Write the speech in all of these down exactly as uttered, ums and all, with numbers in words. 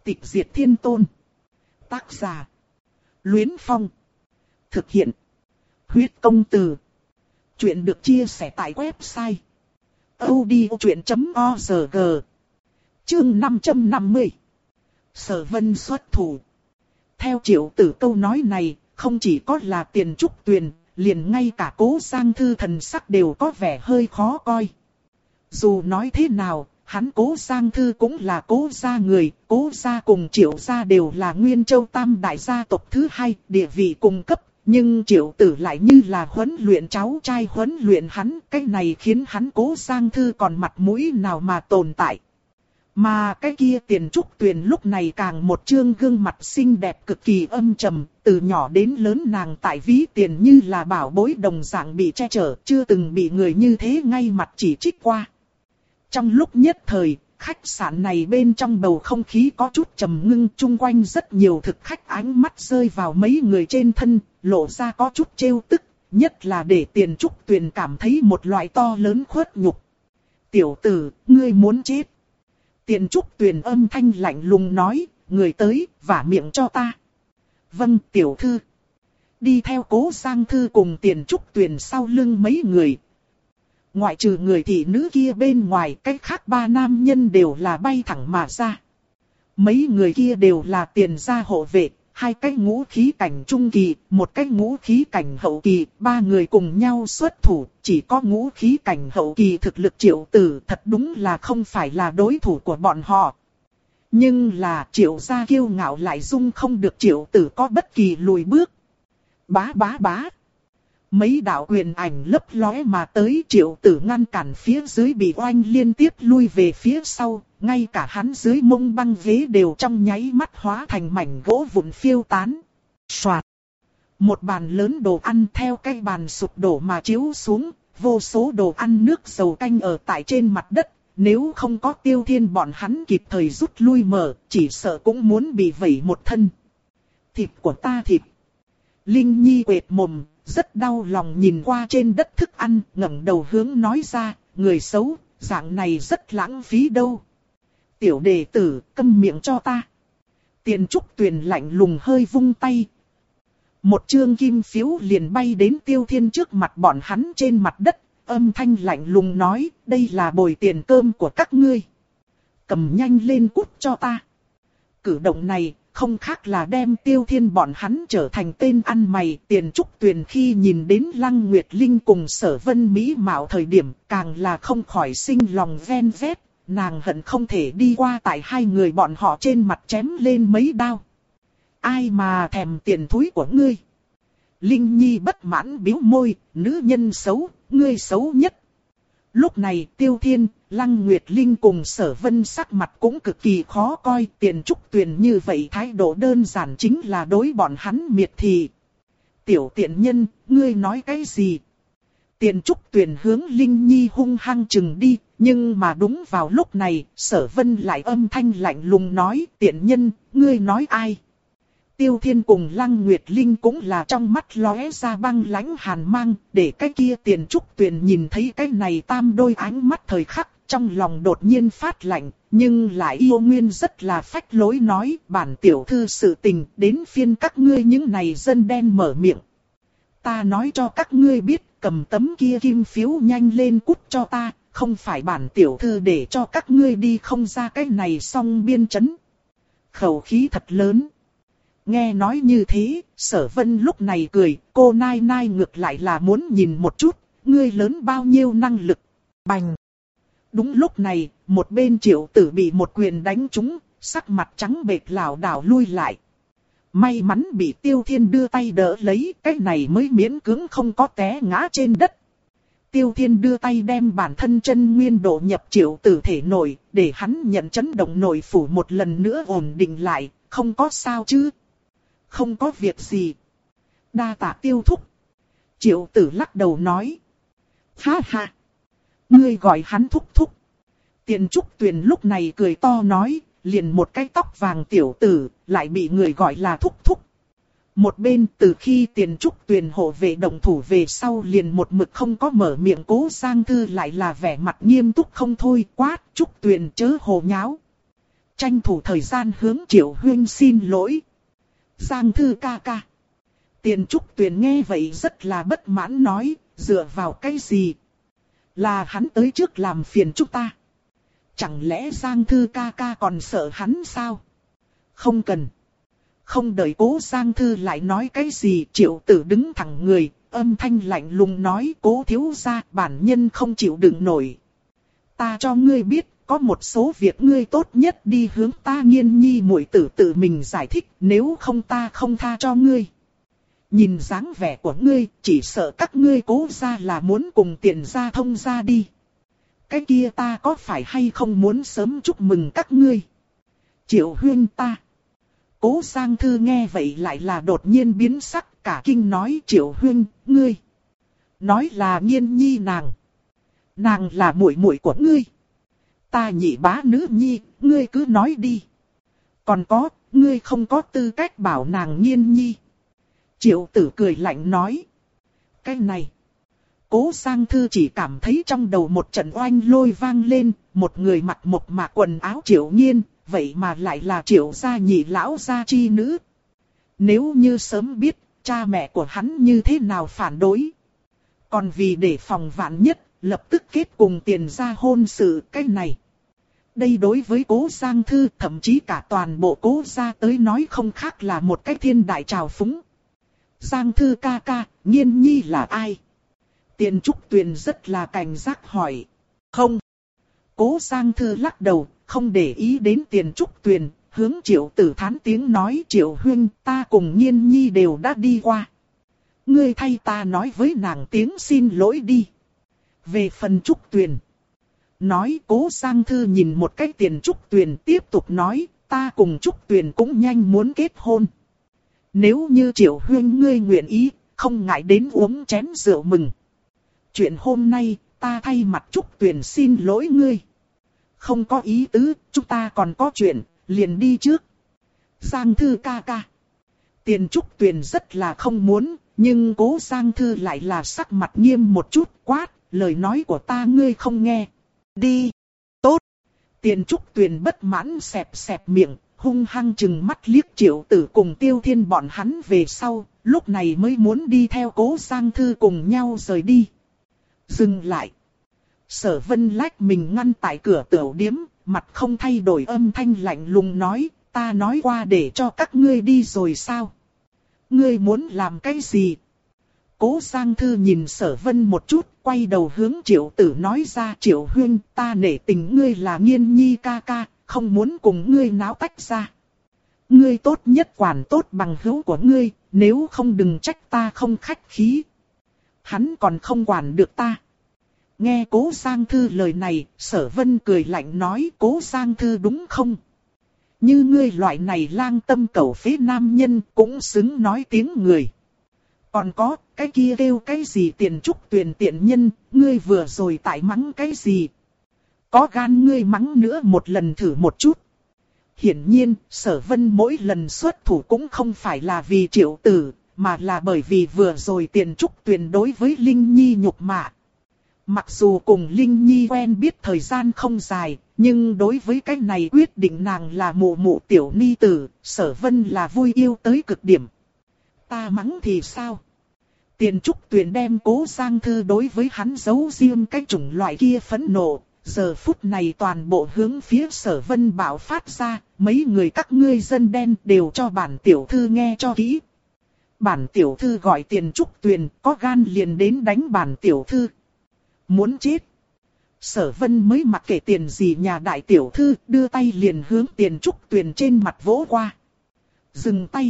Tịch diệt thiên tôn. Tác giả. Luyến Phong. Thực hiện. Huyết công từ. Chuyện được chia sẻ tại website audiochuyện chấm org. Chương năm trăm năm mươi. Sở Vân xuất thủ. Theo Triệu Tử câu nói này, không chỉ có là Tiền Trúc Tuyền, liền ngay cả Cố Giang Thư thần sắc đều có vẻ hơi khó coi. Dù nói thế nào, hắn Cố Giang Thư cũng là Cố gia người, Cố gia cùng Triệu gia đều là Nguyên Châu Tam đại gia tộc thứ hai, địa vị cùng cấp. Nhưng Triệu Tử lại như là huấn luyện cháu trai huấn luyện hắn, cái này khiến hắn Cố Giang Thư còn mặt mũi nào mà tồn tại. Mà cái kia Tiền Trúc Tuyền lúc này càng một trương gương mặt xinh đẹp cực kỳ âm trầm, từ nhỏ đến lớn nàng tại ví tiền như là bảo bối đồng dạng bị che chở, chưa từng bị người như thế ngay mặt chỉ trích qua. Trong lúc nhất thời, khách sạn này bên trong bầu không khí có chút trầm ngưng, chung quanh rất nhiều thực khách ánh mắt rơi vào mấy người trên thân, lộ ra có chút trêu tức, nhất là để Tiền Trúc Tuyền cảm thấy một loại to lớn khuất nhục. Tiểu tử, ngươi muốn chết. Tiền Trúc Tuyền âm thanh lạnh lùng nói, người tới, vả miệng cho ta. Vâng, tiểu thư. Đi theo Cố Giang Thư cùng Tiền Trúc Tuyền sau lưng mấy người. Ngoại trừ người thị nữ kia bên ngoài, cách khác ba nam nhân đều là bay thẳng mà ra. Mấy người kia đều là Tiền gia hộ vệ, hai cái ngũ khí cảnh trung kỳ, một cái ngũ khí cảnh hậu kỳ, ba người cùng nhau xuất thủ, chỉ có ngũ khí cảnh hậu kỳ thực lực Triệu Tử thật đúng là không phải là đối thủ của bọn họ. Nhưng là Triệu gia kiêu ngạo lại dung không được Triệu Tử có bất kỳ lùi bước. Bá bá bá. Mấy đạo quyền ảnh lấp lóe mà tới, Triệu Tử ngăn cản phía dưới bị oanh liên tiếp lui về phía sau, ngay cả hắn dưới mông băng ghế đều trong nháy mắt hóa thành mảnh gỗ vụn phiêu tán. Soạt. Một bàn lớn đồ ăn theo cái bàn sụp đổ mà chiếu xuống, vô số đồ ăn nước dầu canh ở tại trên mặt đất, nếu không có Tiêu Thiên bọn hắn kịp thời rút lui mở, chỉ sợ cũng muốn bị vẩy một thân. Thịt của ta thịt. Linh Nhi quệt mồm, rất đau lòng nhìn qua trên đất thức ăn, ngẩng đầu hướng nói ra, người xấu, dạng này rất lãng phí đâu. Tiểu đệ tử, câm miệng cho ta. Tiền Trúc Tuyền lạnh lùng hơi vung tay. Một chương kim phiếu liền bay đến Tiêu Thiên trước mặt bọn hắn trên mặt đất, âm thanh lạnh lùng nói, đây là bồi tiền cơm của các ngươi. Cầm nhanh lên cút cho ta. Cử động này, không khác là đem Tiêu Thiên bọn hắn trở thành tên ăn mày. Tiền Trúc Tuyền khi nhìn đến Lăng Nguyệt Linh cùng Sở Vân Mỹ mạo thời điểm, càng là không khỏi sinh lòng ven vét. Nàng hận không thể đi qua tại hai người bọn họ trên mặt chém lên mấy đao. Ai mà thèm tiền thúi của ngươi. Linh Nhi bất mãn bĩu môi, nữ nhân xấu, ngươi xấu nhất. Lúc này Tiêu Thiên, Lăng Nguyệt Linh cùng Sở Vân sắc mặt cũng cực kỳ khó coi. Tiền Trúc Tuyền như vậy thái độ đơn giản chính là đối bọn hắn miệt thị. Tiểu tiện nhân, ngươi nói cái gì? Tiền Trúc Tuyền hướng Linh Nhi hung hăng chừng đi, nhưng mà đúng vào lúc này, Sở Vân lại âm thanh lạnh lùng nói, tiện nhân, ngươi nói ai? Tiêu Thiên cùng Lăng Nguyệt Linh cũng là trong mắt lóe ra băng lãnh hàn mang, để cái kia Tiền Trúc Tuyền nhìn thấy cái này tam đôi ánh mắt thời khắc, trong lòng đột nhiên phát lạnh, nhưng lại yêu nguyên rất là phách lối nói, bản tiểu thư sự tình, đến phiên các ngươi những này dân đen mở miệng. Ta nói cho các ngươi biết, cầm tấm kia kim phiếu nhanh lên cút cho ta, không phải bản tiểu thư để cho các ngươi đi không ra cái này song biên chấn. Khẩu khí thật lớn. Nghe nói như thế, Sở Vân lúc này cười, cô nai nai ngược lại là muốn nhìn một chút, ngươi lớn bao nhiêu năng lực. Bành! Đúng lúc này, một bên Triệu Tử bị một quyền đánh trúng, sắc mặt trắng bệch lảo đảo lui lại. May mắn bị Tiêu Thiên đưa tay đỡ lấy, cái này mới miễn cưỡng không có té ngã trên đất. Tiêu Thiên đưa tay đem bản thân chân nguyên độ nhập Triệu Tử thể nội, để hắn nhận chấn động nội phủ một lần nữa ổn định lại, không có sao chứ. Không có việc gì. Đa tạ Tiêu thúc. Triệu Tử lắc đầu nói. Ha ha. Ngươi gọi hắn thúc thúc. Tiền Trúc Tuyền lúc này cười to nói, liền một cái tóc vàng tiểu tử, lại bị người gọi là thúc thúc. Một bên từ khi Tiền Trúc Tuyền hộ vệ động thủ về sau liền một mực không có mở miệng, Cố Giang Thư lại là vẻ mặt nghiêm túc không thôi, quát, Trúc Tuyền chớ hồ nháo. tranh thủ thời gian hướng Triệu Huyên xin lỗi. Giang Thư ca ca. Tiền Trúc Tuyền nghe vậy rất là bất mãn nói, dựa vào cái gì? Là hắn tới trước làm phiền chúng ta. Chẳng lẽ Giang Thư ca ca còn sợ hắn sao? Không cần. Không đợi Cố Giang Thư lại nói cái gì, Triệu Tử đứng thẳng người, âm thanh lạnh lùng nói, Cố thiếu gia, bản nhân không chịu đựng nổi. Ta cho ngươi biết, có một số việc ngươi tốt nhất đi hướng ta Nghiên Nhi muội tử tự mình giải thích, nếu không ta không tha cho ngươi. Nhìn dáng vẻ của ngươi, chỉ sợ các ngươi Cố gia là muốn cùng Tiền gia thông gia đi. Cái kia ta có phải hay không muốn sớm chúc mừng các ngươi? Triệu Huyên ta. Cố Giang Thư nghe vậy lại là đột nhiên biến sắc, cả kinh nói, Triệu Huyên, ngươi. Nói là Nghiên Nhi nàng. Nàng là muội muội của ngươi. Ta nhị bá nữ nhi, ngươi cứ nói đi. Còn có, ngươi không có tư cách bảo nàng Nghiên Nhi. Triệu Tử cười lạnh nói. Cái này. Cố Giang Thư chỉ cảm thấy trong đầu một trận oanh lôi vang lên, một người mặc một mạc quần áo Triệu Nghiên, vậy mà lại là Triệu gia nhị lão gia chi nữ. Nếu như sớm biết, cha mẹ của hắn như thế nào phản đối. Còn vì để phòng vạn nhất, lập tức kết cùng Tiền gia hôn sự cái này. Đây đối với Cố Giang Thư, thậm chí cả toàn bộ Cố gia tới nói không khác là một cái thiên đại trào phúng. Giang Thư ca ca, Nghiên Nhi là ai? Tiền Trúc Tuyền rất là cảnh giác hỏi. Không. Cố Giang Thư lắc đầu, không để ý đến Tiền Trúc Tuyền, hướng Triệu Tử thán tiếng nói, Triệu Huyên, ta cùng Nghiên Nhi đều đã đi qua. Ngươi thay ta nói với nàng tiếng xin lỗi đi. Về phần Trúc Tuyền. Nói Cố Giang Thư nhìn một cái Tiền Trúc Tuyền tiếp tục nói, ta cùng Trúc Tuyền cũng nhanh muốn kết hôn. Nếu như Triệu Huyên ngươi nguyện ý, không ngại đến uống chén rượu mừng. Chuyện hôm nay, ta thay mặt Trúc Tuyền xin lỗi ngươi. Không có ý tứ, chúng ta còn có chuyện, liền đi trước. Giang Thư ca ca. Tiền Trúc Tuyền rất là không muốn, nhưng Cố Giang Thư lại là sắc mặt nghiêm một chút, quát, lời nói của ta ngươi không nghe. Đi. Tốt. Tiền Trúc Tuyền bất mãn xẹp xẹp miệng, hung hăng chừng mắt liếc Triệu Tử cùng Tiêu Thiên bọn hắn về sau, lúc này mới muốn đi theo Cố Giang Thư cùng nhau rời đi. Dừng lại. Sở Vân lách mình ngăn tại cửa tiểu điếm, mặt không thay đổi âm thanh lạnh lùng nói, ta nói qua để cho các ngươi đi rồi sao? Ngươi muốn làm cái gì? Cố Giang Thư nhìn Sở Vân một chút, quay đầu hướng Triệu Tử nói ra, Triệu Huyên, ta nể tình ngươi là Nghiên Nhi ca ca, không muốn cùng ngươi náo tách ra. Ngươi tốt nhất quản tốt bằng hữu của ngươi, nếu không đừng trách ta không khách khí. Hắn còn không quản được ta. Nghe Cố Giang Thư lời này, Sở Vân cười lạnh nói, Cố Giang Thư đúng không? Như ngươi loại này lang tâm cẩu phế nam nhân cũng xứng nói tiếng người. Còn có, cái kia kêu cái gì Tiền Trúc Tuyền tiện nhân, ngươi vừa rồi tại mắng cái gì? Có gan ngươi mắng nữa một lần thử một chút. Hiển nhiên, Sở Vân mỗi lần xuất thủ cũng không phải là vì Triệu Tử, mà là bởi vì vừa rồi Tiền Trúc Tuyền đối với Linh Nhi nhục mạ. Mặc dù cùng Linh Nhi quen biết thời gian không dài, nhưng đối với cái này quyết định nàng là mụ mụ tiểu ni tử, Sở Vân là vui yêu tới cực điểm. Ta mắng thì sao? Tiền Trúc Tuyền đem Cố Giang Thư đối với hắn giấu riêng cái chủng loại kia phẫn nộ, giờ phút này toàn bộ hướng phía Sở Vân bạo phát ra, mấy người các ngươi dân đen đều cho bản tiểu thư nghe cho kỹ. Bản tiểu thư gọi Tiền Trúc Tuyền, có gan liền đến đánh bản tiểu thư. Muốn chết. Sở Vân mới mặc kệ tiền gì nhà đại tiểu thư, đưa tay liền hướng Tiền Trúc Tuyền trên mặt vỗ qua. Dừng tay.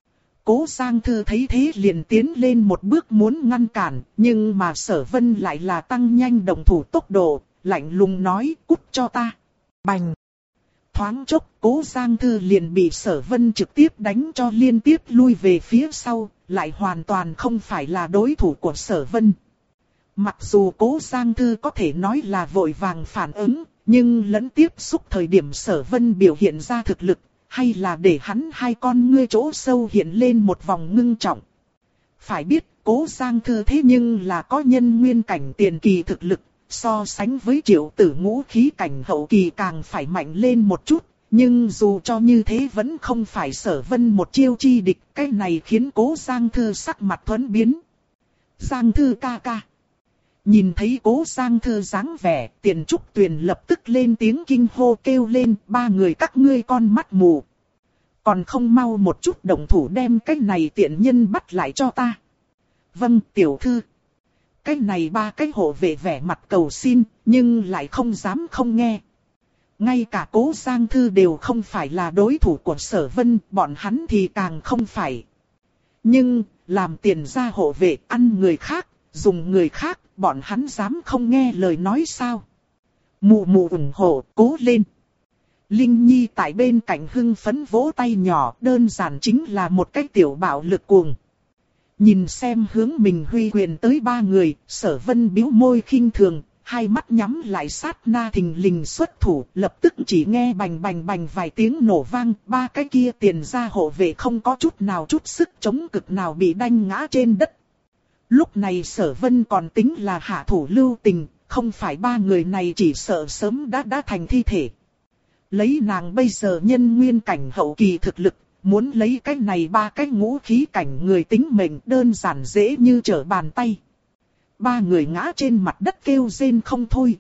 Cố Giang Thư thấy thế liền tiến lên một bước muốn ngăn cản, nhưng mà Sở Vân lại là tăng nhanh động thủ tốc độ, lạnh lùng nói, cút cho ta. Bành. Thoáng chốc, Cố Giang Thư liền bị Sở Vân trực tiếp đánh cho liên tiếp lui về phía sau, lại hoàn toàn không phải là đối thủ của Sở Vân. Mặc dù Cố Giang Thư có thể nói là vội vàng phản ứng, nhưng lẫn tiếp xúc thời điểm Sở Vân biểu hiện ra thực lực, hay là để hắn hai con ngươi chỗ sâu hiện lên một vòng ngưng trọng. Phải biết, Cố Giang Thư thế nhưng là có nhân nguyên cảnh tiền kỳ thực lực, so sánh với Triệu Tử ngũ khí cảnh hậu kỳ càng phải mạnh lên một chút, Nhưng dù cho như thế vẫn không phải Sở Vân một chiêu chi địch, cái này khiến Cố Giang Thư sắc mặt thuẫn biến. Giang Thư ca ca. Nhìn thấy Cố Giang Thư dáng vẻ, Tiền Trúc Tuyền lập tức lên tiếng kinh hô kêu lên, ba người các ngươi con mắt mù. Còn không mau một chút động thủ đem cái này tiện nhân bắt lại cho ta. Vâng tiểu thư. Cái này ba cái hộ vệ vẻ mặt cầu xin, nhưng lại không dám không nghe. Ngay cả Cố Giang Thư đều không phải là đối thủ của Sở Vân, bọn hắn thì càng không phải. Nhưng, làm tiền gia hộ vệ ăn người khác, dùng người khác, bọn hắn dám không nghe lời nói sao? Mụ mụ ủng hộ, cố lên. Linh Nhi tại bên cạnh hưng phấn vỗ tay nhỏ, đơn giản chính là một cái tiểu bạo lực cuồng. Nhìn xem hướng mình huy quyền tới ba người, Sở Vân bĩu môi khinh thường, hai mắt nhắm lại sát na thình lình xuất thủ, lập tức chỉ nghe bành bành bành vài tiếng nổ vang, ba cái kia tiền gia hộ vệ không có chút nào chút sức chống cực nào bị đanh ngã trên đất. Lúc này Sở Vân còn tính là hạ thủ lưu tình, không phải ba người này chỉ sợ sớm đã đã thành thi thể. Lấy nàng bây giờ nhân nguyên cảnh hậu kỳ thực lực, muốn lấy cái này ba cái ngũ khí cảnh người tính mệnh đơn giản dễ như trở bàn tay. Ba người ngã trên mặt đất kêu rên không thôi.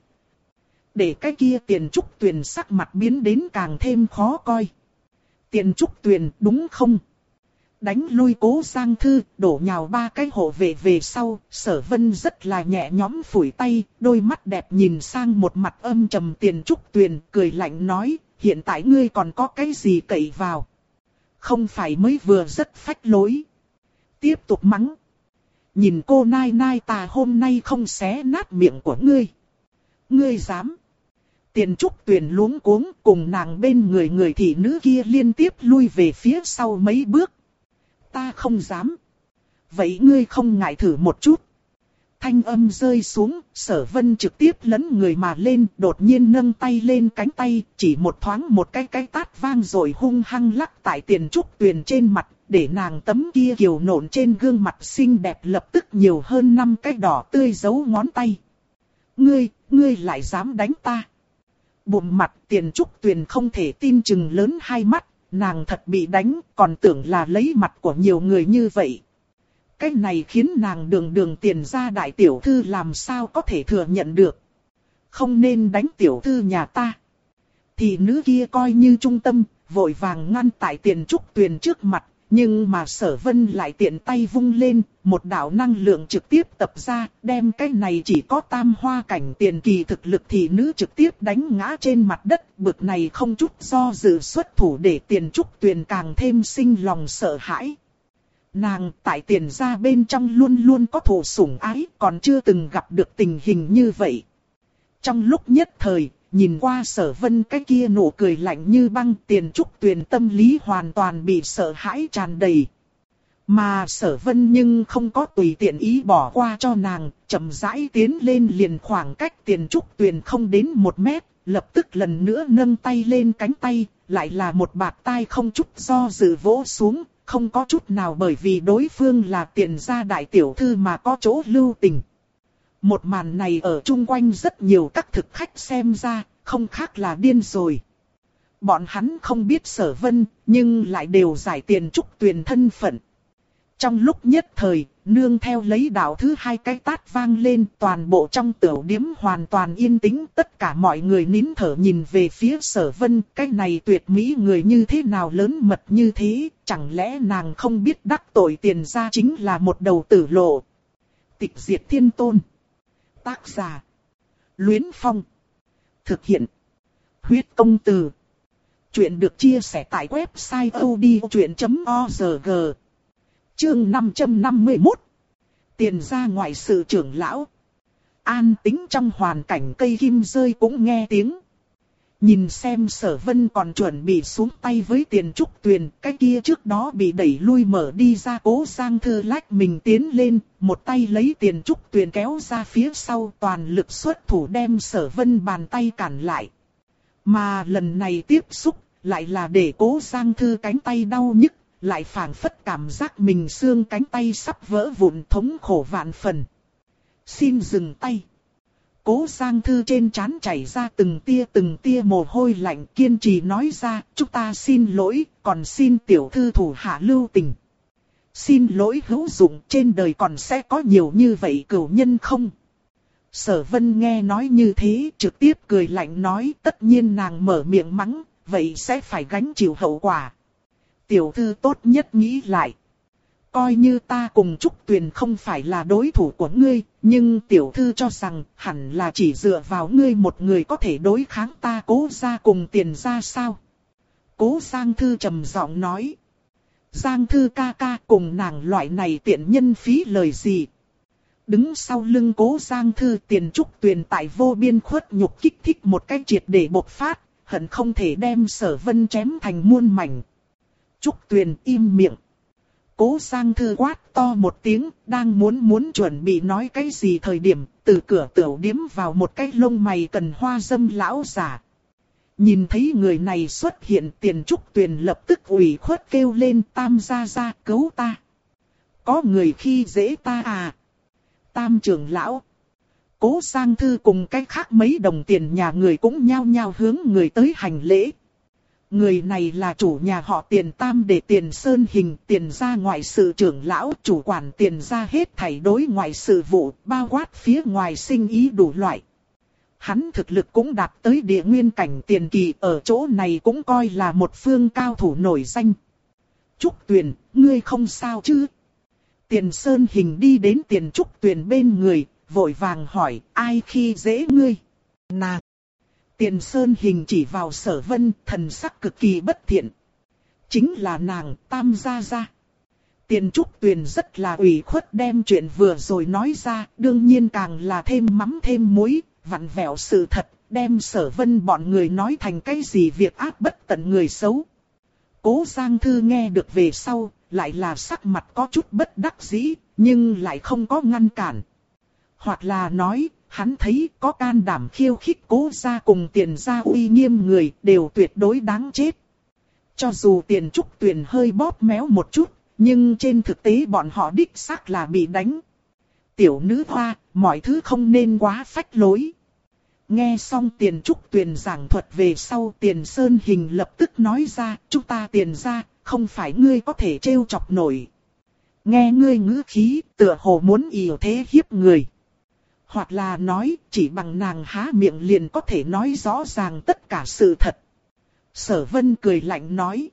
Để cái kia Tiền Trúc Tuyền sắc mặt biến đến càng thêm khó coi. Tiền Trúc Tuyền đúng không? Đánh lui Cố Giang Thư, đổ nhào ba cái hộ vệ về sau, Sở Vân rất là nhẹ nhõm phủi tay, đôi mắt đẹp nhìn sang một mặt âm trầm Tiền Trúc Tuyền, cười lạnh nói, hiện tại ngươi còn có cái gì cậy vào? Không phải mới vừa rất phách lối. Tiếp tục mắng. Nhìn cô nai nai ta hôm nay không xé nát miệng của ngươi. Ngươi dám. Tiền Trúc Tuyền luống cuống cùng nàng bên người người thị nữ kia liên tiếp lui về phía sau mấy bước. Ta không dám. Vậy ngươi không ngại thử một chút. Thanh âm rơi xuống, Sở Vân trực tiếp lấn người mà lên, đột nhiên nâng tay lên cánh tay, chỉ một thoáng một cái cái tát vang rồi hung hăng lắc tại Tiền Trúc Tuyền trên mặt, để nàng tấm kia kiều nộn trên gương mặt xinh đẹp lập tức nhiều hơn năm cái đỏ tươi dấu ngón tay. Ngươi, ngươi lại dám đánh ta. Bụng mặt Tiền Trúc Tuyền không thể tin chừng lớn hai mắt, nàng thật bị đánh, còn tưởng là lấy mặt của nhiều người như vậy. Cái này khiến nàng đường đường tiền gia đại tiểu thư làm sao có thể thừa nhận được. Không nên đánh tiểu thư nhà ta. Thì nữ kia coi như trung tâm, vội vàng ngăn tại Tiền Trúc Tuyền trước mặt, nhưng mà Sở Vân lại tiện tay vung lên, một đạo năng lượng trực tiếp tập ra, đem cái này chỉ có tam hoa cảnh tiền kỳ thực lực thì nữ trực tiếp đánh ngã trên mặt đất, bực này không chút do dự xuất thủ để Tiền Trúc Tuyền càng thêm sinh lòng sợ hãi. Nàng tại Tiền gia bên trong luôn luôn có thù sủng ái, còn chưa từng gặp được tình hình như vậy. Trong lúc nhất thời, nhìn qua Sở Vân cái kia nụ cười lạnh như băng, Tiền Trúc Tuyền tâm lý hoàn toàn bị sợ hãi tràn đầy. Mà Sở Vân nhưng không có tùy tiện ý bỏ qua cho nàng, chậm rãi tiến lên liền khoảng cách Tiền Trúc Tuyền không đến một mét, lập tức lần nữa nâng tay lên cánh tay, lại là một bạt tai không chút do dự vỗ xuống, không có chút nào bởi vì đối phương là Tiền gia đại tiểu thư mà có chỗ lưu tình. Một màn này ở chung quanh rất nhiều các thực khách xem ra, không khác là điên rồi. Bọn hắn không biết Sở Vân, nhưng lại đều giải Tiền Trúc Tuyền thân phận. Trong lúc nhất thời, nương theo lấy đạo thứ hai cái tát vang lên, toàn bộ trong tiểu điếm hoàn toàn yên tĩnh, tất cả mọi người nín thở nhìn về phía Sở Vân, cái này tuyệt mỹ người như thế nào lớn mật như thế, chẳng lẽ nàng không biết đắc tội Tiền gia chính là một đầu tử lộ. Tịch diệt thiên tôn. Tác giả Luyến Phong. Thực hiện Huyết Công Từ. Chuyện được chia sẻ tại website odchuyện chấm org. Chương năm trăm năm mươi mốt. Tiền gia ngoại sự trưởng lão. An tĩnh trong hoàn cảnh cây kim rơi cũng nghe tiếng. Nhìn xem Sở Vân còn chuẩn bị xuống tay với Tiền Trúc Tuyền, cái kia trước đó bị đẩy lui mở đi ra Cố Giang Thư lách mình tiến lên, một tay lấy Tiền Trúc Tuyền kéo ra phía sau, toàn lực xuất thủ đem Sở Vân bàn tay cản lại. Mà lần này tiếp xúc, lại là để Cố Giang Thư cánh tay đau nhức, lại phảng phất cảm giác mình xương cánh tay sắp vỡ vụn thống khổ vạn phần. Xin dừng tay. Cố Giang Thư trên trán chảy ra từng tia từng tia mồ hôi lạnh, kiên trì nói ra, chúng ta xin lỗi, còn xin tiểu thư thủ hạ lưu tình. Xin lỗi hữu dụng, trên đời còn sẽ có nhiều như vậy cửu nhân không? Sở Vân nghe nói như thế, trực tiếp cười lạnh nói, tất nhiên nàng mở miệng mắng, vậy sẽ phải gánh chịu hậu quả. Tiểu thư tốt nhất nghĩ lại. Coi như ta cùng Trúc Tuyền không phải là đối thủ của ngươi, nhưng tiểu thư cho rằng hẳn là chỉ dựa vào ngươi một người có thể đối kháng ta Cố gia cùng Tiền gia sao? Cố Giang Thư trầm giọng nói. Giang Thư ca ca, cùng nàng loại này tiện nhân phí lời gì? Đứng sau lưng Cố Giang Thư, Tiền Trúc Tuyền tại vô biên khuất nhục kích thích một cách triệt để bộc phát, hận không thể đem Sở Vân chém thành muôn mảnh. Trúc Tuyền im miệng. Cố Giang Thư quát to một tiếng, đang muốn muốn chuẩn bị nói cái gì thời điểm, từ cửa tiểu điếm vào một cái lông mày cần hoa dâm lão giả. Nhìn thấy người này xuất hiện, Tiền Trúc Tuyền lập tức ủy khuất kêu lên, Tam gia gia cứu ta. Có người khi dễ ta à? Tam trưởng lão. Cố Giang Thư cùng cách khác mấy đồng tiền nhà người cũng nhao nhao hướng người tới hành lễ. Người này là chủ nhà họ Tiền Tam để Tiền Sơn Hình, Tiền gia ngoại sự trưởng lão, chủ quản Tiền gia hết thảy đối ngoại sự vụ, bao quát phía ngoài sinh ý đủ loại. Hắn thực lực cũng đạt tới địa nguyên cảnh tiền kỳ, ở chỗ này cũng coi là một phương cao thủ nổi danh. Trúc Tuyền, ngươi không sao chứ? Tiền Sơn Hình đi đến Tiền Trúc Tuyền bên người, vội vàng hỏi, ai khi dễ ngươi? Nàng! Tiền Sơn Hình chỉ vào Sở Vân, thần sắc cực kỳ bất thiện. Chính là nàng, Tam gia gia. Tiền Trúc Tuyền rất là ủy khuất đem chuyện vừa rồi nói ra, đương nhiên càng là thêm mắm thêm muối, vặn vẹo sự thật, đem Sở Vân bọn người nói thành cái gì việc ác bất tận người xấu. Cố Giang Thư nghe được về sau, lại là sắc mặt có chút bất đắc dĩ, nhưng lại không có ngăn cản. Hoặc là nói, hắn thấy có can đảm khiêu khích Cố gia cùng Tiền gia uy nghiêm người đều tuyệt đối đáng chết. Cho dù Tiền Trúc Tuyền hơi bóp méo một chút, nhưng trên thực tế bọn họ đích xác là bị đánh. Tiểu nữ hoa, mọi thứ không nên quá phách lối. Nghe xong Tiền Trúc Tuyền giảng thuật về sau, Tiền Sơn Hình lập tức nói ra, chúng ta Tiền gia, không phải ngươi có thể trêu chọc nổi. Nghe ngươi ngữ khí, tựa hồ muốn ỷ thế hiếp người. Hoặc là nói, chỉ bằng nàng há miệng liền có thể nói rõ ràng tất cả sự thật. Sở Vân cười lạnh nói.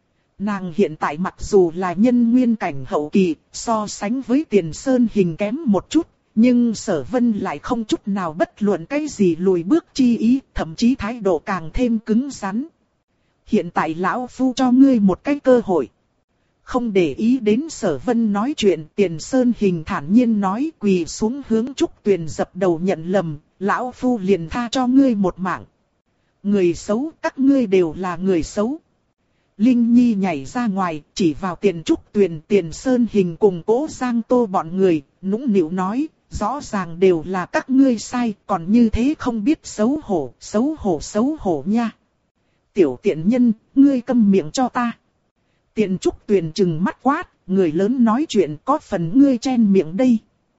Nàng hiện tại mặc dù là nhân nguyên cảnh hậu kỳ, so sánh với Tiền Sơn Hình kém một chút, nhưng Sở Vân lại không chút nào bất luận cái gì lùi bước chi ý, thậm chí thái độ càng thêm cứng rắn. Hiện tại lão phu cho ngươi một cái cơ hội. Không để ý đến Sở Vân nói chuyện, Tiền Sơn Hình thản nhiên nói, quỳ xuống hướng Trúc Tuyền dập đầu nhận lầm, lão phu liền tha cho ngươi một mạng. Người xấu, các ngươi đều là người xấu. Linh Nhi nhảy ra ngoài, chỉ vào Tiền Trúc Tuyền, Tiền Sơn Hình cùng Cố Giang Tô bọn người, nũng nịu nói, rõ ràng đều là các ngươi sai, còn như thế không biết xấu hổ, xấu hổ xấu hổ nha. Tiểu tiện nhân, ngươi câm miệng cho ta. Tiền Trúc Tuyền trừng mắt quát, người lớn nói chuyện có phần ngươi chen miệng đây.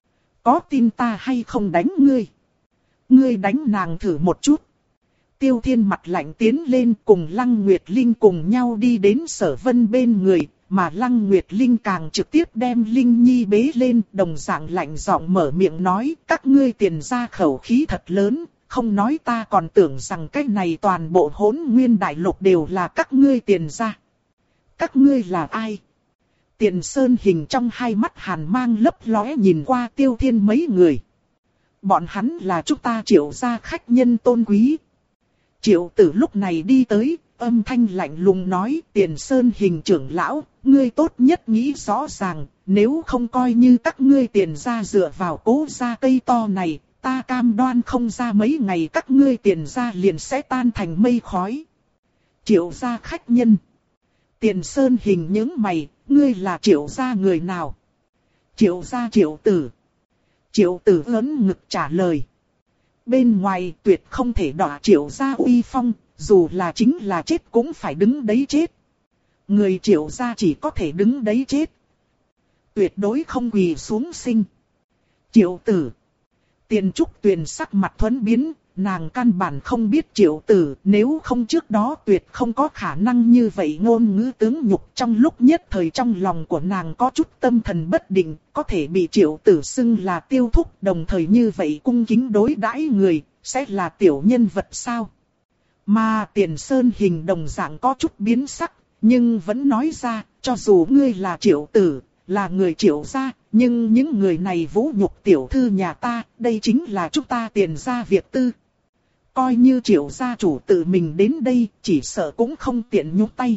Có tin ta hay không đánh ngươi? Ngươi đánh nàng thử một chút. Tiêu Thiên mặt lạnh tiến lên cùng Lăng Nguyệt Linh cùng nhau đi đến Sở Vân bên người, mà Lăng Nguyệt Linh càng trực tiếp đem Linh Nhi bế lên, đồng dạng lạnh giọng mở miệng nói, các ngươi Tiền gia khẩu khí thật lớn, không nói ta còn tưởng rằng cái này toàn bộ Hỗn Nguyên Đại Lục đều là các ngươi Tiền gia. Các ngươi là ai? Tiền Sơn Hình trong hai mắt hàn mang lấp lóe nhìn qua Tiêu Thiên mấy người. Bọn hắn là chúng ta Triệu gia khách nhân tôn quý. Triệu Tử lúc này đi tới, âm thanh lạnh lùng nói, Tiền Sơn Hình trưởng lão, ngươi tốt nhất nghĩ rõ ràng, nếu không coi như các ngươi Tiền gia dựa vào Cố gia cây to này, ta cam đoan không ra mấy ngày các ngươi Tiền gia liền sẽ tan thành mây khói. Triệu gia khách nhân. Tiền Sơn Hình những mày, ngươi là Triệu gia người nào? Triệu gia Triệu Tử. Triệu Tử ớn ngực trả lời. Bên ngoài tuyệt không thể đọa Triệu gia uy phong, dù là chính là chết cũng phải đứng đấy chết. Người Triệu gia chỉ có thể đứng đấy chết. Tuyệt đối không quỳ xuống sinh. Triệu Tử. Tiền Trúc Tuyền sắc mặt thuẫn biến, nàng căn bản không biết Triệu Tử, nếu không trước đó tuyệt không có khả năng như vậy ngôn ngữ tướng nhục. Trong lúc nhất thời trong lòng của nàng có chút tâm thần bất định, có thể bị Triệu Tử xưng là Tiêu thúc, đồng thời như vậy cung kính đối đãi người, sẽ là tiểu nhân vật sao? Mà Tiền Sơn Hình đồng dạng có chút biến sắc, nhưng vẫn nói ra, cho dù ngươi là Triệu Tử, là người Triệu gia, nhưng những người này vũ nhục tiểu thư nhà ta, đây chính là chúng ta Tiền gia việc tư. Coi như Triệu gia chủ tự mình đến đây, chỉ sợ cũng không tiện nhúc tay.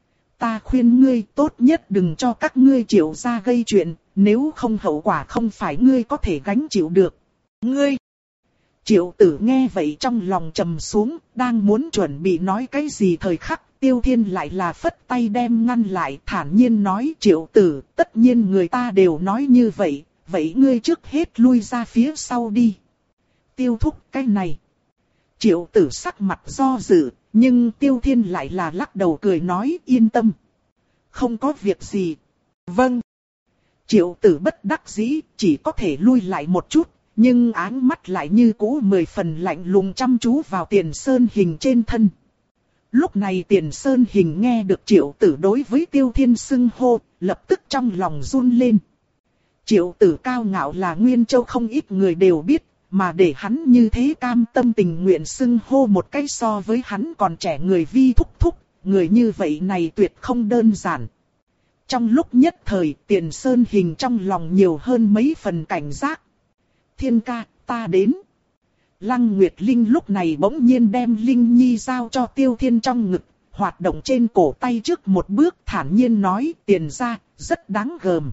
Ta khuyên ngươi tốt nhất đừng cho các ngươi Triệu gia gây chuyện, nếu không hậu quả không phải ngươi có thể gánh chịu được. Ngươi! Triệu Tử nghe vậy trong lòng trầm xuống, đang muốn chuẩn bị nói cái gì thời khắc. Tiêu Thiên lại là phất tay đem ngăn lại, thản nhiên nói: Triệu Tử, tất nhiên người ta đều nói như vậy, vậy ngươi trước hết lui ra phía sau đi. Tiêu thúc cái này. Triệu Tử sắc mặt do dự, nhưng Tiêu Thiên lại là lắc đầu cười nói: yên tâm. Không có việc gì. Vâng. Triệu Tử bất đắc dĩ, chỉ có thể lui lại một chút, nhưng áng mắt lại như cũ mười phần lạnh lùng chăm chú vào Tiền Sơn Hình trên thân. Lúc này Tiền Sơn Hình nghe được Triệu Tử đối với Tiêu Thiên xưng hô, lập tức trong lòng run lên. Triệu Tử cao ngạo là Nguyên Châu không ít người đều biết, mà để hắn như thế cam tâm tình nguyện xưng hô một cái so với hắn còn trẻ người vi thúc thúc, người như vậy này tuyệt không đơn giản. Trong lúc nhất thời, Tiền Sơn Hình trong lòng nhiều hơn mấy phần cảnh giác. Thiên ca, ta đến. Lăng Nguyệt Linh lúc này bỗng nhiên đem Linh Nhi giao cho Tiêu Thiên trong ngực, hoạt động trên cổ tay trước một bước thản nhiên nói: Tiền gia, rất đáng gờm.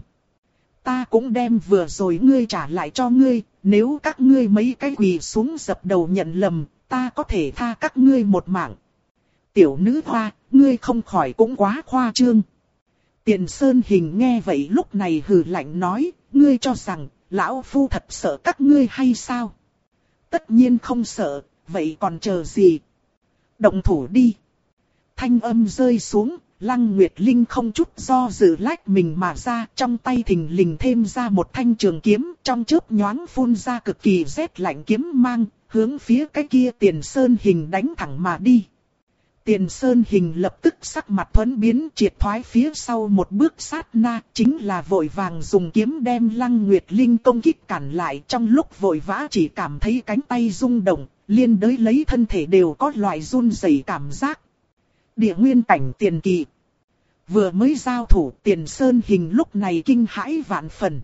Ta cũng đem vừa rồi ngươi trả lại cho ngươi, nếu các ngươi mấy cái quỳ xuống dập đầu nhận lầm, ta có thể tha các ngươi một mạng. Tiểu nữ hoa, ngươi không khỏi cũng quá khoa trương. Tiền Sơn Hình nghe vậy lúc này hừ lạnh nói: ngươi cho rằng, lão phu thật sợ các ngươi hay sao? Tất nhiên không sợ, vậy còn chờ gì? Động thủ đi. Thanh âm rơi xuống, Lăng Nguyệt Linh không chút do dự lách mình mà ra, trong tay thình lình thêm ra một thanh trường kiếm, trong chớp nhoáng phun ra cực kỳ rét lạnh kiếm mang, hướng phía cái kia Tiền Sơn Hình đánh thẳng mà đi. Tiền Sơn Hình lập tức sắc mặt thuẫn biến, triệt thoái phía sau một bước sát na, chính là vội vàng dùng kiếm đem Lăng Nguyệt Linh công kích cản lại. Trong lúc vội vã chỉ cảm thấy cánh tay rung động, liên đới lấy thân thể đều có loại run rẩy cảm giác. Địa nguyên cảnh tiền kỳ. Vừa mới giao thủ, Tiền Sơn Hình lúc này kinh hãi vạn phần.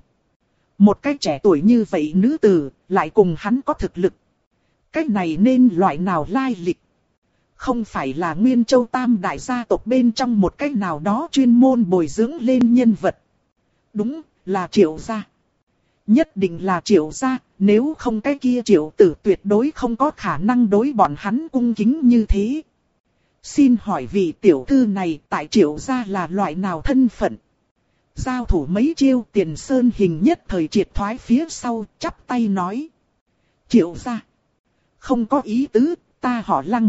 Một cái trẻ tuổi như vậy nữ tử, lại cùng hắn có thực lực. Cái này nên loại nào lai lịch? Không phải là Nguyên Châu Tam đại gia tộc bên trong một cái nào đó chuyên môn bồi dưỡng lên nhân vật. Đúng, là Triệu gia. Nhất định là Triệu gia, nếu không cái kia Triệu Tử tuyệt đối không có khả năng đối bọn hắn cung kính như thế. Xin hỏi vị tiểu thư này tại Triệu gia là loại nào thân phận? Giao thủ mấy chiêu, Tiền Sơn Hình nhất thời triệt thoái phía sau, chắp tay nói: Triệu gia. Không có ý tứ, ta họ Lăng.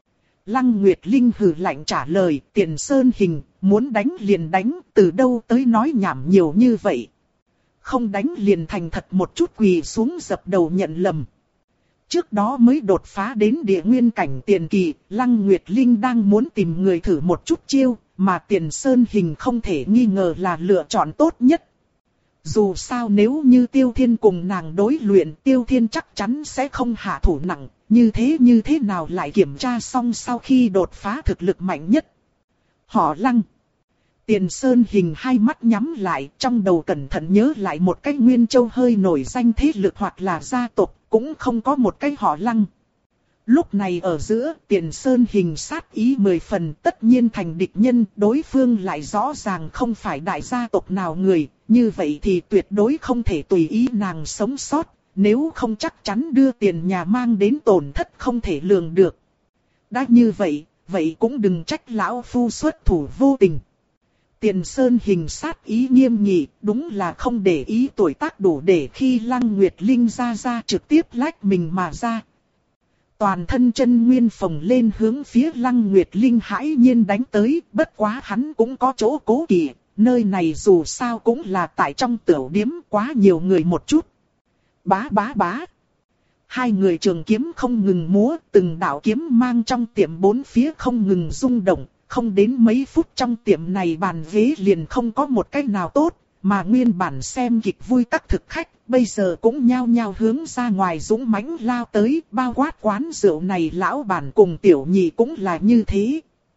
Lăng Nguyệt Linh hừ lạnh trả lời: Tiền Sơn Hình, muốn đánh liền đánh, từ đâu tới nói nhảm nhiều như vậy. Không đánh liền thành thật một chút quỳ xuống dập đầu nhận lầm. Trước đó mới đột phá đến địa nguyên cảnh tiền kỳ, Lăng Nguyệt Linh đang muốn tìm người thử một chút chiêu, mà Tiền Sơn Hình không thể nghi ngờ là lựa chọn tốt nhất. Dù sao nếu như Tiêu Thiên cùng nàng đối luyện, Tiêu Thiên chắc chắn sẽ không hạ thủ nặng, như thế như thế nào lại kiểm tra xong sau khi đột phá thực lực mạnh nhất. Họ Lăng. Tiền Sơn Hình hai mắt nhắm lại, trong đầu cẩn thận nhớ lại một cái Nguyên Châu hơi nổi danh thế lực hoặc là gia tộc, cũng không có một cái họ Lăng. Lúc này ở giữa, Tiền Sơn Hình sát ý mười phần, tất nhiên thành địch nhân, đối phương lại rõ ràng không phải đại gia tộc nào người, như vậy thì tuyệt đối không thể tùy ý nàng sống sót, nếu không chắc chắn đưa tiền nhà mang đến tổn thất không thể lường được. Đã như vậy, vậy cũng đừng trách lão phu xuất thủ vô tình. Tiền Sơn Hình sát ý nghiêm nghị, đúng là không để ý tuổi tác đủ để khi Lăng Nguyệt Linh ra ra trực tiếp lách mình mà ra. Toàn thân chân nguyên phồng lên hướng phía Lăng Nguyệt Linh hãi nhiên đánh tới, bất quá hắn cũng có chỗ cố kỵ, nơi này dù sao cũng là tại trong tiểu điếm, quá nhiều người một chút. Bá bá bá. Hai người trường kiếm không ngừng múa, từng đạo kiếm mang trong tiệm bốn phía không ngừng rung động, không đến mấy phút trong tiệm này bàn ghế liền không có một cách nào tốt, mà nguyên bản xem kịch vui các thực khách, bây giờ cũng nhao nhao hướng ra ngoài dũng mãnh lao tới, bao quát quán rượu này lão bản cùng tiểu nhị cũng là như thế.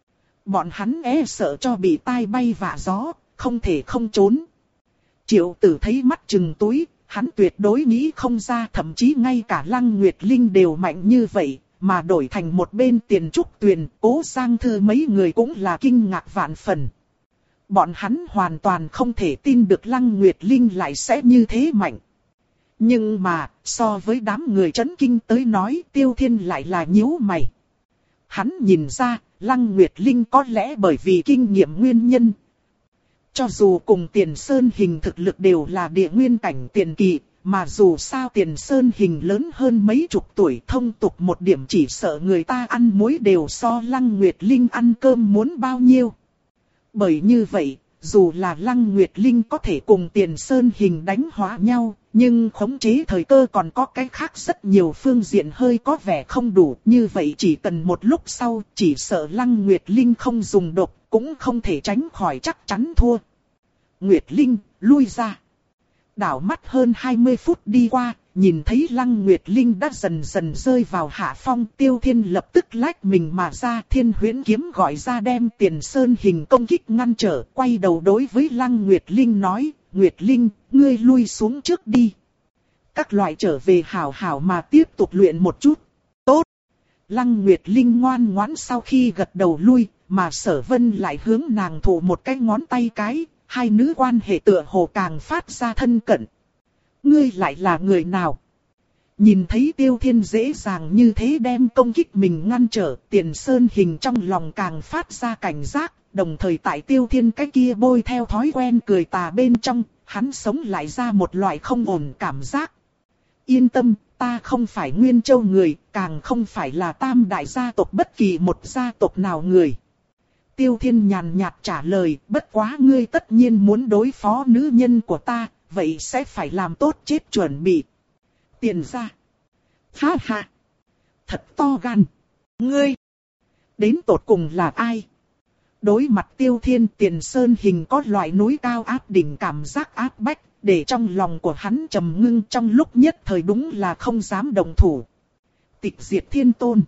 Bọn hắn e sợ cho bị tai bay vạ gió, không thể không trốn. Triệu Tử thấy mắt trừng túi, hắn tuyệt đối nghĩ không ra, thậm chí ngay cả Lăng Nguyệt Linh đều mạnh như vậy, mà đổi thành một bên Tiền Trúc Tuyền, Cố Giang Thư mấy người cũng là kinh ngạc vạn phần. Bọn hắn hoàn toàn không thể tin được Lăng Nguyệt Linh lại sẽ như thế mạnh. Nhưng mà, so với đám người chấn kinh tới nói, Tiêu Thiên lại là nhíu mày. Hắn nhìn ra, Lăng Nguyệt Linh có lẽ bởi vì kinh nghiệm nguyên nhân. Cho dù cùng Tiền Sơn Hình thực lực đều là địa nguyên cảnh tiền kỳ, mà dù sao Tiền Sơn Hình lớn hơn mấy chục tuổi, thông tục một điểm chỉ sợ người ta ăn muối đều so Lăng Nguyệt Linh ăn cơm muốn bao nhiêu. Bởi như vậy, dù là Lăng Nguyệt Linh có thể cùng Tiền Sơn Hình đánh hóa nhau, nhưng khống chế thời cơ còn có cái khác rất nhiều phương diện hơi có vẻ không đủ. Như vậy chỉ cần một lúc sau, chỉ sợ Lăng Nguyệt Linh không dùng độc, cũng không thể tránh khỏi chắc chắn thua. Nguyệt Linh, lui ra. Đảo mắt hơn hai mươi phút đi qua, nhìn thấy Lăng Nguyệt Linh đã dần dần rơi vào hạ phong, Tiêu Thiên lập tức lách mình mà ra, Thiên Huyễn kiếm gọi ra đem Tiền Sơn Hình công kích ngăn trở, quay đầu đối với Lăng Nguyệt Linh nói, Nguyệt Linh, ngươi lui xuống trước đi. Các loại trở về hảo hảo mà tiếp tục luyện một chút. Tốt. Lăng Nguyệt Linh ngoan ngoãn sau khi gật đầu lui, mà Sở Vân lại hướng nàng thủ một cái ngón tay cái, hai nữ quan hệ tựa hồ càng phát ra thân cận. Ngươi lại là người nào? Nhìn thấy Tiêu Thiên dễ dàng như thế đem công kích mình ngăn trở, Tiền Sơn Hình trong lòng càng phát ra cảnh giác, đồng thời tại Tiêu Thiên cái kia bôi theo thói quen cười tà bên trong, hắn sống lại ra một loại không ổn cảm giác. Yên tâm, ta không phải Nguyên Châu người, càng không phải là tam đại gia tộc bất kỳ một gia tộc nào người. Tiêu Thiên nhàn nhạt trả lời, bất quá ngươi tất nhiên muốn đối phó nữ nhân của ta, vậy sẽ phải làm tốt chết chuẩn bị. Tiền gia. Ha ha. Thật to gan. Ngươi. Đến tột cùng là ai? Đối mặt Tiêu Thiên, Tiền Sơn Hình có loại núi cao áp đỉnh cảm giác áp bách, để trong lòng của hắn trầm ngưng, trong lúc nhất thời đúng là không dám động thủ. Tịch diệt thiên tôn.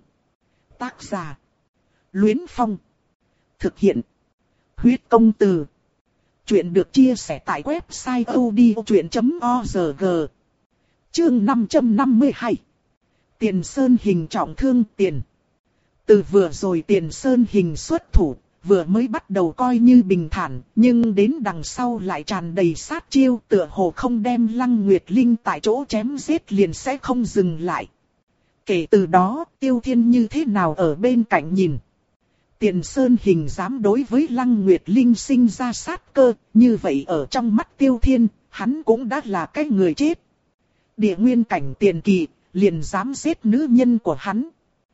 Tác giả. Luyến Phong. Thực hiện. Huyết công từ. Chuyện được chia sẻ tại website odchuyện chấm org. Chương năm trăm năm mươi hai. Tiền Sơn Hình trọng thương tiền. Từ vừa rồi Tiền Sơn Hình xuất thủ, vừa mới bắt đầu coi như bình thản, nhưng đến đằng sau lại tràn đầy sát chiêu, tựa hồ không đem Lăng Nguyệt Linh tại chỗ chém giết liền sẽ không dừng lại. Kể từ đó, Tiêu Thiên như thế nào ở bên cạnh nhìn. Tiền Sơn Hình dám đối với Lăng Nguyệt Linh sinh ra sát cơ, như vậy ở trong mắt Tiêu Thiên, hắn cũng đã là cái người chết. Địa nguyên cảnh tiền kỳ, liền dám giết nữ nhân của hắn.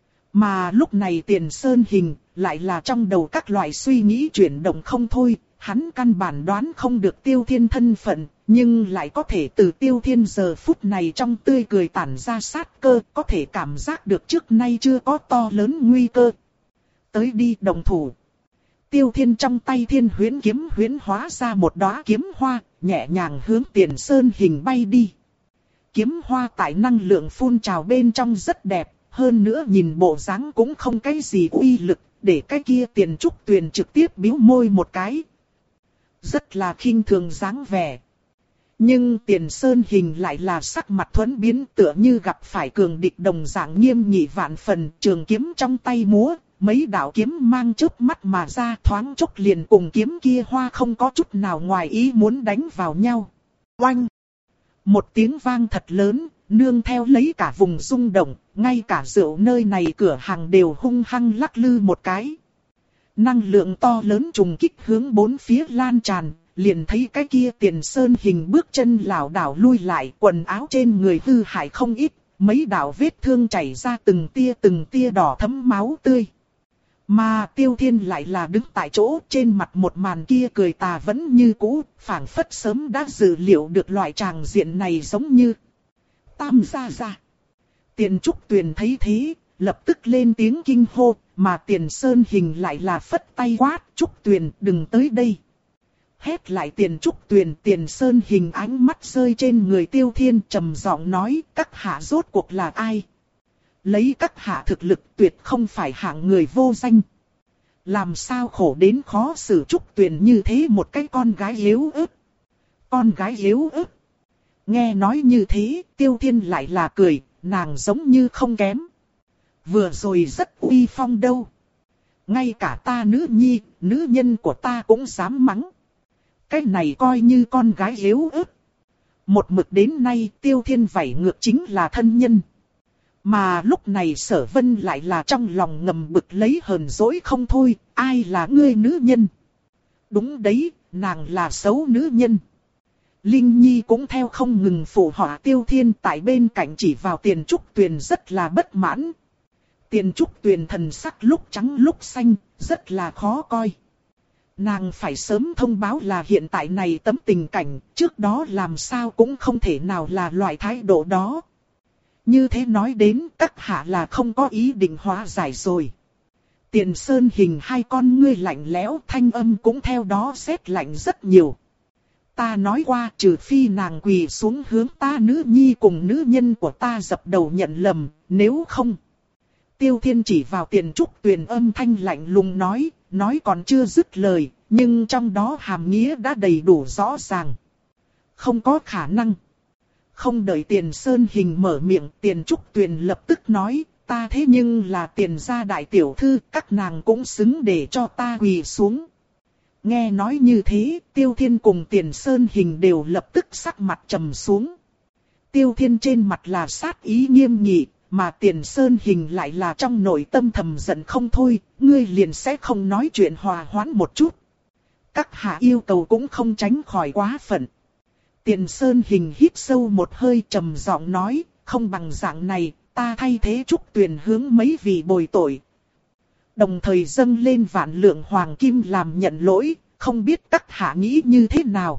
Mà lúc này Tiền Sơn Hình, lại là trong đầu các loại suy nghĩ chuyển động không thôi, hắn căn bản đoán không được Tiêu Thiên thân phận, nhưng lại có thể từ Tiêu Thiên giờ phút này trong tươi cười tản ra sát cơ, có thể cảm giác được trước nay chưa có to lớn nguy cơ. Tới đi đồng thủ. Tiêu Thiên trong tay Thiên Huyễn kiếm huyễn hóa ra một đóa kiếm hoa, nhẹ nhàng hướng Tiền Sơn Hình bay đi. Kiếm hoa tại năng lượng phun trào bên trong rất đẹp, hơn nữa nhìn bộ dáng cũng không cái gì uy lực, để cái kia Tiền Trúc Tuyền trực tiếp bĩu môi một cái. Rất là khinh thường dáng vẻ. Nhưng Tiền Sơn Hình lại là sắc mặt thuẫn biến, tựa như gặp phải cường địch đồng dạng nghiêm nghị vạn phần, trường kiếm trong tay múa. Mấy đạo kiếm mang chớp mắt mà ra, thoáng chốc liền cùng kiếm kia hoa không có chút nào ngoài ý muốn đánh vào nhau. Oanh! Một tiếng vang thật lớn, nương theo lấy cả vùng rung động, ngay cả rượu nơi này cửa hàng đều hung hăng lắc lư một cái. Năng lượng to lớn trùng kích hướng bốn phía lan tràn, liền thấy cái kia Tiền Sơn Hình bước chân lảo đảo lui lại, quần áo trên người hư hại không ít, mấy đạo vết thương chảy ra từng tia từng tia đỏ thấm máu tươi. Mà Tiêu Thiên lại là đứng tại chỗ, trên mặt một màn kia cười tà vẫn như cũ, phảng phất sớm đã dự liệu được loại tràng diện này giống như. Tam gia gia. Tiền Trúc Tuyền thấy thế, lập tức lên tiếng kinh hô, mà Tiền Sơn Hình lại là phất tay quát, Trúc Tuyền đừng tới đây. Hét lại Tiền Trúc Tuyền, Tiền Sơn Hình ánh mắt rơi trên người Tiêu Thiên trầm giọng nói, các hạ rốt cuộc là ai? Lấy các hạ thực lực tuyệt không phải hạng người vô danh. Làm sao khổ đến khó xử Trúc Tuyền như thế một cái con gái yếu ớt. Con gái yếu ớt. Nghe nói như thế, Tiêu Thiên lại là cười, nàng giống như không kém. Vừa rồi rất uy phong đâu. Ngay cả ta nữ nhi, nữ nhân của ta cũng dám mắng. Cái này coi như con gái yếu ớt. Một mực đến nay Tiêu Thiên vảy ngược chính là thân nhân. Mà lúc này Sở Vân lại là trong lòng ngầm bực lấy hờn dỗi không thôi, ai là ngươi nữ nhân? Đúng đấy, nàng là xấu nữ nhân. Linh Nhi cũng theo không ngừng phụ họa Tiêu Thiên tại bên cạnh chỉ vào Tiền Trúc Tuyền rất là bất mãn. Tiền Trúc Tuyền thần sắc lúc trắng lúc xanh, rất là khó coi. Nàng phải sớm thông báo là hiện tại này tấm tình cảnh, trước đó làm sao cũng không thể nào là loại thái độ đó. Như thế nói đến các hạ là không có ý định hóa giải rồi. Tiền Sơn Hình hai con ngươi lạnh lẽo, thanh âm cũng theo đó sét lạnh rất nhiều. Ta nói qua trừ phi nàng quỳ xuống hướng ta nữ nhi cùng nữ nhân của ta dập đầu nhận lầm, nếu không. Tiêu Thiên chỉ vào Tiền Trúc Tuyền âm thanh lạnh lùng nói, nói còn chưa dứt lời, nhưng trong đó hàm nghĩa đã đầy đủ rõ ràng. Không có khả năng. Không đợi Tiền Sơn Hình mở miệng, Tiền Trúc Tuyền lập tức nói, ta thế nhưng là Tiền gia đại tiểu thư, các nàng cũng xứng để cho ta quỳ xuống. Nghe nói như thế, Tiêu Thiên cùng Tiền Sơn Hình đều lập tức sắc mặt trầm xuống. Tiêu Thiên trên mặt là sát ý nghiêm nghị, mà Tiền Sơn Hình lại là trong nội tâm thầm giận không thôi, ngươi liền sẽ không nói chuyện hòa hoãn một chút. Các hạ yêu cầu cũng không tránh khỏi quá phận. Tiền Sơn Hình hít sâu một hơi trầm giọng nói, không bằng dạng này, ta thay thế Trúc Tuyền hướng mấy vị bồi tội. Đồng thời dâng lên vạn lượng hoàng kim làm nhận lỗi, không biết các hạ nghĩ như thế nào.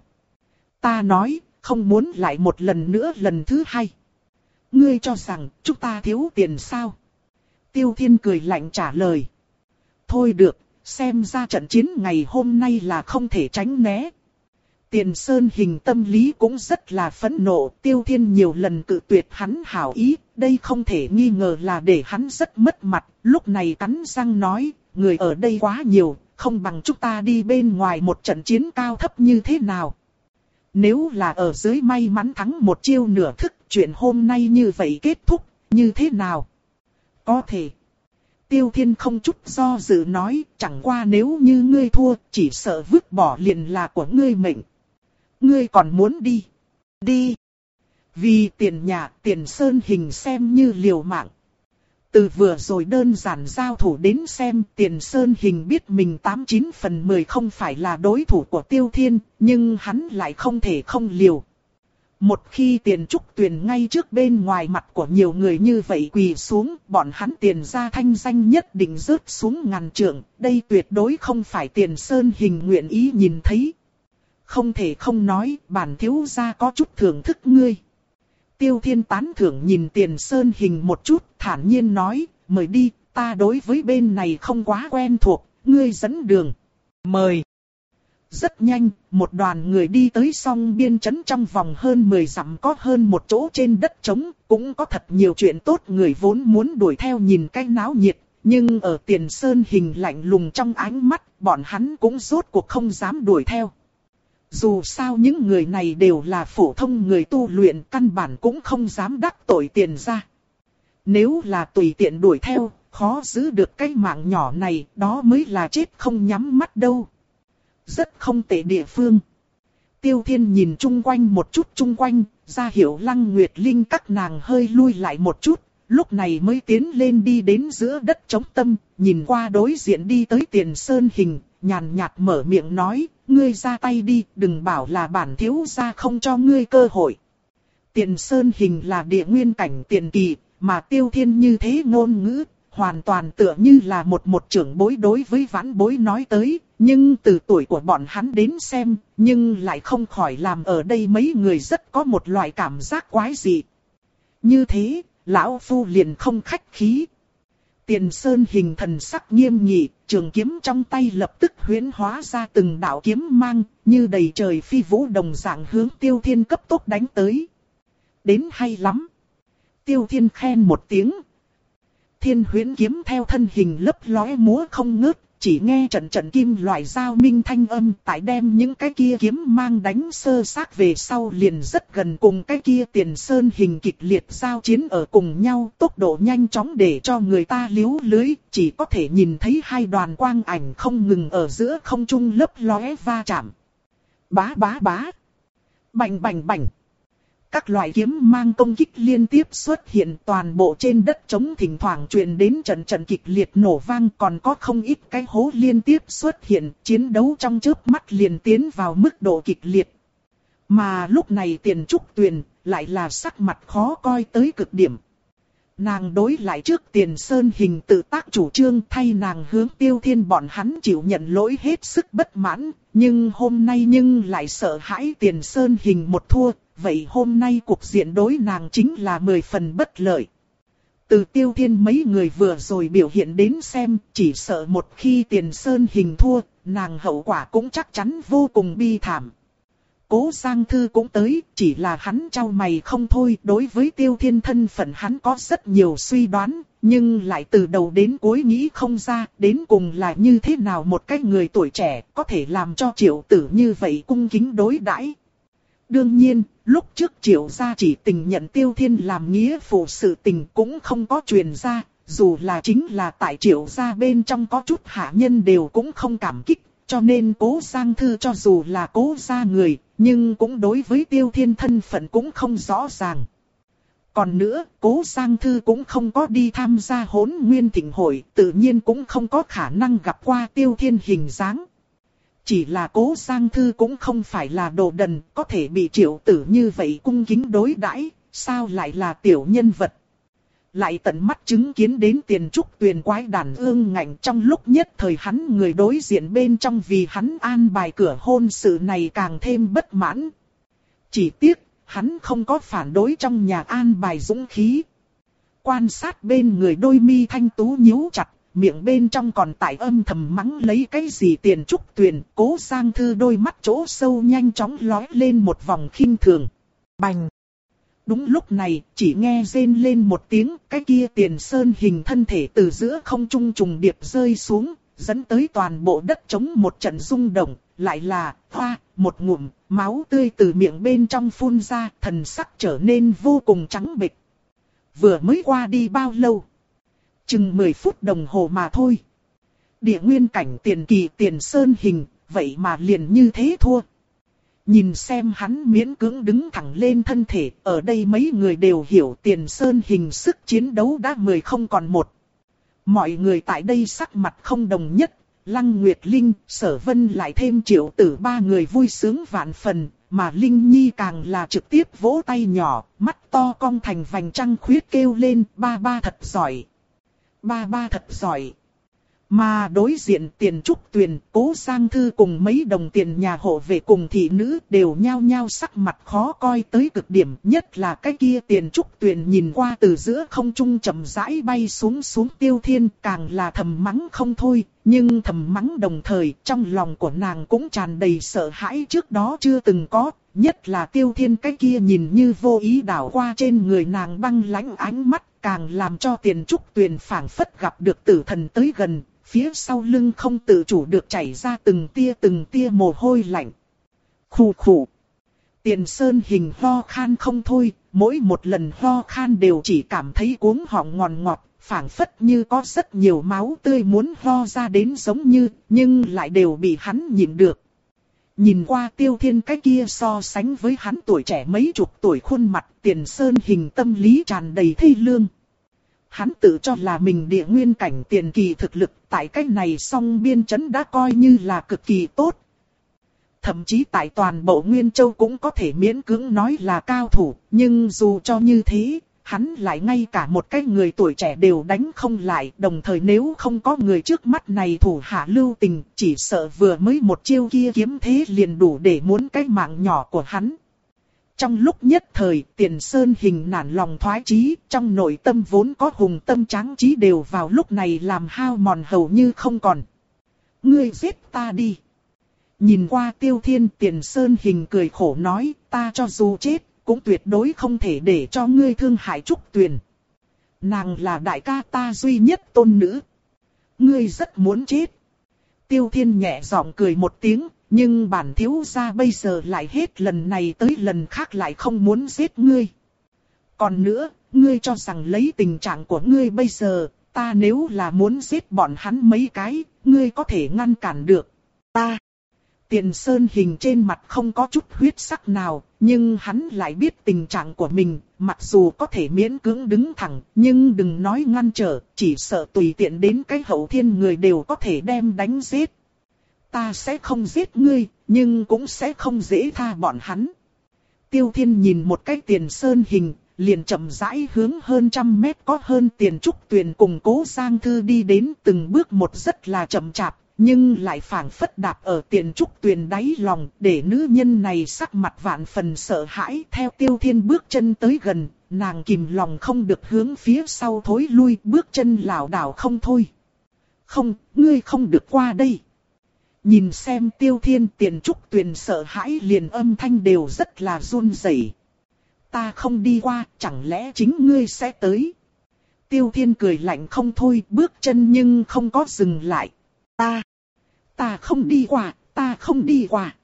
Ta nói, không muốn lại một lần nữa lần thứ hai. Ngươi cho rằng chúng ta thiếu tiền sao? Tiêu Thiên cười lạnh trả lời. Thôi được, xem ra trận chiến ngày hôm nay là không thể tránh né. Tiền Sơn Hình tâm lý cũng rất là phẫn nộ, Tiêu Thiên nhiều lần cự tuyệt hắn hảo ý, đây không thể nghi ngờ là để hắn rất mất mặt, lúc này cắn răng nói, người ở đây quá nhiều, không bằng chúng ta đi bên ngoài một trận chiến cao thấp như thế nào. Nếu là ở dưới may mắn thắng một chiêu nửa thức, chuyện hôm nay như vậy kết thúc, như thế nào? Có thể. Tiêu Thiên không chút do dự nói, chẳng qua nếu như ngươi thua, chỉ sợ vứt bỏ liền là của ngươi mệnh. Ngươi còn muốn đi? Đi. Vì tiền nhà, Tiền Sơn Hình xem như liều mạng. Từ vừa rồi đơn giản giao thủ đến xem, Tiền Sơn Hình biết mình tám chín phần mười không phải là đối thủ của Tiêu Thiên, nhưng hắn lại không thể không liều. Một khi Tiền Trúc Tuyền ngay trước bên ngoài mặt của nhiều người như vậy quỳ xuống, bọn hắn Tiền gia thanh danh nhất định rớt xuống ngàn trượng, đây tuyệt đối không phải Tiền Sơn Hình nguyện ý nhìn thấy. Không thể không nói, bản thiếu gia có chút thưởng thức ngươi. Tiêu Thiên tán thưởng nhìn Tiền Sơn Hình một chút, thản nhiên nói, mời đi, ta đối với bên này không quá quen thuộc, ngươi dẫn đường. Mời. Rất nhanh, một đoàn người đi tới song biên trấn trong vòng hơn mười dặm có hơn một chỗ trên đất trống, cũng có thật nhiều chuyện tốt người vốn muốn đuổi theo nhìn cái náo nhiệt, nhưng ở Tiền Sơn Hình lạnh lùng trong ánh mắt, bọn hắn cũng rốt cuộc không dám đuổi theo. Dù sao những người này đều là phổ thông người tu luyện, căn bản cũng không dám đắc tội Tiền gia. Nếu là tùy tiện đuổi theo, khó giữ được cái mạng nhỏ này, đó mới là chết không nhắm mắt đâu. Rất không tệ địa phương. Tiêu Thiên nhìn chung quanh một chút chung quanh, ra hiệu Lăng Nguyệt Linh các nàng hơi lui lại một chút, lúc này mới tiến lên đi đến giữa đất trống tâm, nhìn qua đối diện đi tới Tiền Sơn Hình, nhàn nhạt mở miệng nói, ngươi ra tay đi, đừng bảo là bản thiếu gia không cho ngươi cơ hội. Tiền Sơn Hình là địa nguyên cảnh tiền kỳ, mà Tiêu Thiên như thế ngôn ngữ, hoàn toàn tựa như là một một trưởng bối đối với vãn bối nói tới, nhưng từ tuổi của bọn hắn đến xem, nhưng lại không khỏi làm ở đây mấy người rất có một loại cảm giác quái dị. Như thế, lão phu liền không khách khí. Tiền Sơn Hình thần sắc nghiêm nghị, trường kiếm trong tay lập tức huyễn hóa ra từng đạo kiếm mang, như đầy trời phi vũ đồng dạng hướng Tiêu Thiên cấp tốc đánh tới. Đến hay lắm. Tiêu Thiên khen một tiếng. Thiên huyễn kiếm theo thân hình lấp lóe múa không ngớt, chỉ nghe trận trận kim loại giao minh thanh âm, tại đem những cái kia kiếm mang đánh sơ xác về sau liền rất gần cùng cái kia Tiền Sơn Hình kịch liệt giao chiến ở cùng nhau, tốc độ nhanh chóng để cho người ta liếu lưới, chỉ có thể nhìn thấy hai đoàn quang ảnh không ngừng ở giữa không trung lấp lóe va chạm. Bá bá bá, bành bành bành. Các loại kiếm mang công kích liên tiếp xuất hiện, toàn bộ trên đất trống thỉnh thoảng truyền đến trận trận kịch liệt nổ vang, còn có không ít cái hố liên tiếp xuất hiện, chiến đấu trong chớp mắt liền tiến vào mức độ kịch liệt. Mà lúc này Tiền Trúc Tuyền lại là sắc mặt khó coi tới cực điểm. Nàng đối lại trước Tiền Sơn Hình tự tác chủ trương, thay nàng hướng Tiêu Thiên bọn hắn chịu nhận lỗi hết sức bất mãn, nhưng hôm nay nhưng lại sợ hãi Tiền Sơn Hình một thua. Vậy hôm nay cuộc diện đối nàng chính là mười phần bất lợi. Từ Tiêu Thiên mấy người vừa rồi biểu hiện đến xem, chỉ sợ một khi Tiền Sơn Hình thua, nàng hậu quả cũng chắc chắn vô cùng bi thảm. Cố Giang Thư cũng tới, chỉ là hắn trao mày không thôi. Đối với Tiêu Thiên thân phận hắn có rất nhiều suy đoán, nhưng lại từ đầu đến cuối nghĩ không ra, đến cùng là như thế nào một cái người tuổi trẻ có thể làm cho Triệu Tử như vậy cung kính đối đãi. Đương nhiên, lúc trước Triệu gia chỉ tình nhận Tiêu Thiên làm nghĩa phụ sự tình cũng không có truyền ra, dù là chính là tại Triệu gia bên trong có chút hạ nhân đều cũng không cảm kích, cho nên Cố Giang Thư cho dù là Cố gia người, nhưng cũng đối với Tiêu Thiên thân phận cũng không rõ ràng. Còn nữa, Cố Giang Thư cũng không có đi tham gia Hỗn Nguyên Thịnh hội, tự nhiên cũng không có khả năng gặp qua Tiêu Thiên hình dáng. Chỉ là Cố Giang Thư cũng không phải là đồ đần, có thể bị Triệu Tử như vậy cung kính đối đãi, sao lại là tiểu nhân vật. Lại tận mắt chứng kiến đến Tiền Trúc Tuyền quái đàn ương ngạnh, trong lúc nhất thời hắn người đối diện bên trong vì hắn an bài cửa hôn sự này càng thêm bất mãn. Chỉ tiếc, hắn không có phản đối trong nhà an bài dũng khí. Quan sát bên người đôi mi thanh tú nhíu chặt. Miệng bên trong còn tại âm thầm mắng lấy cái gì Tiền Trúc Tuyền, Cố Giang Thư đôi mắt chỗ sâu nhanh chóng lóe lên một vòng khinh thường. Bành! Đúng lúc này, chỉ nghe rên lên một tiếng, cái kia Tiền Sơn Hình thân thể từ giữa không trung trùng điệp rơi xuống, dẫn tới toàn bộ đất trống một trận rung động, lại là, hoa, một ngụm, máu tươi từ miệng bên trong phun ra, thần sắc trở nên vô cùng trắng bệch. Vừa mới qua đi bao lâu? Chừng mười phút đồng hồ mà thôi. Địa nguyên cảnh tiền kỳ Tiền Sơn Hình, vậy mà liền như thế thua. Nhìn xem hắn miễn cưỡng đứng thẳng lên thân thể, ở đây mấy người đều hiểu Tiền Sơn Hình sức chiến đấu đã mười không còn một. Mọi người tại đây sắc mặt không đồng nhất, Lăng Nguyệt Linh, Sở Vân lại thêm Triệu Tử ba người vui sướng vạn phần, mà Linh Nhi càng là trực tiếp vỗ tay nhỏ, mắt to cong thành vành trăng khuyết kêu lên, ba ba thật giỏi. Ba ba thật giỏi. Mà đối diện Tiền Trúc Tuyền, Cố Giang Thư cùng mấy đồng tiền nhà hộ vệ cùng thị nữ đều nhao nhao sắc mặt khó coi tới cực điểm. Nhất là cái kia Tiền Trúc Tuyền nhìn qua từ giữa không trung chậm rãi bay xuống xuống Tiêu Thiên, càng là thầm mắng không thôi. Nhưng thầm mắng đồng thời trong lòng của nàng cũng tràn đầy sợ hãi trước đó chưa từng có. Nhất là Tiêu Thiên cái kia nhìn như vô ý đảo qua trên người nàng băng lãnh ánh mắt, càng làm cho Tiền Trúc Tuyền phảng phất gặp được tử thần tới gần, phía sau lưng không tự chủ được chảy ra từng tia từng tia mồ hôi lạnh. Khù khù. Tiền Sơn Hình ho khan không thôi, mỗi một lần ho khan đều chỉ cảm thấy cuống họng ngọt ngọt, phảng phất như có rất nhiều máu tươi muốn ho ra đến giống như, nhưng lại đều bị hắn nhịn được. Nhìn qua Tiêu Thiên cái kia so sánh với hắn tuổi trẻ mấy chục tuổi khuôn mặt, Tiền Sơn Hình tâm lý tràn đầy thê lương. Hắn tự cho là mình địa nguyên cảnh tiền kỳ thực lực tại cách này song biên trấn đã coi như là cực kỳ tốt. Thậm chí tại toàn bộ Nguyên Châu cũng có thể miễn cưỡng nói là cao thủ, nhưng dù cho như thế, hắn lại ngay cả một cái người tuổi trẻ đều đánh không lại. Đồng thời nếu không có người trước mắt này thủ hạ lưu tình, chỉ sợ vừa mới một chiêu kia kiếm thế liền đủ để muốn cái mạng nhỏ của hắn. Trong lúc nhất thời, Tiền Sơn Hình nản lòng thoái chí, trong nội tâm vốn có hùng tâm tráng trí đều vào lúc này làm hao mòn hầu như không còn. Ngươi giết ta đi. Nhìn qua Tiêu Thiên, Tiền Sơn Hình cười khổ nói, ta cho dù chết, cũng tuyệt đối không thể để cho ngươi thương hại Trúc Tuyền. Nàng là đại ca ta duy nhất tôn nữ. Ngươi rất muốn chết. Tiêu Thiên nhẹ giọng cười một tiếng, nhưng bản thiếu gia bây giờ lại hết lần này tới lần khác lại không muốn giết ngươi. Còn nữa, ngươi cho rằng lấy tình trạng của ngươi bây giờ, ta nếu là muốn giết bọn hắn mấy cái, ngươi có thể ngăn cản được. Ta. Tiền Sơn Hình trên mặt không có chút huyết sắc nào, nhưng hắn lại biết tình trạng của mình, mặc dù có thể miễn cưỡng đứng thẳng, nhưng đừng nói ngăn trở, chỉ sợ tùy tiện đến cái Hậu Thiên người đều có thể đem đánh giết. Ta sẽ không giết ngươi, nhưng cũng sẽ không dễ tha bọn hắn. Tiêu Thiên nhìn một cái Tiền Sơn Hình, liền chậm rãi hướng hơn trăm mét có hơn Tiền Trúc Tuyền cùng Cố Giang Thư đi đến, từng bước một rất là chậm chạp, nhưng lại phảng phất đạp ở Tiền Trúc Tuyền đáy lòng, để nữ nhân này sắc mặt vạn phần sợ hãi. Theo Tiêu Thiên bước chân tới gần, nàng kìm lòng không được hướng phía sau thối lui, bước chân lảo đảo không thôi. Không, ngươi không được qua đây. Nhìn xem Tiêu Thiên, Tiền Trúc Tuyền sợ hãi liền âm thanh đều rất là run rẩy. Ta không đi qua, chẳng lẽ chính ngươi sẽ tới? Tiêu Thiên cười lạnh không thôi, bước chân nhưng không có dừng lại. Ta, ta không đi qua, ta không đi qua.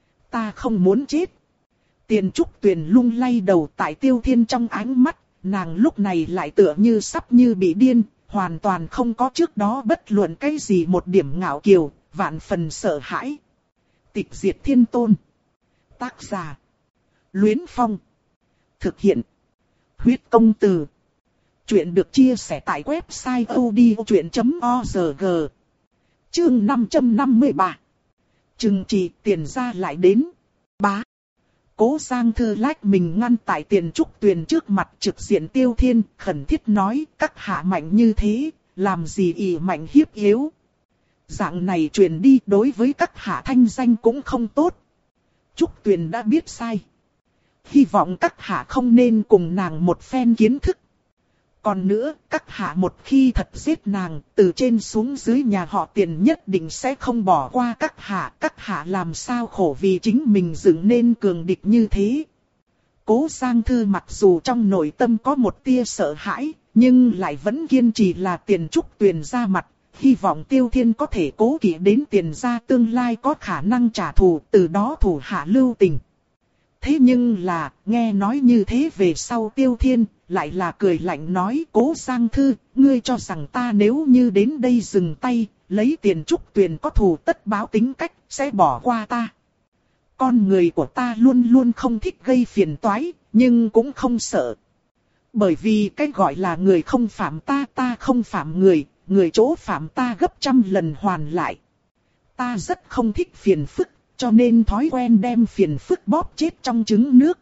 Ta không muốn chết. Tiền Trúc Tuyền lung lay đầu tại Tiêu Thiên trong ánh mắt, nàng lúc này lại tựa như sắp như bị điên, hoàn toàn không có trước đó bất luận cái gì một điểm ngạo kiều, vạn phần sợ hãi. Tịch diệt thiên tôn. Tác giả. Luyến Phong. Thực hiện. Huyết công từ. Chuyện được chia sẻ tại website odchuyện chấm org. Chương năm trăm năm mươi ba. Trừng trị Tiền gia lại đến. Bá. Cố Giang Thư lách mình ngăn tại Tiền Trúc Tuyền trước mặt trực diện Tiêu Thiên, khẩn thiết nói, các hạ mạnh như thế, làm gì ỷ mạnh hiếp yếu. Dạng này truyền đi đối với các hạ thanh danh cũng không tốt. Trúc Tuyền đã biết sai. Hy vọng các hạ không nên cùng nàng một phen kiến thức. Còn nữa, các hạ một khi thật giết nàng, từ trên xuống dưới nhà họ Tiền nhất định sẽ không bỏ qua các hạ. Các hạ làm sao khổ vì chính mình dựng nên cường địch như thế. Cố Giang Thư mặc dù trong nội tâm có một tia sợ hãi, nhưng lại vẫn kiên trì là Tiền Trúc Tuyền ra mặt. Hy vọng Tiêu Thiên có thể cố kỵ đến Tiền gia tương lai có khả năng trả thù, từ đó thủ hạ lưu tình. Thế nhưng là, nghe nói như thế về sau Tiêu Thiên, lại là cười lạnh nói, Cố Giang Thư, ngươi cho rằng ta nếu như đến đây dừng tay, lấy Tiền Trúc Tuyền có thù tất báo tính cách, sẽ bỏ qua ta. Con người của ta luôn luôn không thích gây phiền toái, nhưng cũng không sợ. Bởi vì cái gọi là người không phạm ta, ta không phạm người, người chỗ phạm ta gấp trăm lần hoàn lại. Ta rất không thích phiền phức, cho nên thói quen đem phiền phức bóp chết trong trứng nước.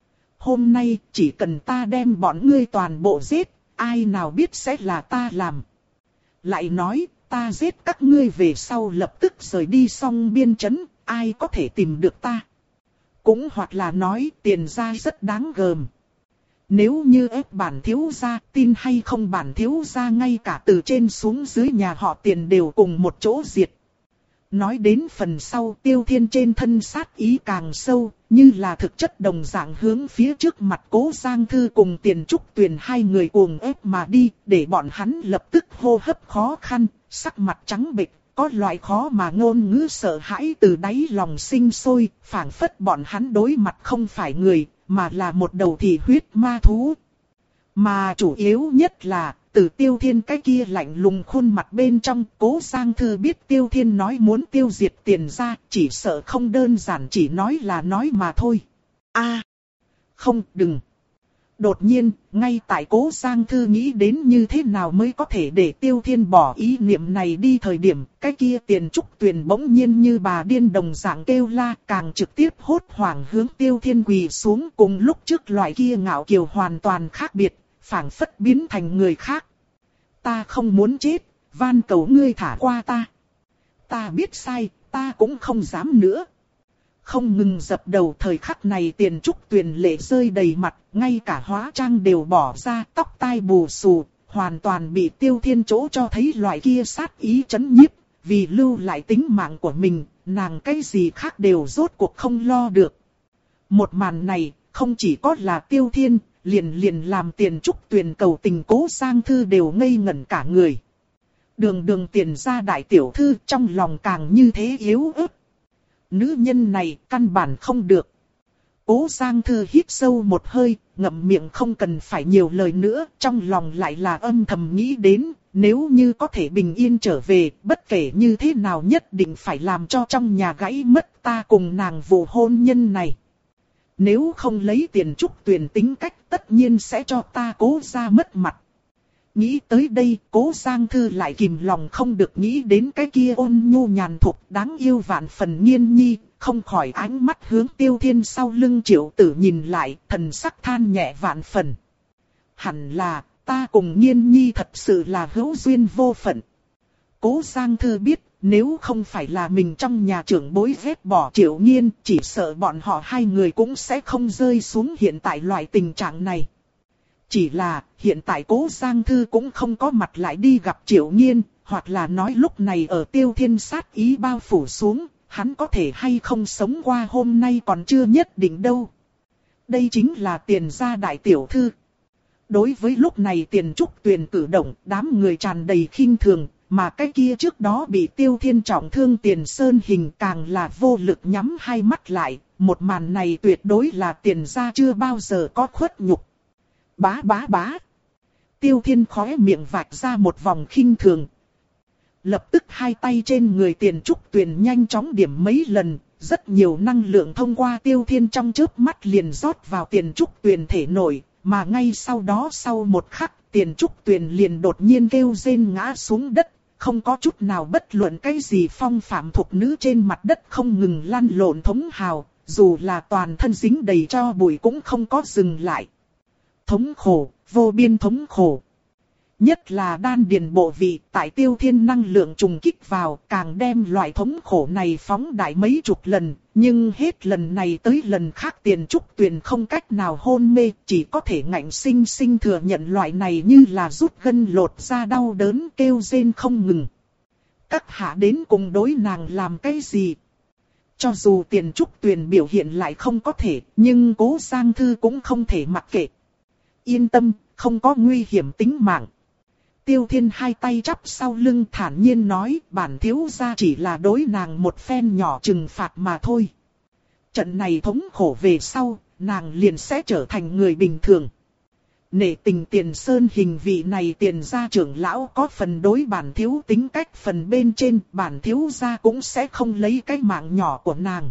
Hôm nay chỉ cần ta đem bọn ngươi toàn bộ giết, ai nào biết sẽ là ta làm. Lại nói, ta giết các ngươi về sau lập tức rời đi xong biên trấn, ai có thể tìm được ta. Cũng hoặc là nói Tiền gia rất đáng gờm. Nếu như ép bản thiếu gia, tin hay không bản thiếu gia ngay cả từ trên xuống dưới nhà họ Tiền đều cùng một chỗ diệt. Nói đến phần sau Tiêu Thiên trên thân sát ý càng sâu, như là thực chất đồng dạng hướng phía trước mặt Cố Giang Thư cùng Tiền Trúc Tuyền hai người cuồng ép mà đi, để bọn hắn lập tức hô hấp khó khăn, sắc mặt trắng bệch, có loại khó mà ngôn ngữ sợ hãi từ đáy lòng sinh sôi, phảng phất bọn hắn đối mặt không phải người, mà là một đầu thị huyết ma thú. Mà chủ yếu nhất là, từ Tiêu Thiên cái kia lạnh lùng khuôn mặt bên trong, Cố Giang Thư biết Tiêu Thiên nói muốn tiêu diệt Tiền gia, chỉ sợ không đơn giản chỉ nói là nói mà thôi. A, không, đừng. Đột nhiên, ngay tại Cố Giang Thư nghĩ đến như thế nào mới có thể để Tiêu Thiên bỏ ý niệm này đi thời điểm, cái kia Tiền Trúc Tuyền bỗng nhiên như bà điên đồng dạng kêu la, càng trực tiếp hốt hoảng hướng Tiêu Thiên quỳ xuống, cùng lúc trước loại kia ngạo kiều hoàn toàn khác biệt, phảng phất biến thành người khác. Ta không muốn chết, van cầu ngươi thả qua ta. Ta biết sai, ta cũng không dám nữa. không ngừng dập đầu. Thời khắc này Tiền Trúc Tuyền lệ rơi đầy mặt, ngay cả hóa trang đều bỏ ra, tóc tai bù xù, hoàn toàn bị Tiêu Thiên chỗ cho thấy loại kia sát ý chấn nhiếp. Vì lưu lại tính mạng của mình, nàng cái gì khác đều rốt cuộc không lo được. Một màn này, không chỉ có là Tiêu Thiên, liền liền làm Tiền Trúc Tuyền cầu tình Cố Giang Thư đều ngây ngẩn cả người. Đường đường Tiền gia đại tiểu thư trong lòng càng như thế yếu ớt. Nữ nhân này căn bản không được. Cố Giang Thư hít sâu một hơi, ngậm miệng không cần phải nhiều lời nữa, trong lòng lại là âm thầm nghĩ đến, nếu như có thể bình yên trở về, bất kể như thế nào nhất định phải làm cho trong nhà gãy mất ta cùng nàng vụ hôn nhân này. Nếu không lấy Tiền Trúc Tuyền tính cách tất nhiên sẽ cho ta Cố gia mất mặt. Nghĩ tới đây, Cố Giang Thư lại kìm lòng không được nghĩ đến cái kia ôn nhu nhàn thục đáng yêu vạn phần Nghiên Nhi, không khỏi ánh mắt hướng Tiêu Thiên sau lưng Triệu Tử nhìn lại, thần sắc than nhẹ vạn phần. Hẳn là, ta cùng Nghiên Nhi thật sự là hữu duyên vô phận. Cố Giang Thư biết, nếu không phải là mình trong nhà trưởng bối ghét bỏ Triệu Nghiên, chỉ sợ bọn họ hai người cũng sẽ không rơi xuống hiện tại loại tình trạng này. Chỉ là, hiện tại Cố Giang Thư cũng không có mặt lại đi gặp Triệu Nghiên, hoặc là nói lúc này ở Tiêu Thiên sát ý bao phủ xuống, hắn có thể hay không sống qua hôm nay còn chưa nhất định đâu. Đây chính là Tiền gia đại tiểu thư. Đối với lúc này Tiền Trúc Tuyền cử động, đám người tràn đầy khinh thường, mà cái kia trước đó bị Tiêu Thiên trọng thương Tiền Sơn Hình càng là vô lực nhắm hai mắt lại, một màn này tuyệt đối là Tiền gia chưa bao giờ có khuất nhục. Bá bá bá. Tiêu Thiên khóe miệng vạch ra một vòng khinh thường. Lập tức hai tay trên người Tiền Trúc Tuyền nhanh chóng điểm mấy lần, rất nhiều năng lượng thông qua Tiêu Thiên trong chớp mắt liền rót vào Tiền Trúc Tuyền thể nội, mà ngay sau đó sau một khắc Tiền Trúc Tuyền liền đột nhiên kêu rên ngã xuống đất, không có chút nào bất luận cái gì phong phạm thuộc nữ trên mặt đất không ngừng lăn lộn thống hào, dù là toàn thân dính đầy tro bụi cũng không có dừng lại. Thống khổ, vô biên thống khổ. Nhất là đan điền bộ vị, tại Tiêu Thiên năng lượng trùng kích vào, càng đem loại thống khổ này phóng đại mấy chục lần, nhưng hết lần này tới lần khác Tiền Trúc Tuyền không cách nào hôn mê, chỉ có thể ngạnh sinh sinh thừa nhận loại này như là rút gân lột da đau đớn kêu rên không ngừng. Các hạ đến cùng đối nàng làm cái gì? Cho dù Tiền Trúc Tuyền biểu hiện lại không có thể, nhưng Cố Giang Thư cũng không thể mặc kệ. Yên tâm, không có nguy hiểm tính mạng. Tiêu Thiên hai tay chắp sau lưng thản nhiên nói, bản thiếu gia chỉ là đối nàng một phen nhỏ trừng phạt mà thôi. Trận này thống khổ về sau, nàng liền sẽ trở thành người bình thường. Nể tình Tiền Sơn Hình vị này Tiền gia trưởng lão có phần đối bản thiếu tính cách phần bên trên, bản thiếu gia cũng sẽ không lấy cái mạng nhỏ của nàng.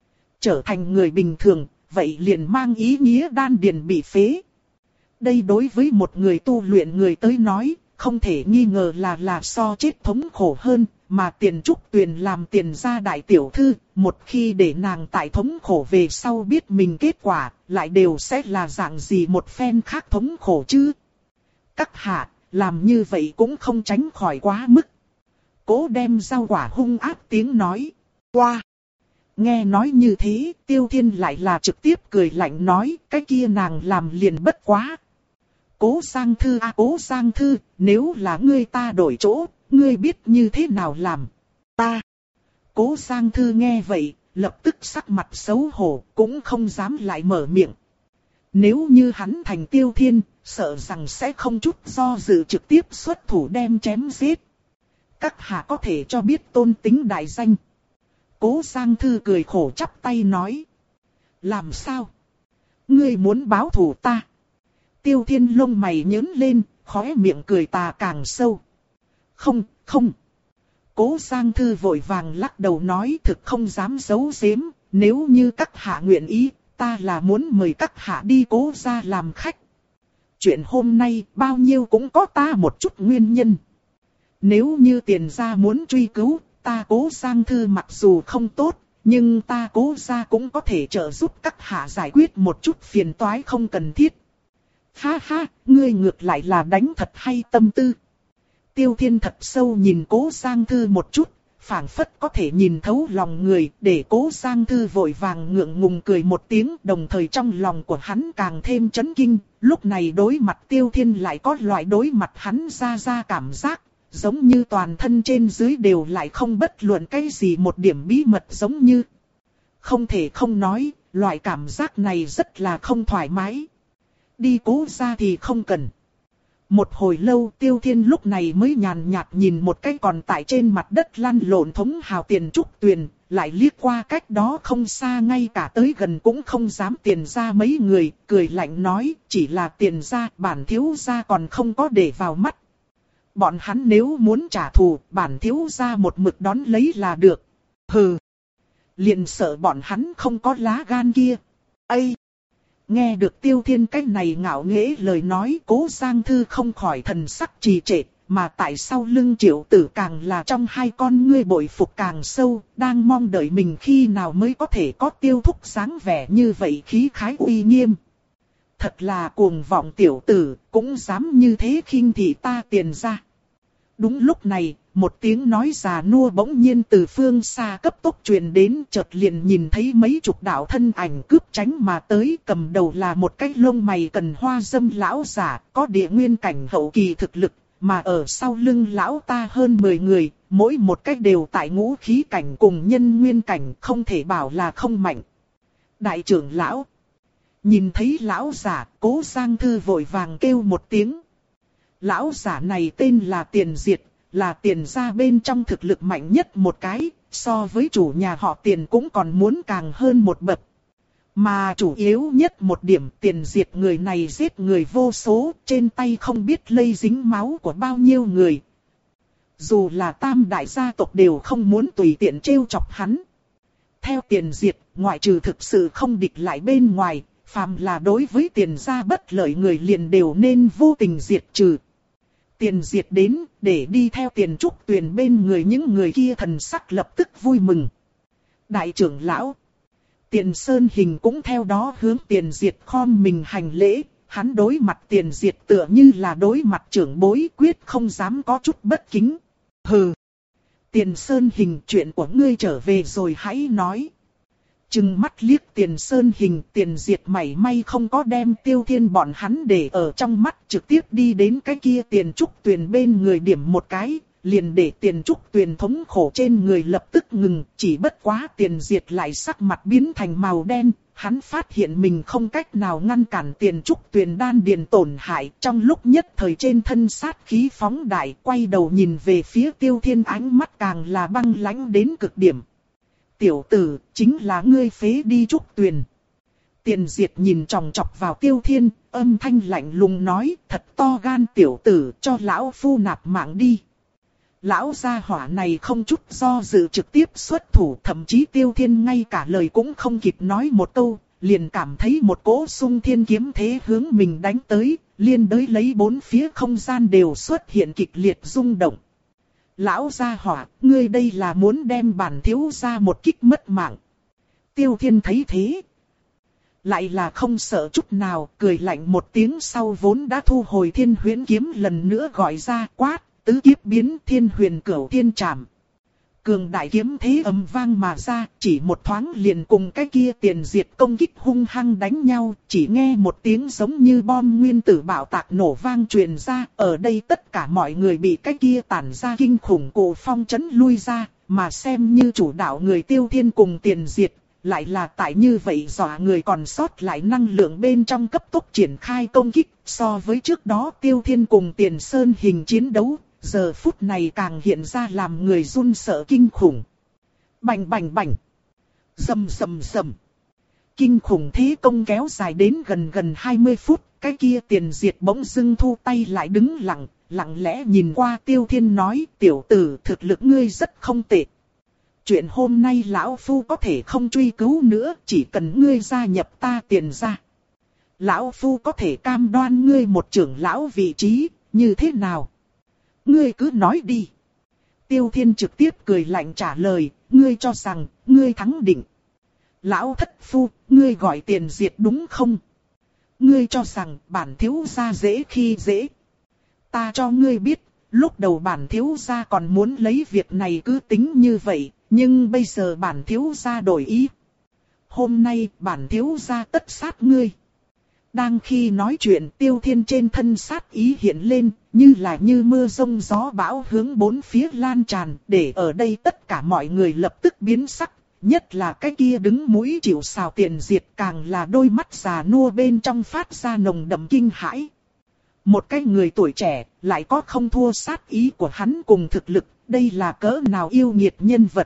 Trở thành người bình thường, vậy liền mang ý nghĩa đan điền bị phế. Đây đối với một người tu luyện người tới nói, không thể nghi ngờ là là so chết thống khổ hơn, mà Tiền Trúc Tuyền làm Tiền gia đại tiểu thư, một khi để nàng tại thống khổ về sau biết mình kết quả, lại đều sẽ là dạng gì một phen khác thống khổ chứ. Các hạ, làm như vậy cũng không tránh khỏi quá mức. Cố đem rau quả hung ác tiếng nói. Qua! Nghe nói như thế, Tiêu Thiên lại là trực tiếp cười lạnh nói, cái kia nàng làm liền bất quá. Cố Giang Thư à Cố Giang Thư, nếu là ngươi ta đổi chỗ, ngươi biết như thế nào làm? Ta. Cố Giang Thư nghe vậy, lập tức sắc mặt xấu hổ, cũng không dám lại mở miệng. Nếu như hắn thành Tiêu Thiên, sợ rằng sẽ không chút do dự trực tiếp xuất thủ đem chém giết. Các hạ có thể cho biết tôn tính đại danh. Cố Giang Thư cười khổ chắp tay nói. Làm sao? Ngươi muốn báo thù ta? Tiêu Thiên lông mày nhớn lên, khóe miệng cười tà càng sâu. Không, không. Cố Giang Thư vội vàng lắc đầu nói thực không dám giấu giếm, nếu như các hạ nguyện ý, ta là muốn mời các hạ đi Cố gia làm khách. Chuyện hôm nay bao nhiêu cũng có ta một chút nguyên nhân. Nếu như Tiền gia muốn truy cứu, ta Cố Giang Thư mặc dù không tốt, nhưng ta Cố gia cũng có thể trợ giúp các hạ giải quyết một chút phiền toái không cần thiết. Ha ha, ngươi ngược lại là đánh thật hay tâm tư. Tiêu Thiên thật sâu nhìn Cố Giang Thư một chút, phảng phất có thể nhìn thấu lòng người, để Cố Giang Thư vội vàng ngượng ngùng cười một tiếng, đồng thời trong lòng của hắn càng thêm chấn kinh, lúc này đối mặt Tiêu Thiên lại có loại đối mặt hắn ra ra cảm giác, giống như toàn thân trên dưới đều lại không bất luận cái gì một điểm bí mật giống như. Không thể không nói, loại cảm giác này rất là không thoải mái. Đi Cố gia thì không cần. Một hồi lâu Tiêu Thiên lúc này mới nhàn nhạt nhìn một cái còn tại trên mặt đất lăn lộn Thống Hào Tiền Trúc Tuyền, lại liếc qua cách đó không xa ngay cả tới gần cũng không dám Tiền gia mấy người, cười lạnh nói chỉ là Tiền gia bản thiếu gia còn không có để vào mắt. Bọn hắn nếu muốn trả thù bản thiếu gia một mực đón lấy là được. Hừ, liền sợ bọn hắn không có lá gan kia. Ây! Nghe được Tiêu Thiên cái này ngạo nghễ lời nói, Cố Giang Thư không khỏi thần sắc trì trệ, mà tại sau lưng Triệu Tử càng là trong hai con ngươi bội phục càng sâu, đang mong đợi mình khi nào mới có thể có Tiêu Thúc dáng vẻ như vậy khí khái uy nghiêm. Thật là cuồng vọng tiểu tử, cũng dám như thế khinh thị ta Tiền gia. Đúng lúc này, một tiếng nói già nua bỗng nhiên từ phương xa cấp tốc truyền đến, chợt liền nhìn thấy mấy chục đạo thân ảnh cướp tránh mà tới, cầm đầu là một cái lông mày cần hoa dâm lão giả, có địa nguyên cảnh hậu kỳ thực lực, mà ở sau lưng lão ta hơn mười người, mỗi một cái đều tại ngũ khí cảnh cùng nhân nguyên cảnh, không thể bảo là không mạnh. Đại trưởng lão, nhìn thấy lão giả, Cố Giang Thư vội vàng kêu một tiếng. Lão giả này tên là Tiền Diệt, là Tiền gia bên trong thực lực mạnh nhất một cái, so với chủ nhà họ Tiền cũng còn muốn càng hơn một bậc. Mà chủ yếu nhất một điểm, Tiền Diệt người này giết người vô số, trên tay không biết lây dính máu của bao nhiêu người. Dù là tam đại gia tộc đều không muốn tùy tiện trêu chọc hắn. Theo Tiền Diệt, ngoại trừ thực sự không địch lại bên ngoài, phàm là đối với Tiền gia bất lợi người liền đều nên vô tình diệt trừ. Tiền Diệt đến, để đi theo Tiền Trúc Tuyền bên người những người kia thần sắc lập tức vui mừng. Đại trưởng lão, Tiền Sơn Hình cũng theo đó hướng Tiền Diệt khom mình hành lễ, hắn đối mặt Tiền Diệt tựa như là đối mặt trưởng bối, quyết không dám có chút bất kính. Hừ, Tiền Sơn Hình, chuyện của ngươi trở về rồi hãy nói. Trừng mắt liếc Tiền Sơn Hình, Tiền Diệt mảy may không có đem Tiêu Thiên bọn hắn để ở trong mắt, trực tiếp đi đến cái kia Tiền Trúc Tuyền bên người điểm một cái, liền để Tiền Trúc Tuyền thống khổ trên người lập tức ngừng, chỉ bất quá Tiền Diệt lại sắc mặt biến thành màu đen, hắn phát hiện mình không cách nào ngăn cản Tiền Trúc Tuyền đan điền tổn hại, trong lúc nhất thời trên thân sát khí phóng đại, quay đầu nhìn về phía Tiêu Thiên, ánh mắt càng là băng lãnh đến cực điểm. Tiểu tử, chính là ngươi phế đi Trúc Tuyền. Tiền Diệt nhìn chòng chọc vào Tiêu Thiên, âm thanh lạnh lùng nói, thật to gan tiểu tử, cho lão phu nạp mạng đi. Lão gia hỏa này không chút do dự trực tiếp xuất thủ, thậm chí Tiêu Thiên ngay cả lời cũng không kịp nói một câu, liền cảm thấy một cỗ xung thiên kiếm thế hướng mình đánh tới, liên đới lấy bốn phía không gian đều xuất hiện kịch liệt rung động. Lão gia hỏa, ngươi đây là muốn đem bản thiếu gia một kích mất mạng. Tiêu Thiên thấy thế, lại là không sợ chút nào, cười lạnh một tiếng sau vốn đã thu hồi Thiên Huyễn kiếm lần nữa gọi ra, quát, tứ kiếp biến Thiên Huyền Cửu Thiên Trảm. Cường đại kiếm thế ầm vang mà ra, chỉ một thoáng liền cùng cái kia Tiền Diệt công kích hung hăng đánh nhau, chỉ nghe một tiếng giống như bom nguyên tử bạo tạc nổ vang truyền ra, ở đây tất cả mọi người bị cái kia tản ra kinh khủng cổ phong chấn lui ra, mà xem như chủ đạo người Tiêu Thiên cùng Tiền Diệt, lại là tại như vậy dọa người còn sót lại năng lượng bên trong cấp tốc triển khai công kích, so với trước đó Tiêu Thiên cùng Tiền Sơn Hình chiến đấu. Giờ phút này càng hiện ra làm người run sợ kinh khủng. Bành bành bành. Rầm rầm rầm. Kinh khủng thế công kéo dài đến gần gần hai mươi phút. Cái kia Tiền Diệt bỗng dưng thu tay lại đứng lặng, lặng lẽ nhìn qua Tiêu Thiên nói, tiểu tử thực lực ngươi rất không tệ. Chuyện hôm nay lão phu có thể không truy cứu nữa, chỉ cần ngươi gia nhập ta Tiền gia. Lão phu có thể cam đoan ngươi một trưởng lão vị trí, như thế nào? Ngươi cứ nói đi. Tiêu Thiên trực tiếp cười lạnh trả lời, ngươi cho rằng, ngươi thắng định. Lão thất phu, ngươi gọi Tiền Diệt đúng không? Ngươi cho rằng bản thiếu gia dễ khi dễ. Ta cho ngươi biết, lúc đầu bản thiếu gia còn muốn lấy việc này cứ tính như vậy, nhưng bây giờ bản thiếu gia đổi ý. Hôm nay bản thiếu gia tất sát ngươi. Đang khi nói chuyện, Tiêu Thiên trên thân sát ý hiện lên, như là như mưa rông gió bão hướng bốn phía lan tràn, để ở đây tất cả mọi người lập tức biến sắc, nhất là cái kia đứng mũi chịu sào Tiền Diệt càng là đôi mắt già nua bên trong phát ra nồng đậm kinh hãi. Một cái người tuổi trẻ, lại có không thua sát ý của hắn cùng thực lực, đây là cỡ nào yêu nghiệt nhân vật.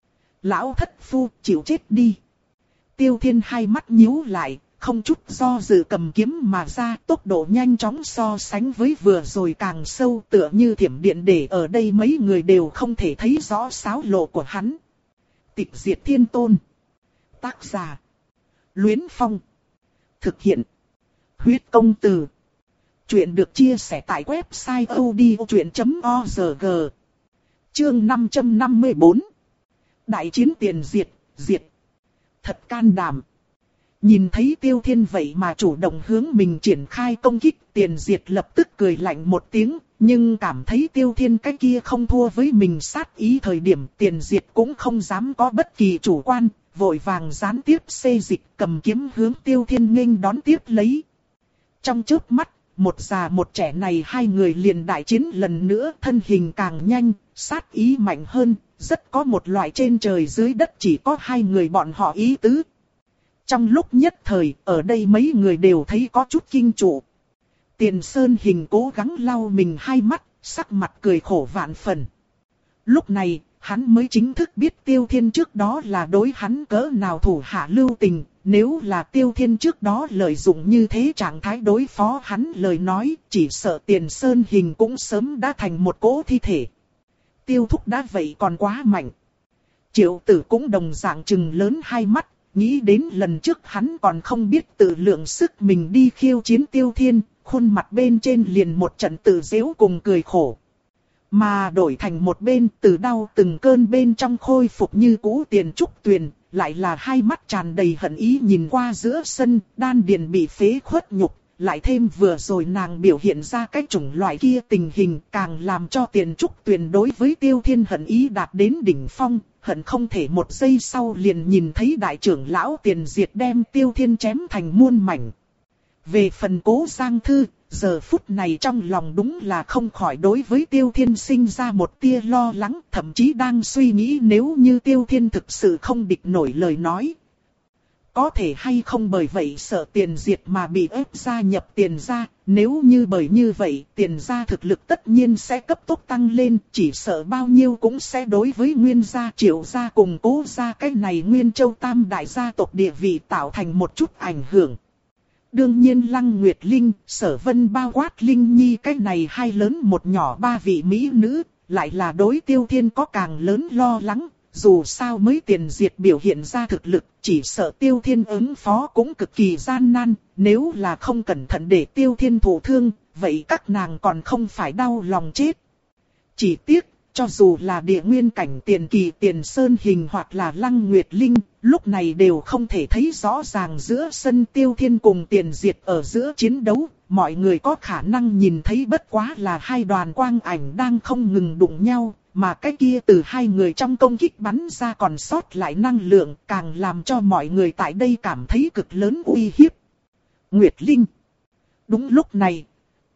Lão thất phu, chịu chết đi. Tiêu Thiên hai mắt nhíu lại, không chút do dự cầm kiếm mà ra, tốc độ nhanh chóng so sánh với vừa rồi càng sâu, tựa như thiểm điện, để ở đây mấy người đều không thể thấy rõ xáo lộ của hắn. Tịch Diệt Thiên Tôn. Tác giả: Luyến Phong. Thực hiện: Huyết Công Từ. Chuyện được chia sẻ tại website odchuyện chấm org. Chương năm trăm năm mươi bốn. Đại chiến Tiền Diệt, diệt. Thật can đảm. Nhìn thấy Tiêu Thiên vậy mà chủ động hướng mình triển khai công kích, Tiền Diệt lập tức cười lạnh một tiếng, nhưng cảm thấy Tiêu Thiên cái kia không thua với mình sát ý thời điểm, Tiền Diệt cũng không dám có bất kỳ chủ quan, vội vàng gián tiếp xê dịch, cầm kiếm hướng Tiêu Thiên nghênh đón tiếp lấy. Trong chớp mắt, một già một trẻ này hai người liền đại chiến lần nữa, thân hình càng nhanh, sát ý mạnh hơn, rất có một loại trên trời dưới đất chỉ có hai người bọn họ ý tứ. Trong lúc nhất thời, ở đây mấy người đều thấy có chút kinh trụ. Tiền Sơn Hình cố gắng lau mình hai mắt, sắc mặt cười khổ vạn phần. Lúc này, hắn mới chính thức biết Tiêu Thiên trước đó là đối hắn cỡ nào thủ hạ lưu tình. Nếu là Tiêu Thiên trước đó lợi dụng như thế trạng thái đối phó hắn lời nói, chỉ sợ Tiền Sơn Hình cũng sớm đã thành một cỗ thi thể. Tiêu Thúc đã vậy còn quá mạnh. Triệu Tử cũng đồng dạng trừng lớn hai mắt, nghĩ đến lần trước hắn còn không biết tự lượng sức mình đi khiêu chiến Tiêu Thiên, khuôn mặt bên trên liền một trận tự giễu cùng cười khổ. Mà đổi thành một bên, từ đau từng cơn bên trong khôi phục như cũ Tiền Trúc Tuyền, lại là hai mắt tràn đầy hận ý nhìn qua giữa sân, đan điền bị phế khuất nhục, lại thêm vừa rồi nàng biểu hiện ra cái chủng loại kia tình hình, càng làm cho Tiền Trúc Tuyền đối với Tiêu Thiên hận ý đạt đến đỉnh phong, hận không thể một giây sau liền nhìn thấy đại trưởng lão Tiền Diệt đem Tiêu Thiên chém thành muôn mảnh. Về phần Cố Giang Thư, giờ phút này trong lòng đúng là không khỏi đối với Tiêu Thiên sinh ra một tia lo lắng, thậm chí đang suy nghĩ nếu như Tiêu Thiên thực sự không địch nổi lời nói. Có thể hay không bởi vậy sợ Tiền Diệt mà bị ép gia nhập Tiền gia, nếu như bởi như vậy Tiền gia thực lực tất nhiên sẽ cấp tốc tăng lên, chỉ sợ bao nhiêu cũng sẽ đối với Nguyên gia, Triệu gia cùng Cố gia cái này Nguyên Châu Tam đại gia tộc địa vị tạo thành một chút ảnh hưởng. Đương nhiên Lăng Nguyệt Linh, Sở Vân bao quát Linh Nhi cái này hai lớn một nhỏ ba vị mỹ nữ, lại là đối Tiêu Thiên có càng lớn lo lắng, dù sao mới Tiền Diệt biểu hiện ra thực lực, chỉ sợ Tiêu Thiên ứng phó cũng cực kỳ gian nan, nếu là không cẩn thận để Tiêu Thiên thụ thương, vậy các nàng còn không phải đau lòng chết. Chỉ tiếc, cho dù là địa nguyên cảnh tiền kỳ Tiền Sơn Hình hoặc là Lăng Nguyệt Linh, lúc này đều không thể thấy rõ ràng giữa sân Tiêu Thiên cùng Tiền Diệt ở giữa chiến đấu, mọi người có khả năng nhìn thấy bất quá là hai đoàn quang ảnh đang không ngừng đụng nhau, mà cái kia từ hai người trong công kích bắn ra còn sót lại năng lượng, càng làm cho mọi người tại đây cảm thấy cực lớn uy hiếp. Nguyệt Linh. Đúng lúc này,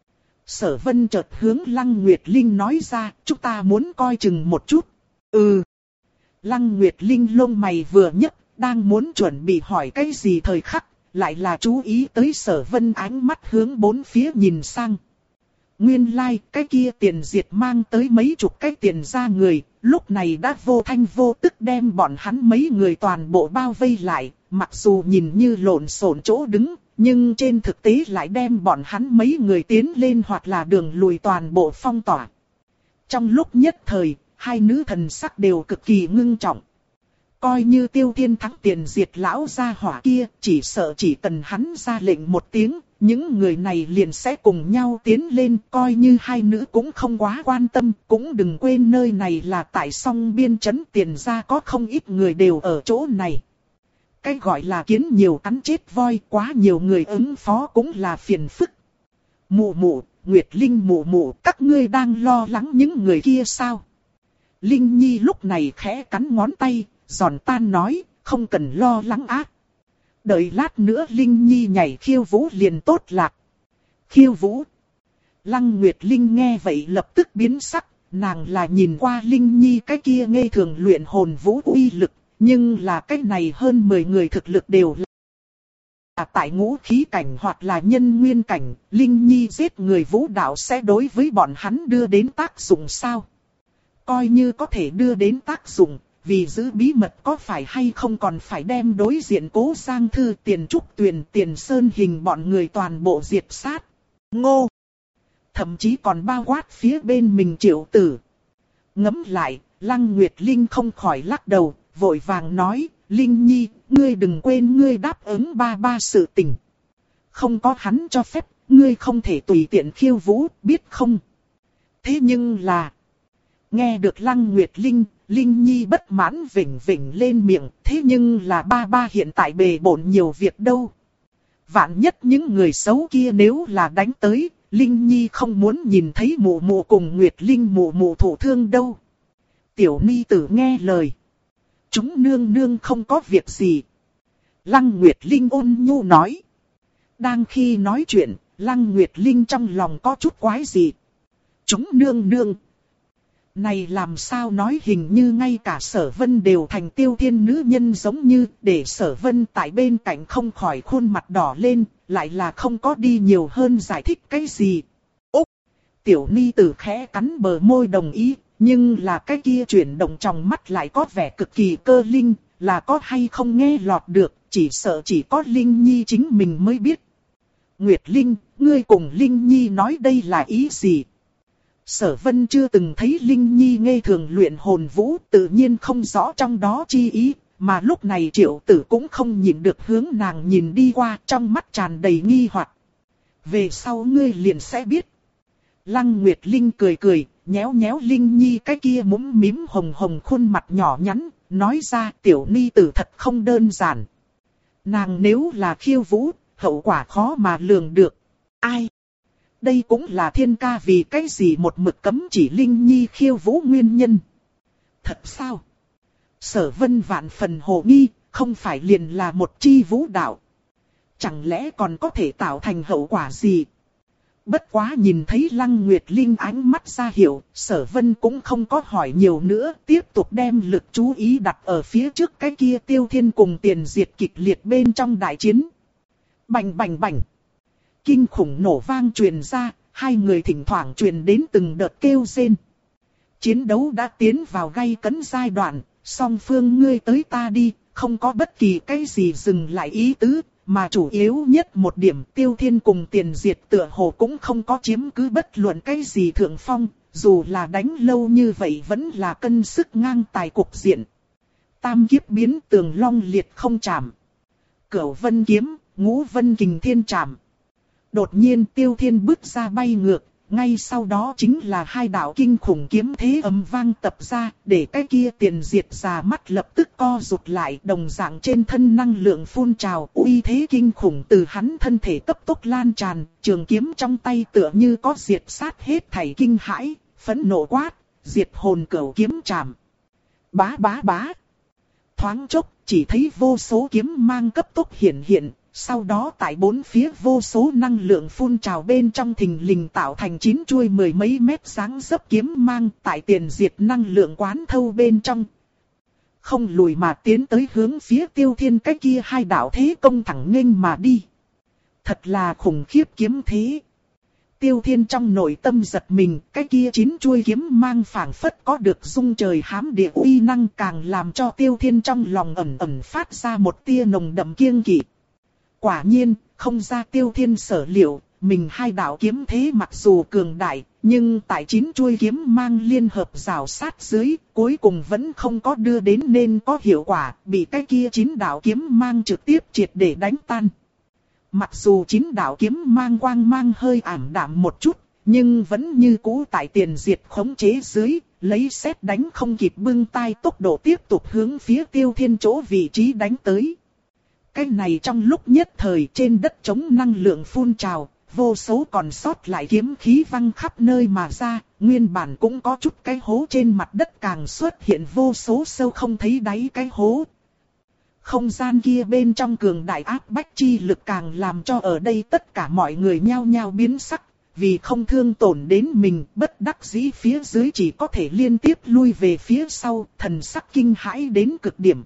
Sở Vân chợt hướng Lăng Nguyệt Linh nói ra, chúng ta muốn coi chừng một chút. Ừ. Lăng Nguyệt Linh lông mày vừa nhấc, đang muốn chuẩn bị hỏi cái gì thời khắc, lại là chú ý tới Sở Vân ánh mắt hướng bốn phía nhìn sang. Nguyên lai, like, cái kia Tiền Diệt mang tới mấy chục cái tiền ra người, lúc này đã vô thanh vô tức đem bọn hắn mấy người toàn bộ bao vây lại, mặc dù nhìn như lộn xộn chỗ đứng, nhưng trên thực tế lại đem bọn hắn mấy người tiến lên hoặc là đường lùi toàn bộ phong tỏa. Trong lúc nhất thời, hai nữ thần sắc đều cực kỳ ngưng trọng. Coi như Tiêu Thiên thắng Tiền Diệt lão gia hỏa kia, chỉ sợ chỉ cần hắn ra lệnh một tiếng, những người này liền sẽ cùng nhau tiến lên, coi như hai nữ cũng không quá quan tâm, cũng đừng quên nơi này là tại song biên trấn Tiền gia có không ít người đều ở chỗ này. Cái gọi là kiến nhiều cắn chết voi, quá nhiều người ứng phó cũng là phiền phức. Mụ mụ, Nguyệt Linh mụ mụ, các ngươi đang lo lắng những người kia sao? Linh Nhi lúc này khẽ cắn ngón tay, giòn tan nói, không cần lo lắng á. Đợi lát nữa Linh Nhi nhảy khiêu vũ liền tốt lạc. Khiêu vũ. Lăng Nguyệt Linh nghe vậy lập tức biến sắc, nàng là nhìn qua Linh Nhi cái kia ngây thường luyện hồn vũ uy lực, nhưng là cái này hơn mười người thực lực đều là tại ngũ khí cảnh hoặc là nhân nguyên cảnh, Linh Nhi giết người vũ đạo sẽ đối với bọn hắn đưa đến tác dụng sao? Coi như có thể đưa đến tác dụng, vì giữ bí mật có phải hay không còn phải đem đối diện Cố Giang Thư, Tiền Trúc Tuyền, Tiền Sơn Hình bọn người toàn bộ diệt sát. Ngô! Thậm chí còn bao quát phía bên mình Triệu Tử. Ngẫm lại, Lăng Nguyệt Linh không khỏi lắc đầu, vội vàng nói, Linh Nhi, ngươi đừng quên ngươi đáp ứng ba ba sự tình. Không có hắn cho phép, ngươi không thể tùy tiện khiêu vũ, biết không? Thế nhưng là... Nghe được Lăng Nguyệt Linh, Linh Nhi bất mãn vỉnh vỉnh lên miệng, thế nhưng là ba ba hiện tại bề bộn nhiều việc đâu. Vạn nhất những người xấu kia nếu là đánh tới, Linh Nhi không muốn nhìn thấy mụ mụ cùng Nguyệt Linh mụ mụ thổ thương đâu. Tiểu ni tử nghe lời. Chúng nương nương không có việc gì. Lăng Nguyệt Linh ôn nhu nói. Đang khi nói chuyện, Lăng Nguyệt Linh trong lòng có chút quái gì. Chúng nương nương. Này làm sao nói hình như ngay cả Sở Vân đều thành Tiêu Thiên nữ nhân giống như, để Sở Vân tại bên cạnh không khỏi khuôn mặt đỏ lên, lại là không có đi nhiều hơn giải thích cái gì. Úc! Tiểu ni tử khẽ cắn bờ môi đồng ý, nhưng là cái kia chuyển động trong mắt lại có vẻ cực kỳ cơ linh, là có hay không nghe lọt được, chỉ sợ chỉ có Linh Nhi chính mình mới biết. Nguyệt Linh, ngươi cùng Linh Nhi nói đây là ý gì? Sở Vân chưa từng thấy Linh Nhi ngây thường luyện hồn vũ, tự nhiên không rõ trong đó chi ý, mà lúc này Triệu Tử cũng không nhìn được hướng nàng nhìn đi qua, trong mắt tràn đầy nghi hoặc. Về sau ngươi liền sẽ biết. Lăng Nguyệt Linh cười cười, nhéo nhéo Linh Nhi cái kia mũm mím hồng hồng khuôn mặt nhỏ nhắn, nói ra tiểu ni tử thật không đơn giản. Nàng nếu là khiêu vũ, hậu quả khó mà lường được. Ai? Đây cũng là Thiên ca vì cái gì một mực cấm chỉ Linh Nhi khiêu vũ nguyên nhân. Thật sao? Sở Vân vạn phần hồ nghi, không phải liền là một chi vũ đạo. Chẳng lẽ còn có thể tạo thành hậu quả gì? Bất quá nhìn thấy Lăng Nguyệt Linh ánh mắt ra hiệu, Sở Vân cũng không có hỏi nhiều nữa, tiếp tục đem lực chú ý đặt ở phía trước cái kia Tiêu Thiên cùng Tiền Diệt kịch liệt bên trong đại chiến. Bành bành bành. Kinh khủng nổ vang truyền ra, hai người thỉnh thoảng truyền đến từng đợt kêu rên. Chiến đấu đã tiến vào gay cấn giai đoạn, song phương ngươi tới ta đi, không có bất kỳ cái gì dừng lại ý tứ, mà chủ yếu nhất một điểm Tiêu Thiên cùng Tiền Diệt tựa hồ cũng không có chiếm cứ bất luận cái gì thượng phong, dù là đánh lâu như vậy vẫn là cân sức ngang tài cục diện. Tam kiếp biến tường long liệt không chạm. Cửu vân kiếm, ngũ vân kình thiên chạm. Đột nhiên Tiêu Thiên bước ra bay ngược, ngay sau đó chính là hai đạo kinh khủng kiếm thế ầm vang tập ra, để cái kia Tiền Diệt già mắt lập tức co rụt lại, đồng dạng trên thân năng lượng phun trào, uy thế kinh khủng từ hắn thân thể cấp tốc lan tràn, trường kiếm trong tay tựa như có diệt sát hết thảy kinh hãi, phẫn nộ quát, diệt hồn cửu kiếm chạm. Bá bá bá. Thoáng chốc, chỉ thấy vô số kiếm mang cấp tốc hiện hiện. Sau đó tại bốn phía vô số năng lượng phun trào bên trong thình lình tạo thành chín chuôi mười mấy mét dáng dấp kiếm mang tại Tiền Diệt năng lượng quán thâu bên trong. Không lùi mà tiến tới hướng phía Tiêu Thiên cái kia hai đạo thế công thẳng nghênh mà đi. Thật là khủng khiếp kiếm thế. Tiêu Thiên trong nội tâm giật mình, cái kia chín chuôi kiếm mang phảng phất có được dung trời hám địa uy năng, càng làm cho Tiêu Thiên trong lòng ẩn ẩn phát ra một tia nồng đậm kiêng kỵ. Quả nhiên, không ra Tiêu Thiên sở liệu, mình hai đạo kiếm thế mặc dù cường đại, nhưng tại chín chuôi kiếm mang liên hợp rào sát dưới, cuối cùng vẫn không có đưa đến nên có hiệu quả, bị cái kia chín đạo kiếm mang trực tiếp triệt để đánh tan. Mặc dù chín đạo kiếm mang quang mang hơi ảm đạm một chút, nhưng vẫn như cũ tại Tiền Diệt khống chế dưới, lấy sét đánh không kịp bưng tay tốc độ tiếp tục hướng phía Tiêu Thiên chỗ vị trí đánh tới. Cái này trong lúc nhất thời trên đất chống năng lượng phun trào, vô số còn sót lại kiếm khí văng khắp nơi mà ra, nguyên bản cũng có chút cái hố trên mặt đất càng xuất hiện vô số sâu không thấy đáy cái hố. Không gian kia bên trong cường đại áp bách chi lực càng làm cho ở đây tất cả mọi người nhao nhao biến sắc, vì không thương tổn đến mình, bất đắc dĩ phía dưới chỉ có thể liên tiếp lui về phía sau, thần sắc kinh hãi đến cực điểm.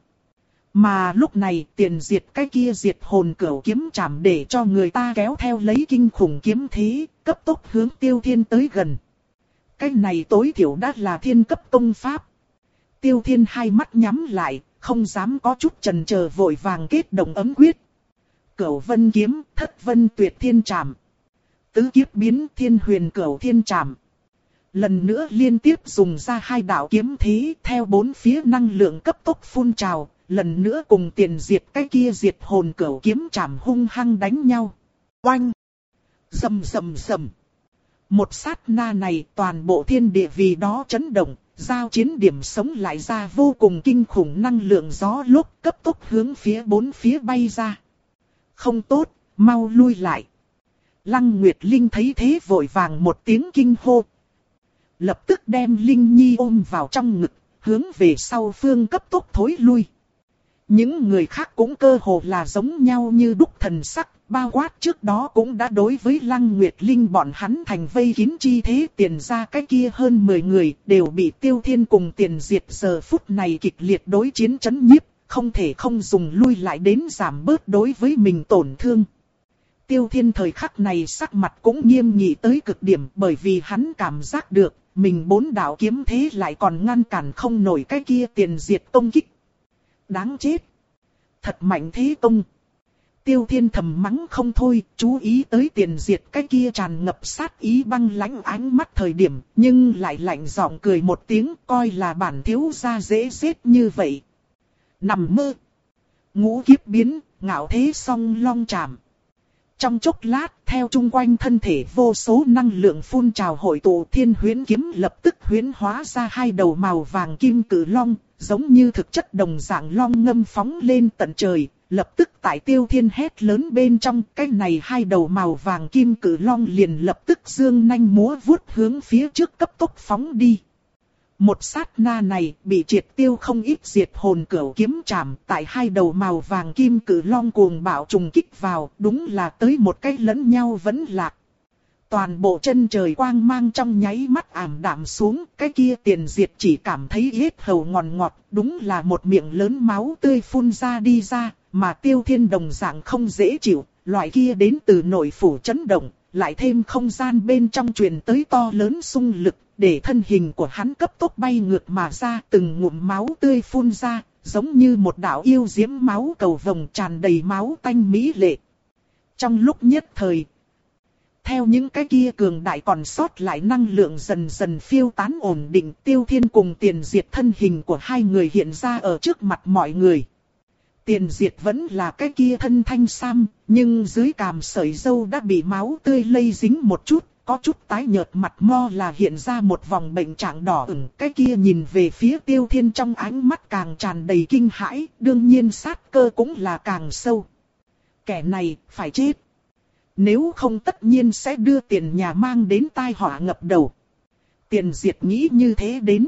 Mà lúc này Tiền Diệt cái kia diệt hồn cửu kiếm chạm để cho người ta kéo theo lấy kinh khủng kiếm thế, cấp tốc hướng Tiêu Thiên tới gần. Cái này tối thiểu đã là thiên cấp công pháp. Tiêu Thiên hai mắt nhắm lại, không dám có chút chần chờ vội vàng kết động ấm quyết. Cửu vân kiếm, thất vân tuyệt thiên trảm. Tứ kiếp biến thiên huyền cửu thiên trảm. Lần nữa liên tiếp dùng ra hai đạo kiếm thế theo bốn phía năng lượng cấp tốc phun trào. Lần nữa cùng Tiền Diệt cái kia diệt hồn cửu kiếm chạm hung hăng đánh nhau. Oanh! Rầm rầm rầm! Một sát na này toàn bộ thiên địa vì đó chấn động, giao chiến điểm sống lại ra vô cùng kinh khủng năng lượng gió lốc cấp tốc hướng phía bốn phía bay ra. Không tốt, mau lui lại. Lăng Nguyệt Linh thấy thế vội vàng một tiếng kinh hô. Lập tức đem Linh Nhi ôm vào trong ngực, hướng về sau phương cấp tốc thối lui. Những người khác cũng cơ hồ là giống nhau như đúc thần sắc, bao quát trước đó cũng đã đối với Lăng Nguyệt Linh bọn hắn thành vây kín chi thế Tiền ra cái kia hơn mười người đều bị Tiêu Thiên cùng Tiền Diệt giờ phút này kịch liệt đối chiến chấn nhiếp, không thể không dùng lui lại đến giảm bớt đối với mình tổn thương. Tiêu Thiên thời khắc này sắc mặt cũng nghiêm nghị tới cực điểm bởi vì hắn cảm giác được mình bốn đạo kiếm thế lại còn ngăn cản không nổi cái kia Tiền Diệt công kích. Đáng chết! Thật mạnh thế công! Tiêu Thiên thầm mắng không thôi, chú ý tới Tiền Diệt cái kia tràn ngập sát ý băng lãnh ánh mắt thời điểm, nhưng lại lạnh giọng cười một tiếng coi là bản thiếu gia dễ giết như vậy. Nằm mơ! Ngũ kiếp biến, ngạo thế song long chạm. Trong chốc lát, theo chung quanh thân thể vô số năng lượng phun trào hội tụ Thiên Huyễn kiếm lập tức huyễn hóa ra hai đầu màu vàng kim cử long, giống như thực chất đồng dạng long ngâm phóng lên tận trời, lập tức tại Tiêu Thiên hét lớn bên trong cái này hai đầu màu vàng kim cử long liền lập tức dương nanh múa vuốt hướng phía trước cấp tốc phóng đi. Một sát na này bị triệt tiêu không ít diệt hồn cửu kiếm chạm tại hai đầu màu vàng kim cử long cuồng bạo trùng kích vào, đúng là tới một cái lẫn nhau vẫn lạc. Toàn bộ chân trời quang mang trong nháy mắt ảm đạm xuống, cái kia Tiền Diệt chỉ cảm thấy yết hầu ngọt ngọt, đúng là một miệng lớn máu tươi phun ra đi ra, mà Tiêu Thiên đồng dạng không dễ chịu, loại kia đến từ nội phủ chấn động, lại thêm không gian bên trong truyền tới to lớn xung lực, để thân hình của hắn cấp tốc bay ngược mà ra, từng ngụm máu tươi phun ra, giống như một đạo yêu diễm máu cầu vồng tràn đầy máu tanh mỹ lệ. Trong lúc nhất thời, theo những cái kia cường đại còn sót lại năng lượng dần dần phiêu tán ổn định, Tiêu Thiên cùng Tiền Diệt thân hình của hai người hiện ra ở trước mặt mọi người. Tiền Diệt vẫn là cái kia thân thanh sam, nhưng dưới cằm sợi râu đã bị máu tươi lây dính một chút, có chút tái nhợt, mặt mo là hiện ra một vòng bệnh trạng đỏ ửng. Cái kia nhìn về phía Tiêu Thiên trong ánh mắt càng tràn đầy kinh hãi, đương nhiên sát cơ cũng là càng sâu. Kẻ này phải chết. Nếu không tất nhiên sẽ đưa Tiền nhà mang đến tai họa ngập đầu. Tiền Diệt nghĩ như thế đến.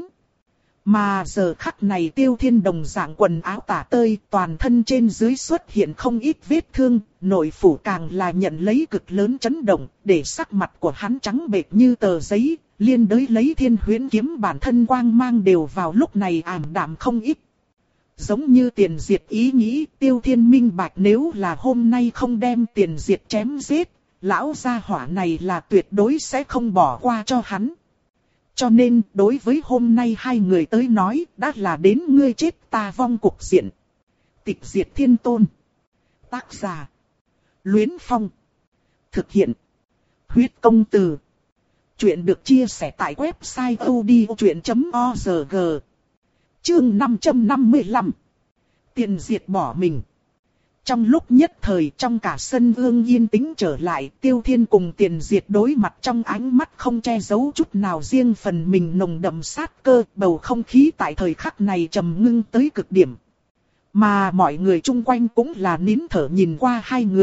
Mà giờ khắc này Tiêu Thiên đồng dạng quần áo tả tơi, toàn thân trên dưới xuất hiện không ít vết thương, nội phủ càng là nhận lấy cực lớn chấn động, để sắc mặt của hắn trắng bệch như tờ giấy, liên đới lấy Thiên Huyễn kiếm bản thân quang mang đều vào lúc này ảm đạm không ít. Giống như Tiền Diệt ý nghĩ, Tiêu Thiên minh bạch nếu là hôm nay không đem Tiền Diệt chém giết, lão gia hỏa này là tuyệt đối sẽ không bỏ qua cho hắn. Cho nên, đối với hôm nay hai người tới nói, đã là đến ngươi chết ta vong cục diện. Tịch Diệt Thiên Tôn. Tác giả: Luyến Phong. Thực hiện: Huyết Công Từ. Chuyện được chia sẻ tại website odchuyện chấm org. Chương năm trăm năm mươi lăm. Tiền Diệt bỏ mình. Trong lúc nhất thời trong cả sân ương yên tĩnh trở lại, Tiêu Thiên cùng Tiền Diệt đối mặt trong ánh mắt không che giấu chút nào riêng phần mình nồng đậm sát cơ, bầu không khí tại thời khắc này trầm ngưng tới cực điểm. Mà mọi người chung quanh cũng là nín thở nhìn qua hai người,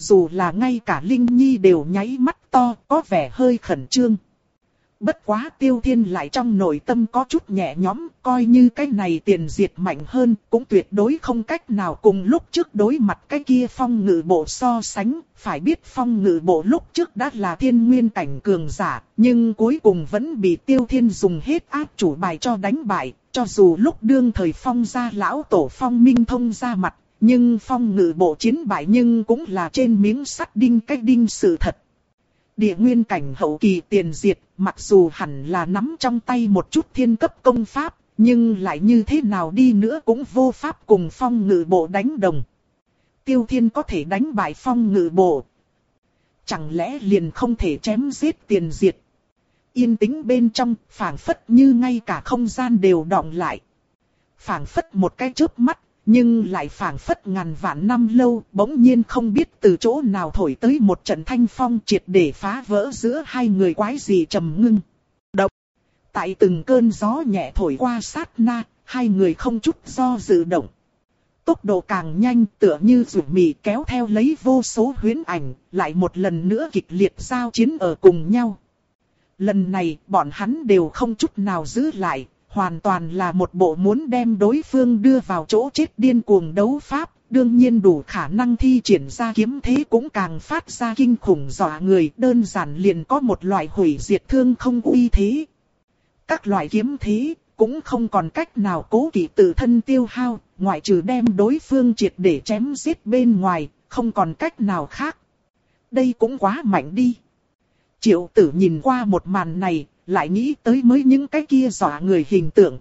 dù là ngay cả Linh Nhi đều nháy mắt to, có vẻ hơi khẩn trương. Bất quá Tiêu Thiên lại trong nội tâm có chút nhẹ nhõm, coi như cái này tiền diệt mạnh hơn, cũng tuyệt đối không cách nào cùng lúc trước đối mặt cái kia phong ngự bộ so sánh. Phải biết phong ngự bộ lúc trước đã là thiên nguyên cảnh cường giả, nhưng cuối cùng vẫn bị Tiêu Thiên dùng hết áp chủ bài cho đánh bại. Cho dù lúc đương thời phong gia lão tổ Phong Minh Thông ra mặt, nhưng phong ngự bộ chiến bại nhưng cũng là trên miếng sắt đinh cách đinh sự thật. Địa nguyên cảnh hậu kỳ tiền diệt, mặc dù hẳn là nắm trong tay một chút thiên cấp công pháp, nhưng lại như thế nào đi nữa cũng vô pháp cùng phong ngự bộ đánh đồng. Tiêu Thiên có thể đánh bại phong ngự bộ, chẳng lẽ liền không thể chém giết tiền diệt? Yên tĩnh bên trong, phảng phất như ngay cả không gian đều đọng lại. Phảng phất một cái chớp mắt, nhưng lại phảng phất ngàn vạn năm lâu, bỗng nhiên không biết từ chỗ nào thổi tới một trận thanh phong triệt để phá vỡ giữa hai người quái dị trầm ngưng. Động. Tại từng cơn gió nhẹ thổi qua sát na, hai người không chút do dự động. Tốc độ càng nhanh, tựa như rủ mì kéo theo lấy vô số huyễn ảnh, lại một lần nữa kịch liệt giao chiến ở cùng nhau. Lần này, bọn hắn đều không chút nào giữ lại, hoàn toàn là một bộ muốn đem đối phương đưa vào chỗ chết điên cuồng đấu pháp, đương nhiên đủ khả năng thi triển ra kiếm thế cũng càng phát ra kinh khủng dọa người, đơn giản liền có một loại hủy diệt thương không uy thế. Các loại kiếm thế cũng không còn cách nào cố kỵ tự thân tiêu hao, ngoại trừ đem đối phương triệt để chém giết bên ngoài, không còn cách nào khác. Đây cũng quá mạnh đi. Triệu Tử nhìn qua một màn này, lại nghĩ tới mới những cái kia dọa người hình tượng.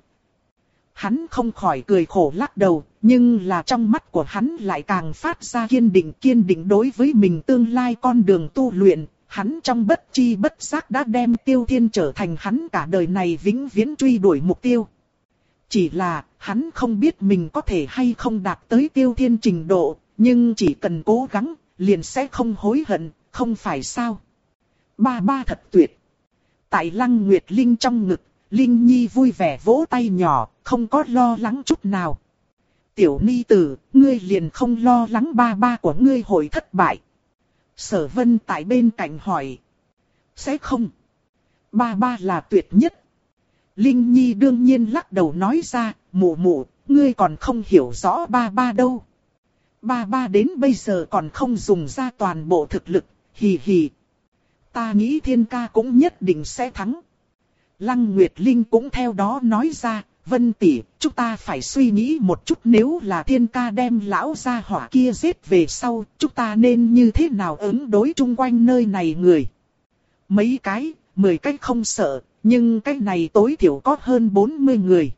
Hắn không khỏi cười khổ lắc đầu, nhưng là trong mắt của hắn lại càng phát ra kiên định kiên định đối với mình tương lai con đường tu luyện. Hắn trong bất chi bất giác đã đem Tiêu Thiên trở thành hắn cả đời này vĩnh viễn truy đuổi mục tiêu. Chỉ là, hắn không biết mình có thể hay không đạt tới Tiêu Thiên trình độ, nhưng chỉ cần cố gắng, liền sẽ không hối hận, không phải sao? Ba ba thật tuyệt. Tại Lăng Nguyệt Linh trong ngực, Linh Nhi vui vẻ vỗ tay nhỏ, không có lo lắng chút nào. Tiểu ni tử, ngươi liền không lo lắng ba ba của ngươi hội thất bại. Sở Vân tại bên cạnh hỏi. Sẽ không. Ba ba là tuyệt nhất. Linh Nhi đương nhiên lắc đầu nói ra, mụ mụ, ngươi còn không hiểu rõ ba ba đâu. Ba ba đến bây giờ còn không dùng ra toàn bộ thực lực, hì hì. Ta nghĩ Thiên ca cũng nhất định sẽ thắng. Lăng Nguyệt Linh cũng theo đó nói ra, Vân tỷ, chúng ta phải suy nghĩ một chút, nếu là Thiên ca đem lão gia hỏa kia giết về sau, chúng ta nên như thế nào ứng đối chung quanh nơi này người. Mấy cái, mười cái không sợ, nhưng cái này tối thiểu có hơn bốn mươi người.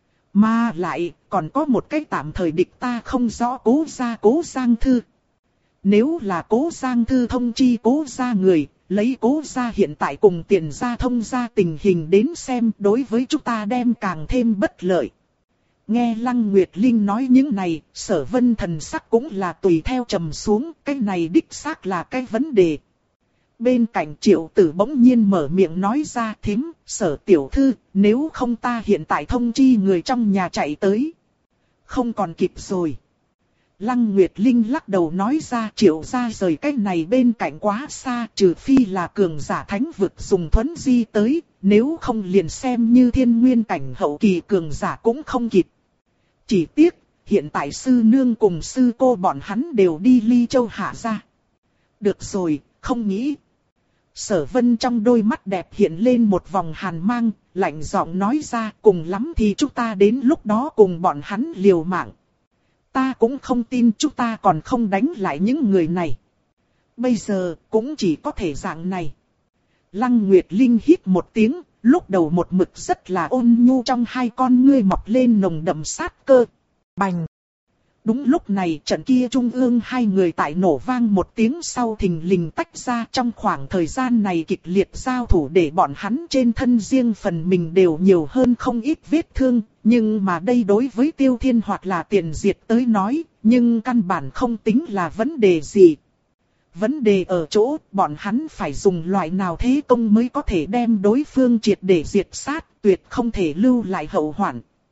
Mà lại, còn có một cái tạm thời địch ta không rõ Cố gia Cố Giang Thư. Nếu là Cố Giang Thư thông chi Cố gia người, lấy Cố gia hiện tại cùng Tiền gia thông gia tình hình đến xem, đối với chúng ta đem càng thêm bất lợi. Nghe Lăng Nguyệt Linh nói những này, Sở Vân thần sắc cũng là tùy theo trầm xuống, cái này đích xác là cái vấn đề. Bên cạnh Triệu Tử bỗng nhiên mở miệng nói ra, thím, Sở tiểu thư, nếu không ta hiện tại thông chi người trong nhà chạy tới. Không còn kịp rồi. Lăng Nguyệt Linh lắc đầu nói ra, Triệu gia rời cái này bên cạnh quá xa, trừ phi là cường giả thánh vực dùng thuấn di tới, nếu không liền xem như thiên nguyên cảnh hậu kỳ cường giả cũng không kịp. Chỉ tiếc, hiện tại sư nương cùng sư cô bọn hắn đều đi Ly Châu hạ gia. Được rồi, không nghĩ. Sở Vân trong đôi mắt đẹp hiện lên một vòng hàn mang, lạnh giọng nói ra, cùng lắm thì chúng ta đến lúc đó cùng bọn hắn liều mạng. Ta cũng không tin chúng ta còn không đánh lại những người này. Bây giờ cũng chỉ có thể dạng này. Lăng Nguyệt Linh hít một tiếng, lúc đầu một mực rất là ôn nhu trong hai con ngươi mọc lên nồng đậm sát cơ. Bành! Đúng lúc này trận kia trung ương hai người tại nổ vang một tiếng sau thình lình tách ra, trong khoảng thời gian này kịch liệt giao thủ để bọn hắn trên thân riêng phần mình đều nhiều hơn không ít vết thương, nhưng mà đây đối với Tiêu Thiên hoặc là Tiền Diệt tới nói, nhưng căn bản không tính là vấn đề gì. Vấn đề ở chỗ bọn hắn phải dùng loại nào thế công mới có thể đem đối phương triệt để diệt sát, tuyệt không thể lưu lại hậu hoạn.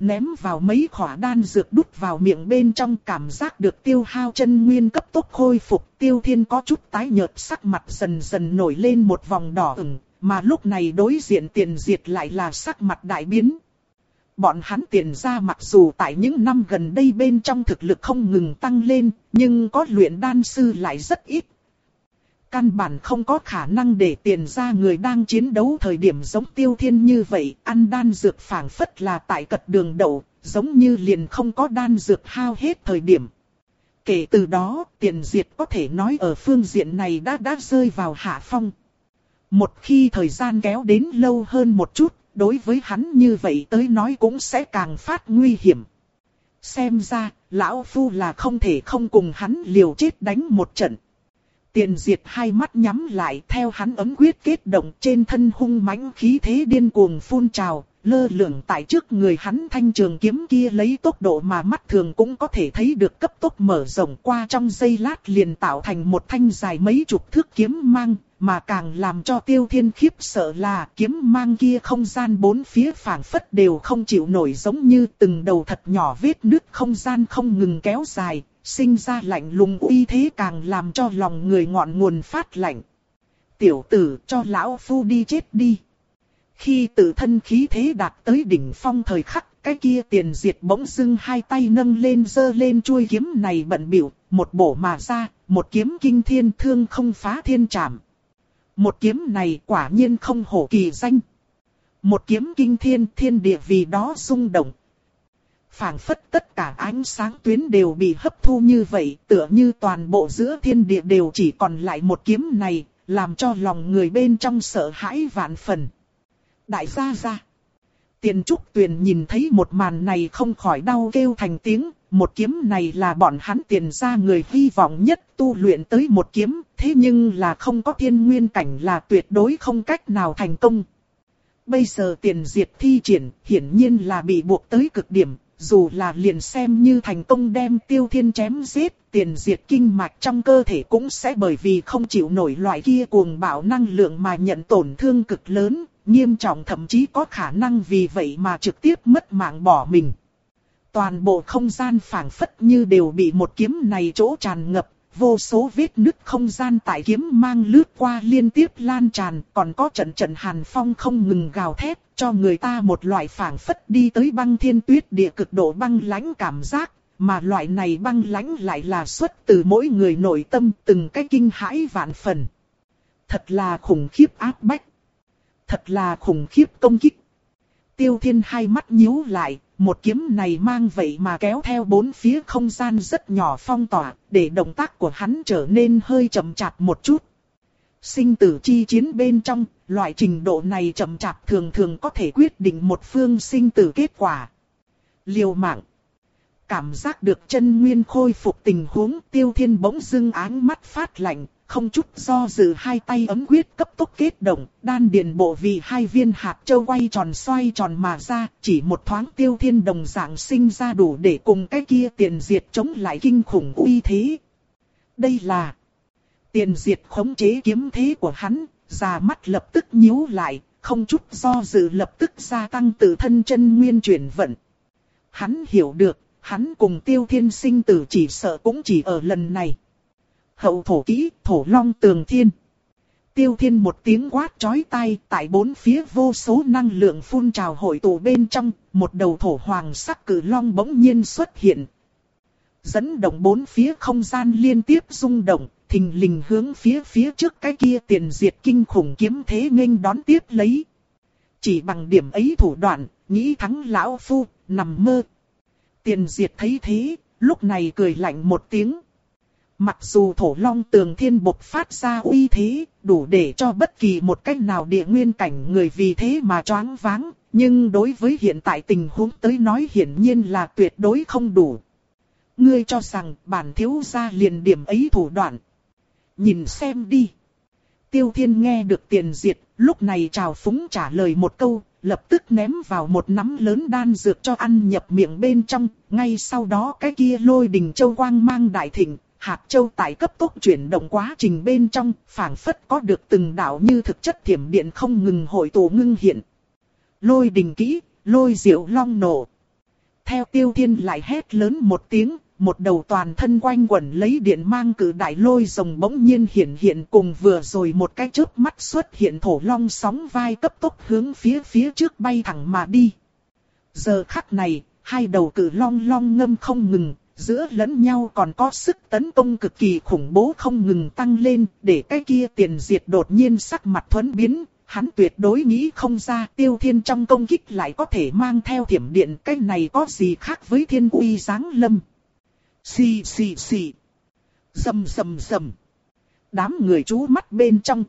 ném vào mấy khỏa đan dược đút vào miệng bên trong, cảm giác được tiêu hao chân nguyên cấp tốc khôi phục. Tiêu Thiên có chút tái nhợt, sắc mặt dần dần nổi lên một vòng đỏ ửng, mà lúc này đối diện Tiền Diệt lại là sắc mặt đại biến. Bọn hắn Tiền gia mặc dù tại những năm gần đây bên trong thực lực không ngừng tăng lên, nhưng có luyện đan sư lại rất ít. Căn bản không có khả năng để Tiền gia người đang chiến đấu thời điểm giống Tiêu Thiên như vậy, ăn đan dược phảng phất là tại cật đường đậu, giống như liền không có đan dược hao hết thời điểm. Kể từ đó, Tiền Diệt có thể nói ở phương diện này đã đã rơi vào hạ phong. Một khi thời gian kéo đến lâu hơn một chút, đối với hắn như vậy tới nói cũng sẽ càng phát nguy hiểm. Xem ra, lão phu là không thể không cùng hắn liều chết đánh một trận. Tiền Diệt hai mắt nhắm lại, theo hắn ấm quyết kết động, trên thân hung mãnh khí thế điên cuồng phun trào, lơ lửng tại trước người hắn thanh trường kiếm kia lấy tốc độ mà mắt thường cũng có thể thấy được cấp tốc mở rộng, qua trong giây lát liền tạo thành một thanh dài mấy chục thước kiếm mang, mà càng làm cho Tiêu Thiên khiếp sợ là kiếm mang kia không gian bốn phía phảng phất đều không chịu nổi, giống như từng đầu thật nhỏ vết nứt không gian không ngừng kéo dài, sinh ra lạnh lùng uy thế càng làm cho lòng người ngọn nguồn phát lạnh. Tiểu tử, cho lão phu đi chết đi. Khi tự thân khí thế đạt tới đỉnh phong thời khắc, cái kia Tiền Diệt bỗng dưng hai tay nâng lên giơ lên chuôi kiếm này bận bịu, một bổ mà ra, một kiếm kinh thiên, thương không phá thiên trảm. Một kiếm này quả nhiên không hổ kỳ danh. Một kiếm kinh thiên, thiên địa vì đó rung động. Phảng phất tất cả ánh sáng tuyến đều bị hấp thu như vậy, tựa như toàn bộ giữa thiên địa đều chỉ còn lại một kiếm này, làm cho lòng người bên trong sợ hãi vạn phần. Đại gia gia. Tiền Trúc Tuyền nhìn thấy một màn này không khỏi đau kêu thành tiếng, một kiếm này là bọn hắn Tiền gia người hy vọng nhất tu luyện tới một kiếm, thế nhưng là không có thiên nguyên cảnh là tuyệt đối không cách nào thành công. Bây giờ Tiền Diệt thi triển, hiển nhiên là bị buộc tới cực điểm, dù là liền xem như thành công đem Tiêu Thiên chém giết, Tiền Diệt kinh mạch trong cơ thể cũng sẽ bởi vì không chịu nổi loại kia cuồng bạo năng lượng mà nhận tổn thương cực lớn, nghiêm trọng, thậm chí có khả năng vì vậy mà trực tiếp mất mạng bỏ mình. Toàn bộ không gian phảng phất như đều bị một kiếm này chỗ tràn ngập, vô số vết nứt không gian tại kiếm mang lướt qua liên tiếp lan tràn, còn có trận trận hàn phong không ngừng gào thét, cho người ta một loại phảng phất đi tới băng thiên tuyết địa cực độ băng lãnh cảm giác, mà loại này băng lãnh lại là xuất từ mỗi người nội tâm, từng cái kinh hãi vạn phần. Thật là khủng khiếp áp bách. Thật là khủng khiếp công kích. Tiêu Thiên hai mắt nhíu lại, một kiếm này mang vậy mà kéo theo bốn phía không gian rất nhỏ phong tỏa, để động tác của hắn trở nên hơi chậm chạp một chút. Sinh tử chi chiến bên trong, loại trình độ này chậm chạp thường thường có thể quyết định một phương sinh tử kết quả. Liều mạng. Cảm giác được chân nguyên khôi phục tình huống, Tiêu Thiên bỗng dưng áng mắt phát lạnh, không chút do dự hai tay ấm quyết cấp tốc kết động, đan điền bộ vì hai viên hạt châu quay tròn xoay tròn mà ra, chỉ một thoáng Tiêu Thiên đồng dạng sinh ra đủ để cùng cái kia Tiền Diệt chống lại kinh khủng uy thế. Đây là Tiền Diệt khống chế kiếm thế của hắn, già mắt lập tức nhíu lại, không chút do dự lập tức gia tăng tự thân chân nguyên chuyển vận. Hắn hiểu được, hắn cùng Tiêu Thiên sinh tử chỉ sợ cũng chỉ ở lần này. Hậu thổ kỹ, thổ long tường thiên. Tiêu Thiên một tiếng quát chói tai, tại bốn phía vô số năng lượng phun trào hội tụ bên trong, một đầu thổ hoàng sắc cử long bỗng nhiên xuất hiện. Dẫn động bốn phía không gian liên tiếp rung động, thình lình hướng phía phía trước cái kia Tiền Diệt kinh khủng kiếm thế nghênh đón tiếp lấy. Chỉ bằng điểm ấy thủ đoạn, nghĩ thắng lão phu, nằm mơ. Tiền Diệt thấy thế, lúc này cười lạnh một tiếng. Mặc dù thổ long tường thiên bộc phát ra uy thế, đủ để cho bất kỳ một cách nào địa nguyên cảnh người vì thế mà choáng váng, nhưng đối với hiện tại tình huống tới nói hiển nhiên là tuyệt đối không đủ. Ngươi cho rằng bản thiếu gia liền điểm ấy thủ đoạn. Nhìn xem đi. Tiêu Thiên nghe được Tiền Diệt, lúc này trào phúng trả lời một câu, lập tức ném vào một nắm lớn đan dược cho ăn nhập miệng bên trong, ngay sau đó cái kia lôi đình châu quang mang đại thịnh. Hạt châu tại cấp tốc chuyển động quá trình bên trong, phảng phất có được từng đạo như thực chất thiểm điện không ngừng hội tụ ngưng hiện. Lôi đình kỹ, lôi diệu long nổ. Theo Tiêu Thiên lại hét lớn một tiếng, một đầu toàn thân quanh quẩn lấy điện mang cử đại lôi rồng bỗng nhiên hiện hiện, cùng vừa rồi một cái chớp mắt xuất hiện thổ long sóng vai cấp tốc hướng phía phía trước bay thẳng mà đi. Giờ khắc này, hai đầu cử long long ngâm không ngừng, giữa lẫn nhau còn có sức tấn công cực kỳ khủng bố không ngừng tăng lên, để cái kia Tiền Diệt đột nhiên sắc mặt thuẫn biến. Hắn tuyệt đối nghĩ không ra Tiêu Thiên trong công kích lại có thể mang theo thiểm điện, cái này có gì khác với thiên uy giáng lâm. Xì xì xì. Rầm rầm rầm. Đám người chú mắt bên trong.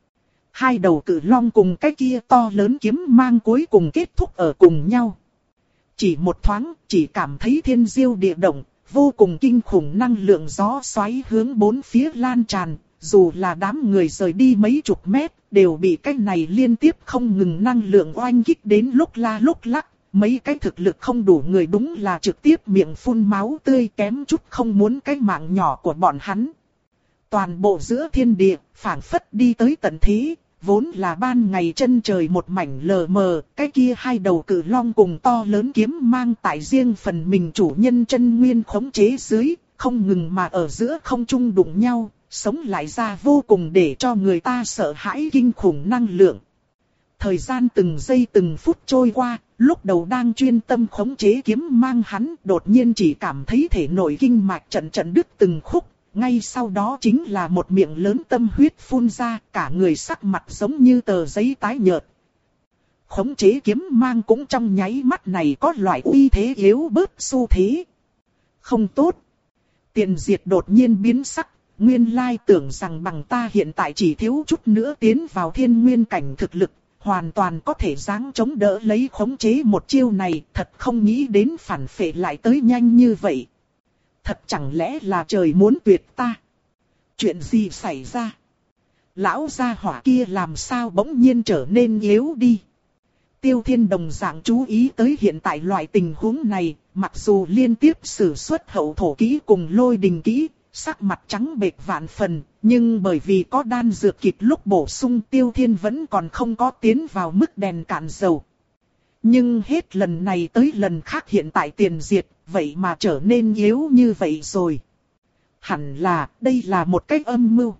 Hai đầu cử long cùng cái kia to lớn kiếm mang cuối cùng kết thúc ở cùng nhau. Chỉ một thoáng, chỉ cảm thấy thiên diêu địa động, vô cùng kinh khủng năng lượng gió xoáy hướng bốn phía lan tràn. Dù là đám người rời đi mấy chục mét, đều bị cái này liên tiếp không ngừng năng lượng oanh kích đến lúc la lúc lắc. Mấy cái thực lực không đủ người đúng là trực tiếp miệng phun máu tươi, kém chút không muốn cái mạng nhỏ của bọn hắn. Toàn bộ giữa thiên địa, phảng phất đi tới tận thế, vốn là ban ngày chân trời một mảnh lờ mờ, cái kia hai đầu cử long cùng to lớn kiếm mang tại riêng phần mình chủ nhân chân nguyên khống chế dưới, không ngừng mà ở giữa không trung đụng nhau, sống lại ra vô cùng để cho người ta sợ hãi kinh khủng năng lượng. Thời gian từng giây từng phút trôi qua, lúc đầu đang chuyên tâm khống chế kiếm mang hắn đột nhiên chỉ cảm thấy thể nội kinh mạch trận trận đứt từng khúc, ngay sau đó chính là một miệng lớn tâm huyết phun ra, cả người sắc mặt giống như tờ giấy tái nhợt. Khống chế kiếm mang cũng trong nháy mắt này có loại uy thế yếu bớt xu thế. Không tốt. Tiền Diệt đột nhiên biến sắc. Nguyên lai tưởng rằng bằng ta hiện tại chỉ thiếu chút nữa tiến vào thiên nguyên cảnh thực lực, hoàn toàn có thể giáng chống đỡ lấy khống chế một chiêu này, thật không nghĩ đến phản phệ lại tới nhanh như vậy. Thật chẳng lẽ là trời muốn tuyệt ta? Chuyện gì xảy ra? Lão gia hỏa kia làm sao bỗng nhiên trở nên yếu đi? Tiêu Thiên đồng dạng chú ý tới hiện tại loại tình huống này, mặc dù liên tiếp sử xuất hậu thổ kỹ cùng lôi đình kỹ, sắc mặt trắng bệch vạn phần, nhưng bởi vì có đan dược kịp lúc bổ sung, Tiêu Thiên vẫn còn không có tiến vào mức đèn cạn dầu. Nhưng hết lần này tới lần khác hiện tại Tiền Diệt, vậy mà trở nên yếu như vậy rồi. Hẳn là, đây là một cách âm mưu.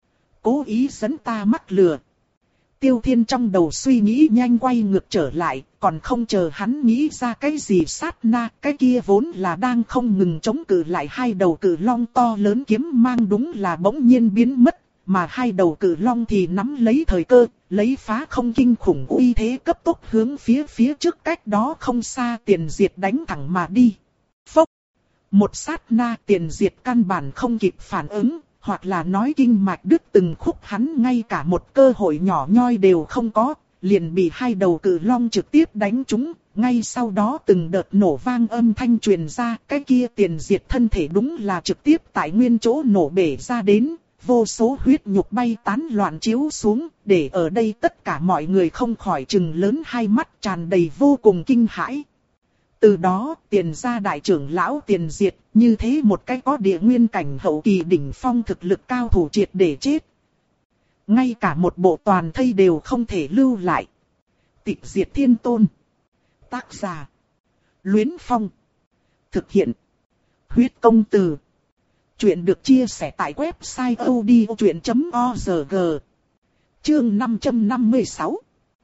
Cố ý dẫn ta mắc lừa. Tiêu Thiên trong đầu suy nghĩ nhanh quay ngược trở lại, còn không chờ hắn nghĩ ra cái gì sát na, cái kia vốn là đang không ngừng chống cự lại hai đầu cự long to lớn kiếm mang đúng là bỗng nhiên biến mất, mà hai đầu cự long thì nắm lấy thời cơ, lấy phá không kinh khủng uy thế cấp tốc hướng phía phía trước cách đó không xa Tiền Diệt đánh thẳng mà đi. Phốc! Một sát na Tiền Diệt căn bản không kịp phản ứng. Hoặc là nói kinh mạch đứt từng khúc, hắn ngay cả một cơ hội nhỏ nhoi đều không có, liền bị hai đầu cự long trực tiếp đánh trúng, ngay sau đó từng đợt nổ vang âm thanh truyền ra, cái kia Tiền Diệt thân thể đúng là trực tiếp tại nguyên chỗ nổ bể ra đến, vô số huyết nhục bay tán loạn chiếu xuống, để ở đây tất cả mọi người không khỏi trừng lớn hai mắt tràn đầy vô cùng kinh hãi. Từ đó, Tiền gia đại trưởng lão Tiền Diệt, như thế một cái có địa nguyên cảnh hậu kỳ đỉnh phong thực lực cao thủ triệt để chết. Ngay cả một bộ toàn thây đều không thể lưu lại. Tịch Diệt Thiên Tôn. Tác giả. Luyến Phong. Thực hiện. Huyết Công Từ. Chuyện được chia sẻ tại website odchuyện chấm org. Chương năm trăm năm mươi sáu.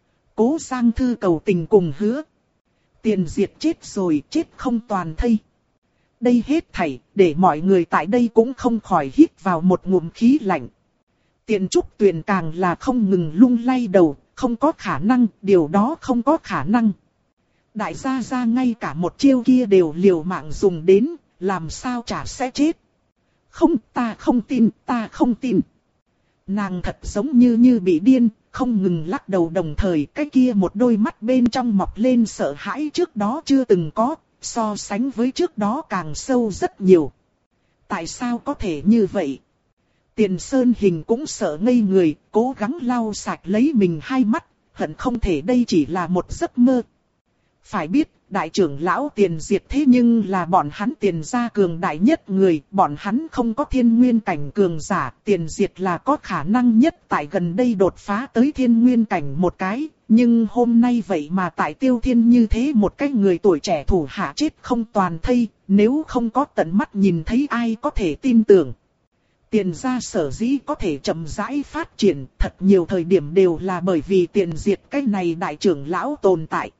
Cố Giang Thư cầu tình cùng hứa. Tiền Diệt chết rồi, chết không toàn thây. Đây hết thảy, để mọi người tại đây cũng không khỏi hít vào một ngụm khí lạnh. Tiền Trúc Tuyền càng là không ngừng lung lay đầu, không có khả năng, điều đó không có khả năng. Đại gia gia ngay cả một chiêu kia đều liều mạng dùng đến, làm sao chả sẽ chết. Không, ta không tin, ta không tin. Nàng thật giống như như bị điên, không ngừng lắc đầu, đồng thời cái kia một đôi mắt bên trong mọc lên sợ hãi trước đó chưa từng có, so sánh với trước đó càng sâu rất nhiều. Tại sao có thể như vậy? Tiền Sơn Hình cũng sợ ngây người, cố gắng lau sạch lấy mình hai mắt, hận không thể đây chỉ là một giấc mơ. Phải biết, đại trưởng lão Tiền Diệt thế nhưng là bọn hắn Tiền gia cường đại nhất người, bọn hắn không có thiên nguyên cảnh cường giả, Tiền Diệt là có khả năng nhất tại gần đây đột phá tới thiên nguyên cảnh một cái, nhưng hôm nay vậy mà tại Tiêu Thiên như thế một cái người tuổi trẻ thủ hạ chết không toàn thây, nếu không có tận mắt nhìn thấy ai có thể tin tưởng. Tiền gia sở dĩ có thể chậm rãi phát triển, thật nhiều thời điểm đều là bởi vì Tiền Diệt cái này đại trưởng lão tồn tại.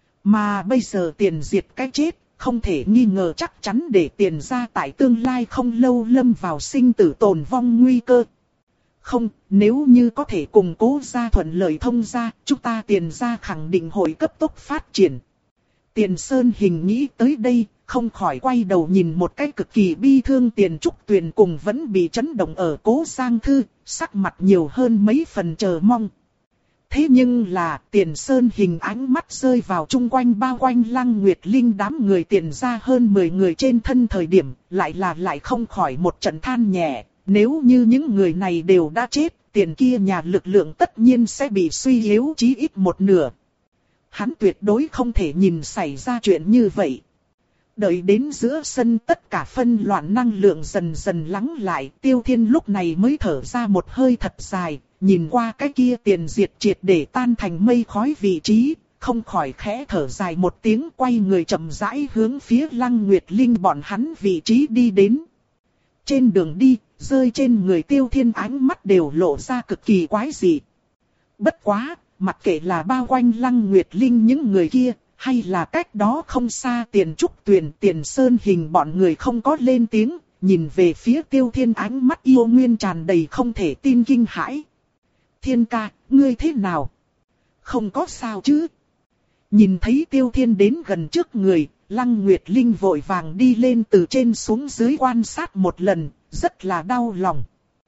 Mà bây giờ Tiền Diệt cái chết, không thể nghi ngờ chắc chắn để Tiền gia tại tương lai không lâu lâm vào sinh tử tồn vong nguy cơ. Không, nếu như có thể cùng Cố gia thuận lợi thông gia, chúng ta Tiền gia khẳng định hội cấp tốc phát triển. Tiền Sơn Hình nghĩ tới đây, không khỏi quay đầu nhìn một cái cực kỳ bi thương Tiền Trúc Tuyền cùng vẫn bị chấn động ở Cố Giang Thư, sắc mặt nhiều hơn mấy phần chờ mong. Thế nhưng là Tiền Sơn Hình ánh mắt rơi vào chung quanh bao quanh Lăng Nguyệt Linh đám người Tiền gia hơn mười người trên thân thời điểm, lại là lại không khỏi một trận than nhẹ, nếu như những người này đều đã chết, Tiền kia nhà lực lượng tất nhiên sẽ bị suy yếu chí ít một nửa. Hắn tuyệt đối không thể nhìn xảy ra chuyện như vậy. Đợi đến giữa sân tất cả phân loạn năng lượng dần dần lắng lại, Tiêu Thiên lúc này mới thở ra một hơi thật dài, nhìn qua cái kia Tiền Diệt triệt để tan thành mây khói vị trí, không khỏi khẽ thở dài một tiếng, quay người chậm rãi hướng phía Lăng Nguyệt Linh bọn hắn vị trí đi đến. Trên đường đi, rơi trên người Tiêu Thiên ánh mắt đều lộ ra cực kỳ quái dị. Bất quá, mặc kệ là bao quanh Lăng Nguyệt Linh những người kia, hay là cách đó không xa Tiền Trúc Tuyền, Tiền Sơn Hình bọn người không có lên tiếng, nhìn về phía Tiêu Thiên ánh mắt yêu nguyên tràn đầy không thể tin kinh hãi. Thiên ca, ngươi thế nào? Không có sao chứ? Nhìn thấy Tiêu Thiên đến gần trước người, Lăng Nguyệt Linh vội vàng đi lên từ trên xuống dưới quan sát một lần, rất là đau lòng.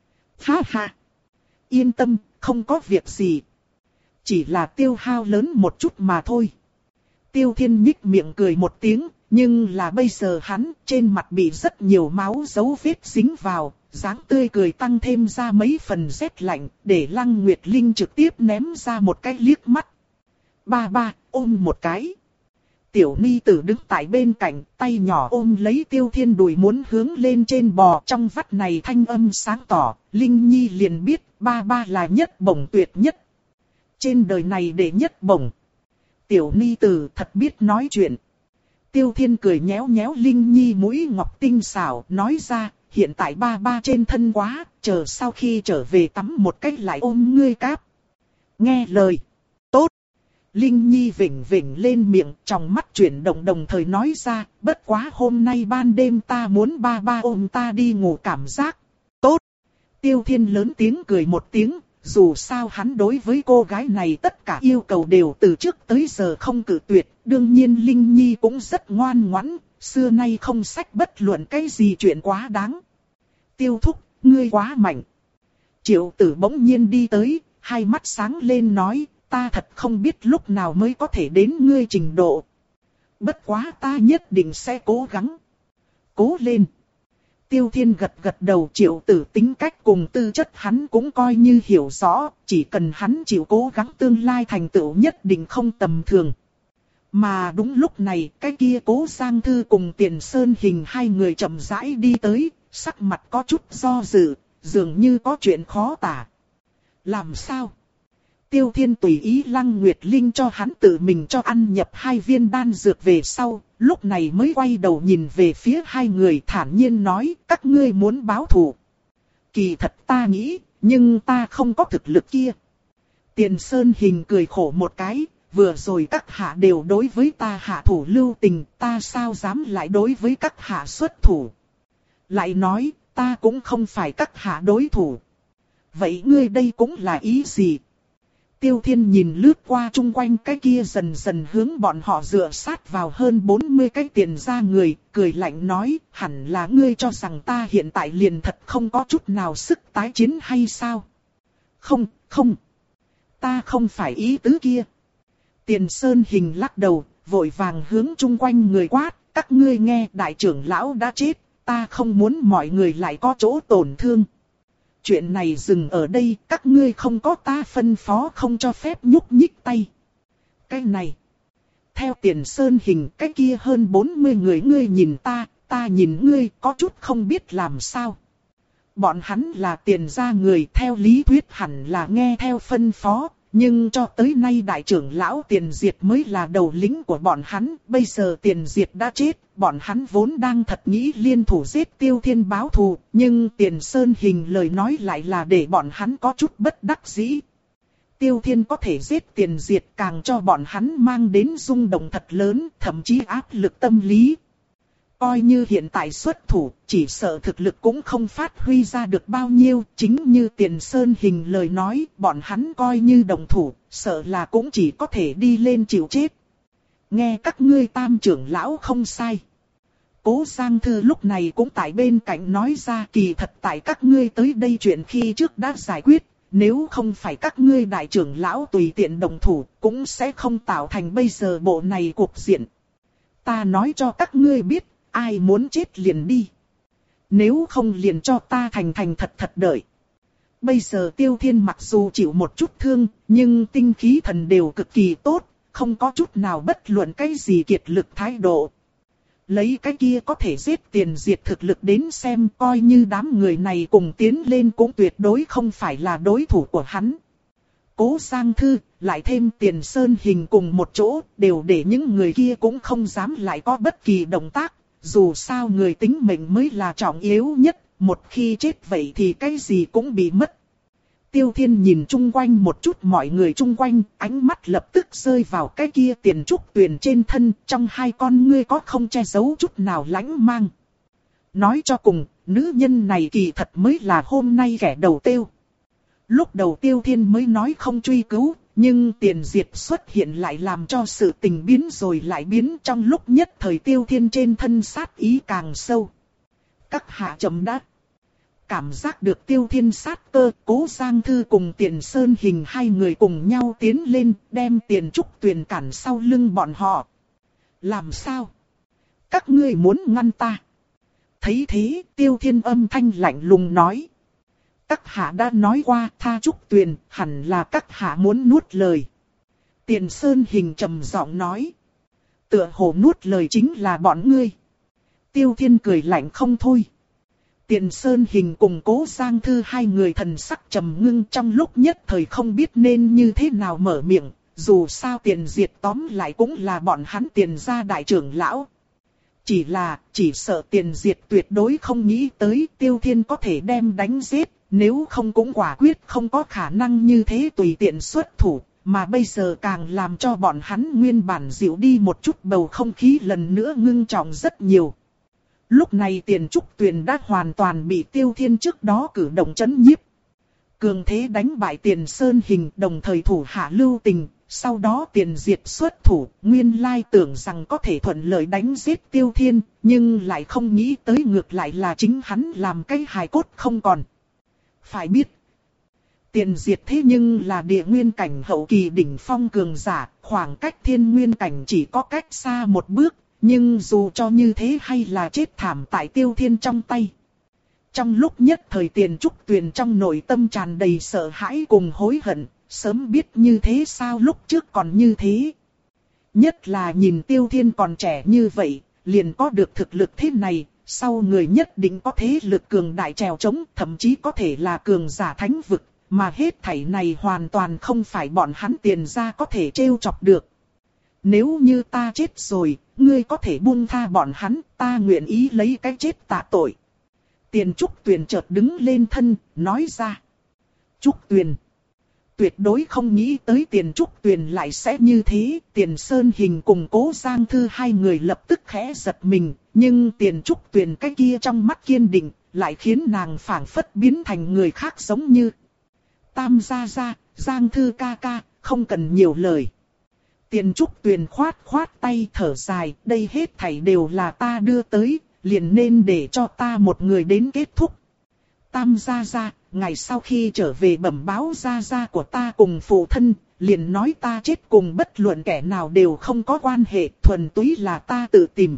Ha ha! Yên tâm, không có việc gì. Chỉ là tiêu hao lớn một chút mà thôi. Tiêu Thiên nhích miệng cười một tiếng, nhưng là bây giờ hắn trên mặt bị rất nhiều máu dấu vết dính vào, dáng tươi cười tăng thêm ra mấy phần rét lạnh, để Lăng Nguyệt Linh trực tiếp ném ra một cái liếc mắt. Ba ba, ôm một cái. Tiểu ni tử đứng tại bên cạnh, tay nhỏ ôm lấy Tiêu Thiên đùi muốn hướng lên trên bò, trong vắt này thanh âm sáng tỏ, Linh Nhi liền biết ba ba là nhất bổng tuyệt nhất. Trên đời này để nhất bổng. Tiểu ni tử thật biết nói chuyện. Tiêu Thiên cười nhéo nhéo Linh Nhi mũi ngọc tinh xảo, nói ra, hiện tại ba ba trên thân quá, chờ sau khi trở về tắm một cách lại ôm ngươi cáp. Nghe lời. Tốt. Linh Nhi vỉnh vỉnh lên miệng, trong mắt chuyển động đồng thời nói ra, bất quá hôm nay ban đêm ta muốn ba ba ôm ta đi ngủ cảm giác. Tốt. Tiêu Thiên lớn tiếng cười một tiếng, dù sao hắn đối với cô gái này tất cả yêu cầu đều từ trước tới giờ không cự tuyệt, đương nhiên Linh Nhi cũng rất ngoan ngoãn, xưa nay không xách bất luận cái gì chuyện quá đáng. Tiêu thúc, ngươi quá mạnh. Triệu tử bỗng nhiên đi tới, hai mắt sáng lên nói, ta thật không biết lúc nào mới có thể đến ngươi trình độ. Bất quá ta nhất định sẽ cố gắng. Cố lên. Tiêu Thiên gật gật đầu, Triệu tử tính cách cùng tư chất hắn cũng coi như hiểu rõ, chỉ cần hắn chịu cố gắng tương lai thành tựu nhất định không tầm thường. Mà đúng lúc này, cái kia Cố Giang Thư cùng Tiền Sơn Hình hai người chậm rãi đi tới, sắc mặt có chút do dự, dường như có chuyện khó tả. Làm sao? Tiêu Thiên tùy ý Lăng Nguyệt Linh cho hắn tự mình cho ăn nhập hai viên đan dược về sau, lúc này mới quay đầu nhìn về phía hai người thản nhiên nói, các ngươi muốn báo thù. Kỳ thật ta nghĩ, nhưng ta không có thực lực kia. Tiền Sơn Hình cười khổ một cái, vừa rồi các hạ đều đối với ta hạ thủ lưu tình, ta sao dám lại đối với các hạ xuất thủ. Lại nói, ta cũng không phải các hạ đối thủ. Vậy ngươi đây cũng là ý gì? Tiêu Thiên nhìn lướt qua chung quanh cái kia dần dần hướng bọn họ dựa sát vào hơn bốn mươi cái Tiền gia người, cười lạnh nói, hẳn là ngươi cho rằng ta hiện tại liền thật không có chút nào sức tái chiến hay sao? Không, không. Ta không phải ý tứ kia. Tiền Sơn Hình lắc đầu, vội vàng hướng chung quanh người quát, các ngươi nghe đại trưởng lão đã chết, ta không muốn mọi người lại có chỗ tổn thương. Chuyện này dừng ở đây, các ngươi không có ta phân phó không cho phép nhúc nhích tay. Cái này. theo Tiền Sơn Hình, cái kia hơn bốn mươi người ngươi nhìn ta, ta nhìn ngươi, có chút không biết làm sao. Bọn hắn là Tiền gia người, theo lý thuyết hẳn là nghe theo phân phó, nhưng cho tới nay đại trưởng lão Tiền Diệt mới là đầu lĩnh của bọn hắn, bây giờ Tiền Diệt đã chết, bọn hắn vốn đang thật nghĩ liên thủ giết Tiêu Thiên báo thù, nhưng Tiền Sơn Hình lời nói lại là để bọn hắn có chút bất đắc dĩ. Tiêu Thiên có thể giết Tiền Diệt càng cho bọn hắn mang đến rung động thật lớn, thậm chí áp lực tâm lý. Coi như hiện tại xuất thủ, chỉ sợ thực lực cũng không phát huy ra được bao nhiêu, chính như Tiền Sơn Hình lời nói, bọn hắn coi như đồng thủ, sợ là cũng chỉ có thể đi lên chịu chết. Nghe các ngươi tam trưởng lão không sai. Cố Giang Thư lúc này cũng tại bên cạnh nói ra, kỳ thật tại các ngươi tới đây chuyện khi trước đã giải quyết, nếu không phải các ngươi đại trưởng lão tùy tiện đồng thủ, cũng sẽ không tạo thành bây giờ bộ này cục diện. Ta nói cho các ngươi biết, ai muốn chết liền đi. Nếu không liền cho ta thành thành thật thật đợi. Bây giờ Tiêu Thiên mặc dù chịu một chút thương, nhưng tinh khí thần đều cực kỳ tốt, không có chút nào bất luận cái gì kiệt lực thái độ. Lấy cái kia có thể giết Tiền Diệt thực lực đến xem, coi như đám người này cùng tiến lên cũng tuyệt đối không phải là đối thủ của hắn. Cố Giang Thư, lại thêm Tiền Sơn Hình cùng một chỗ, đều để những người kia cũng không dám lại có bất kỳ động tác. Dù sao người tính mệnh mới là trọng yếu nhất, một khi chết vậy thì cái gì cũng bị mất. Tiêu Thiên nhìn chung quanh một chút mọi người chung quanh, ánh mắt lập tức rơi vào cái kia Tiền Trúc Tuyền trên thân, trong hai con ngươi có không che giấu chút nào lãnh mang. Nói cho cùng, nữ nhân này kỳ thật mới là hôm nay kẻ đầu tiêu. Lúc đầu Tiêu Thiên mới nói không truy cứu, nhưng Tiền Diệt xuất hiện lại làm cho sự tình biến rồi lại biến, trong lúc nhất thời Tiêu Thiên trên thân sát ý càng sâu. Các hạ chậm đã. Cảm giác được Tiêu Thiên sát cơ, Cố Giang Thư cùng Tiền Sơn Hình hai người cùng nhau tiến lên, đem Tiền Trúc Tuyền cản sau lưng bọn họ. Làm sao? Các ngươi muốn ngăn ta? Thấy thế, Tiêu Thiên âm thanh lạnh lùng nói. Các hạ đã nói qua, tha Trúc Tuyền, hẳn là các hạ muốn nuốt lời. Tiền Sơn Hình trầm giọng nói. Tựa hồ nuốt lời chính là bọn ngươi. Tiêu Thiên cười lạnh không thôi. Tiền Sơn Hình cùng Cố Giang Thư hai người thần sắc trầm ngưng, trong lúc nhất thời không biết nên như thế nào mở miệng. Dù sao Tiền Diệt tóm lại cũng là bọn hắn Tiền gia đại trưởng lão. Chỉ là, chỉ sợ Tiền Diệt tuyệt đối không nghĩ tới Tiêu Thiên có thể đem đánh giết. Nếu không cũng quả quyết không có khả năng như thế tùy tiện xuất thủ, mà bây giờ càng làm cho bọn hắn nguyên bản dịu đi một chút, bầu không khí lần nữa ngưng trọng rất nhiều. Lúc này Tiền Trúc Tuyền đã hoàn toàn bị Tiêu Thiên trước đó cử động chấn nhiếp. Cường thế đánh bại Tiền Sơn Hình, đồng thời thủ hạ lưu tình, sau đó Tiền Diệt xuất thủ, nguyên lai tưởng rằng có thể thuận lợi đánh giết Tiêu Thiên, nhưng lại không nghĩ tới ngược lại là chính hắn làm cái hài cốt không còn. Phải biết, Tiền Diệt thế nhưng là địa nguyên cảnh hậu kỳ đỉnh phong cường giả, khoảng cách thiên nguyên cảnh chỉ có cách xa một bước, nhưng dù cho như thế hay là chết thảm tại Tiêu Thiên trong tay. Trong lúc nhất thời Tiền Trúc Tuyền trong nội tâm tràn đầy sợ hãi cùng hối hận, sớm biết như thế sao lúc trước còn như thế. Nhất là nhìn Tiêu Thiên còn trẻ như vậy, liền có được thực lực thế này. Sau người nhất định có thế lực cường đại trèo chống, thậm chí có thể là cường giả thánh vực, mà hết thảy này hoàn toàn không phải bọn hắn Tiền gia có thể trêu chọc được. Nếu như ta chết rồi, ngươi có thể buông tha bọn hắn, ta nguyện ý lấy cái chết tạ tội. Tiền Trúc Tuyền chợt đứng lên thân, nói ra. Trúc Tuyền. Tuyệt đối không nghĩ tới Tiền Trúc Tuyền lại sẽ như thế. Tiền Sơn Hình cùng Cố Giang Thư hai người lập tức khẽ giật mình. Nhưng Tiền Trúc Tuyền cái kia trong mắt kiên định, lại khiến nàng phảng phất biến thành người khác giống như. Tam gia gia, Giang Thư ca ca, không cần nhiều lời. Tiền Trúc Tuyền khoát khoát tay thở dài, đây hết thảy đều là ta đưa tới, liền nên để cho ta một người đến kết thúc. Tam gia gia, ngày sau khi trở về bẩm báo gia gia của ta cùng phụ thân, liền nói ta chết cùng bất luận kẻ nào đều không có quan hệ, thuần túy là ta tự tìm.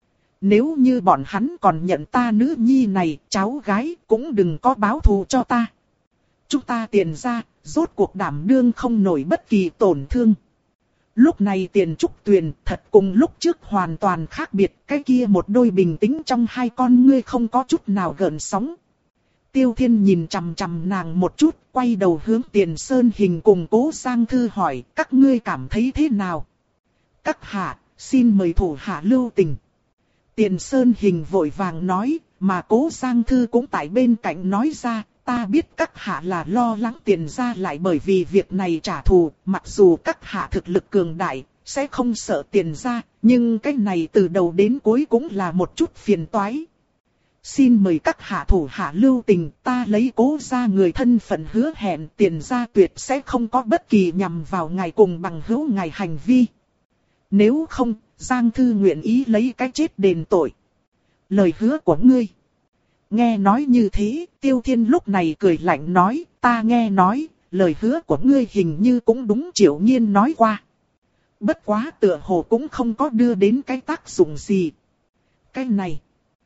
Nếu như bọn hắn còn nhận ta nữ nhi này, cháu gái, cũng đừng có báo thù cho ta. Chúng ta Tiền gia, rốt cuộc đảm đương không nổi bất kỳ tổn thương. Lúc này Tiền Trúc Tuyền thật cùng lúc trước hoàn toàn khác biệt, cái kia một đôi bình tĩnh trong hai con ngươi không có chút nào gợn sóng. Tiêu Thiên nhìn chằm chằm nàng một chút, quay đầu hướng Tiền Sơn Hình cùng Cố Giang Thư hỏi, các ngươi cảm thấy thế nào? Các hạ, xin mời thủ hạ lưu tình. Tiền Sơn Hình vội vàng nói, mà Cố Giang Thư cũng tại bên cạnh nói ra, ta biết các hạ là lo lắng Tiền gia lại bởi vì việc này trả thù, mặc dù các hạ thực lực cường đại, sẽ không sợ Tiền gia, nhưng cái này từ đầu đến cuối cũng là một chút phiền toái. Xin mời các hạ thủ hạ lưu tình, ta lấy Cố gia người thân phận hứa hẹn Tiền gia tuyệt sẽ không có bất kỳ nhằm vào ngài cùng bằng hữu ngài hành vi. Nếu không, Giang Thư nguyện ý lấy cái chết đền tội. Lời hứa của ngươi. Nghe nói như thế, Tiêu Thiên lúc này cười lạnh nói, ta nghe nói, lời hứa của ngươi hình như cũng đúng Triệu Nhiên nói qua. Bất quá tựa hồ cũng không có đưa đến cái tác dụng gì. Cái này.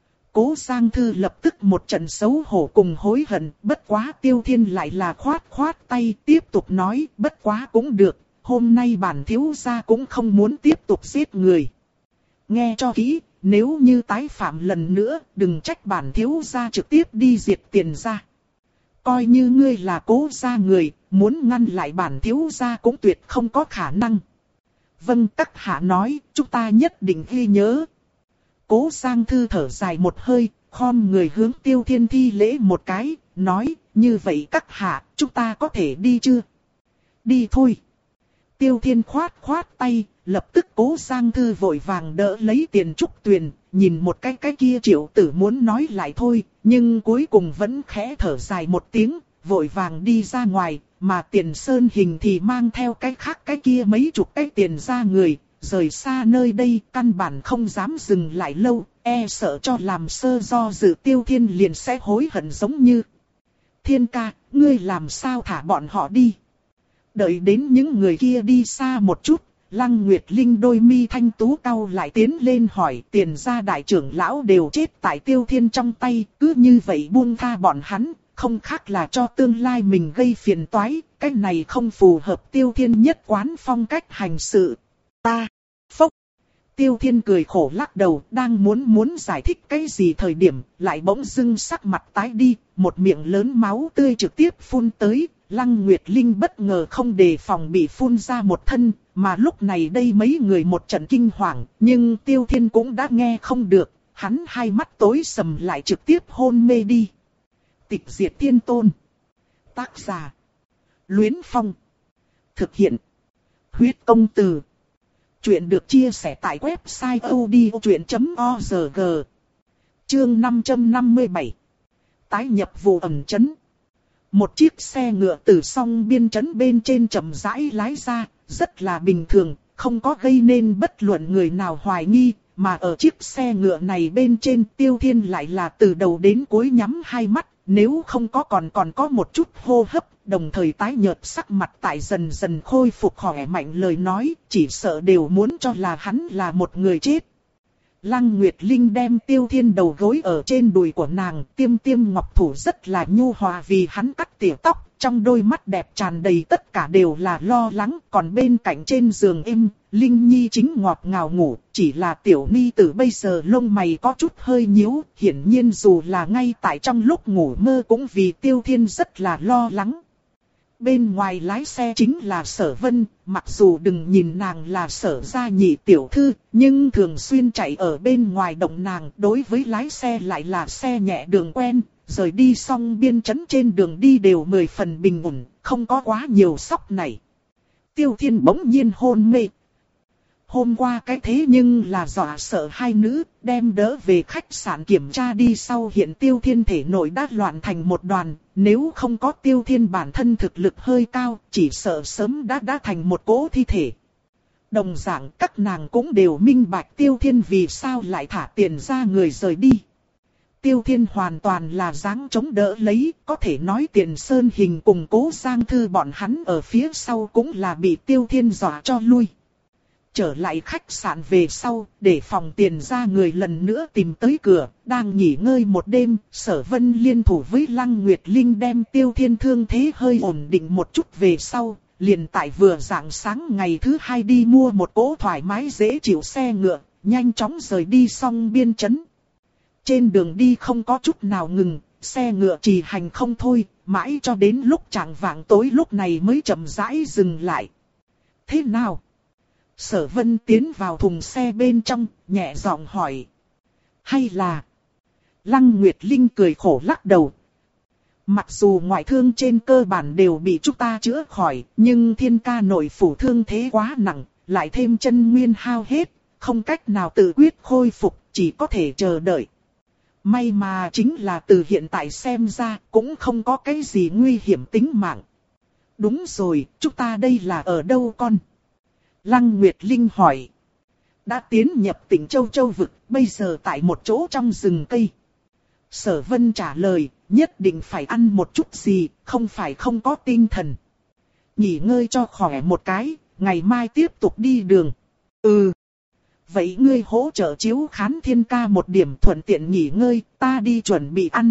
Cố Giang Thư lập tức một trận xấu hổ cùng hối hận, bất quá Tiêu Thiên lại là khoát khoát tay tiếp tục nói, bất quá cũng được, hôm nay bản thiếu gia cũng không muốn tiếp tục giết người. Nghe cho kỹ, nếu như tái phạm lần nữa, đừng trách bản thiếu gia trực tiếp đi diệt Tiền gia. Coi như ngươi là Cố gia người, muốn ngăn lại bản thiếu gia cũng tuyệt không có khả năng. Vâng, các hạ nói, chúng ta nhất định ghi nhớ. Cố Giang Thư thở dài một hơi, khom người hướng Tiêu Thiên thi lễ một cái, nói, như vậy các hạ, chúng ta có thể đi chưa? Đi thôi. Tiêu Thiên khoát khoát tay, lập tức Cố Giang Thư vội vàng đỡ lấy Tiền Trúc Tuyền, nhìn một cái cái kia Triệu Tử muốn nói lại thôi, nhưng cuối cùng vẫn khẽ thở dài một tiếng, vội vàng đi ra ngoài, mà Tiền Sơn Hình thì mang theo cái khác cái kia mấy chục cái Tiền gia người, rời xa nơi đây, căn bản không dám dừng lại lâu, e sợ cho làm sơ do dự Tiêu Thiên liền sẽ hối hận giống như. Thiên ca, ngươi làm sao thả bọn họ đi? Đợi đến những người kia đi xa một chút, Lăng Nguyệt Linh đôi mi thanh tú cau lại tiến lên hỏi, Tiền gia đại trưởng lão đều chết tại Tiêu Thiên trong tay, cứ như vậy buông tha bọn hắn, không khác là cho tương lai mình gây phiền toái, cái này không phù hợp Tiêu Thiên nhất quán phong cách hành sự. Ta, phốc. Tiêu Thiên cười khổ lắc đầu, đang muốn muốn giải thích cái gì thời điểm, lại bỗng dưng sắc mặt tái đi, một miệng lớn máu tươi trực tiếp phun tới. Lăng Nguyệt Linh bất ngờ không đề phòng bị phun ra một thân, mà lúc này đây mấy người một trận kinh hoàng, nhưng Tiêu Thiên cũng đã nghe không được, hắn hai mắt tối sầm lại trực tiếp hôn mê đi. Tịch diệt thiên tôn. Tác giả. Luyến Phong. Thực hiện. Huyết công từ. Chuyện được chia sẻ tại website odchuyện chấm org. Chương năm trăm năm mươi bảy. Tái nhập vụ ẩn chấn. Một chiếc xe ngựa từ song biên trấn bên trên chậm rãi lái ra, rất là bình thường, không có gây nên bất luận người nào hoài nghi, mà ở chiếc xe ngựa này bên trên Tiêu Thiên lại là từ đầu đến cuối nhắm hai mắt, nếu không có còn còn có một chút hô hấp, đồng thời tái nhợt sắc mặt tại dần dần khôi phục khỏe mạnh lời nói, chỉ sợ đều muốn cho là hắn là một người chết. Lăng Nguyệt Linh đem Tiêu Thiên đầu gối ở trên đùi của nàng, tiêm tiêm ngọc thủ rất là nhu hòa vì hắn cắt tỉa tóc, trong đôi mắt đẹp tràn đầy tất cả đều là lo lắng, còn bên cạnh trên giường im, Linh Nhi chính ngọt ngào ngủ, chỉ là tiểu ni tử bây giờ lông mày có chút hơi nhíu, hiển nhiên dù là ngay tại trong lúc ngủ mơ cũng vì Tiêu Thiên rất là lo lắng. Bên ngoài lái xe chính là Sở Vân, mặc dù đừng nhìn nàng là Sở gia nhị tiểu thư, nhưng thường xuyên chạy ở bên ngoài động nàng, đối với lái xe lại là xe nhẹ đường quen, rời đi xong biên trấn trên đường đi đều mười phần bình ổn, không có quá nhiều sóc này. Tiêu Thiên bỗng nhiên hôn mê. Hôm qua cái thế nhưng là dọa sợ hai nữ, đem đỡ về khách sạn kiểm tra đi sau hiện Tiêu Thiên thể nội đã loạn thành một đoàn, nếu không có Tiêu Thiên bản thân thực lực hơi cao, chỉ sợ sớm đã đã thành một cỗ thi thể. Đồng dạng các nàng cũng đều minh bạch Tiêu Thiên vì sao lại thả Tiền gia người rời đi. Tiêu Thiên hoàn toàn là dáng chống đỡ lấy, có thể nói Tiền Sơn Hình cùng Cố Giang Thư bọn hắn ở phía sau cũng là bị Tiêu Thiên dọa cho lui. Trở lại khách sạn về sau, để phòng Tiền gia người lần nữa tìm tới cửa, đang nghỉ ngơi một đêm, Sở Vân liên thủ với Lăng Nguyệt Linh đem Tiêu Thiên thương thế hơi ổn định một chút về sau, liền tại vừa rạng sáng ngày thứ hai đi mua một cỗ thoải mái dễ chịu xe ngựa, nhanh chóng rời đi Song Biên trấn. Trên đường đi không có chút nào ngừng, xe ngựa trì hành không thôi, mãi cho đến lúc chạng vạng tối lúc này mới chậm rãi dừng lại. Thế nào? Sở Vân tiến vào thùng xe bên trong, nhẹ giọng hỏi. Hay là... Lăng Nguyệt Linh cười khổ lắc đầu. Mặc dù ngoại thương trên cơ bản đều bị chúng ta chữa khỏi, nhưng thiên ca nội phủ thương thế quá nặng, lại thêm chân nguyên hao hết, không cách nào tự quyết khôi phục, chỉ có thể chờ đợi. May mà chính là từ hiện tại xem ra cũng không có cái gì nguy hiểm tính mạng. Đúng rồi, chúng ta đây là ở đâu con? Lăng Nguyệt Linh hỏi. Đã tiến nhập tỉnh Châu Châu Vực, bây giờ tại một chỗ trong rừng cây. Sở Vân trả lời, nhất định phải ăn một chút gì, không phải không có tinh thần. Nghỉ ngơi cho khỏe một cái, ngày mai tiếp tục đi đường. Ừ. Vậy ngươi hỗ trợ chiếu khán thiên ca một điểm thuận tiện nghỉ ngơi, ta đi chuẩn bị ăn.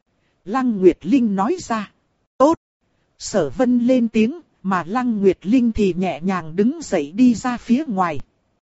Lăng Nguyệt Linh nói ra. Tốt. Sở Vân lên tiếng, mà Lăng Nguyệt Linh thì nhẹ nhàng đứng dậy đi ra phía ngoài.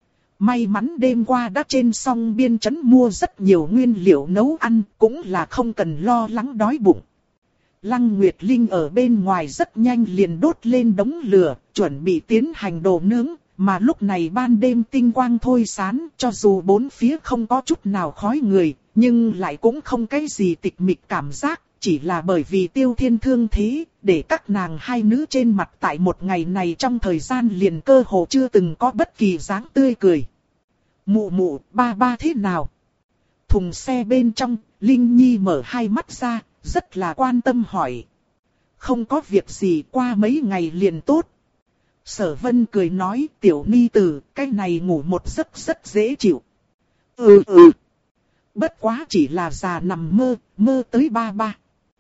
May mắn đêm qua đã trên Song Biên trấn mua rất nhiều nguyên liệu nấu ăn, cũng là không cần lo lắng đói bụng. Lăng Nguyệt Linh ở bên ngoài rất nhanh liền đốt lên đống lửa, chuẩn bị tiến hành đồ nướng, mà lúc này ban đêm tinh quang thôi sáng, cho dù bốn phía không có chút nào khói người, nhưng lại cũng không cái gì tịch mịch cảm giác, chỉ là bởi vì Tiêu Thiên thương thế, để các nàng hai nữ trên mặt tại một ngày này trong thời gian liền cơ hồ chưa từng có bất kỳ dáng tươi cười. Mụ mụ, ba ba thế nào? Thùng xe bên trong, Linh Nhi mở hai mắt ra, rất là quan tâm hỏi. Không có việc gì, qua mấy ngày liền tốt. Sở Vân cười nói, tiểu ni tử, cái này ngủ một giấc rất dễ chịu. Ừ ừ. Bất quá chỉ là già nằm mơ, mơ tới ba ba.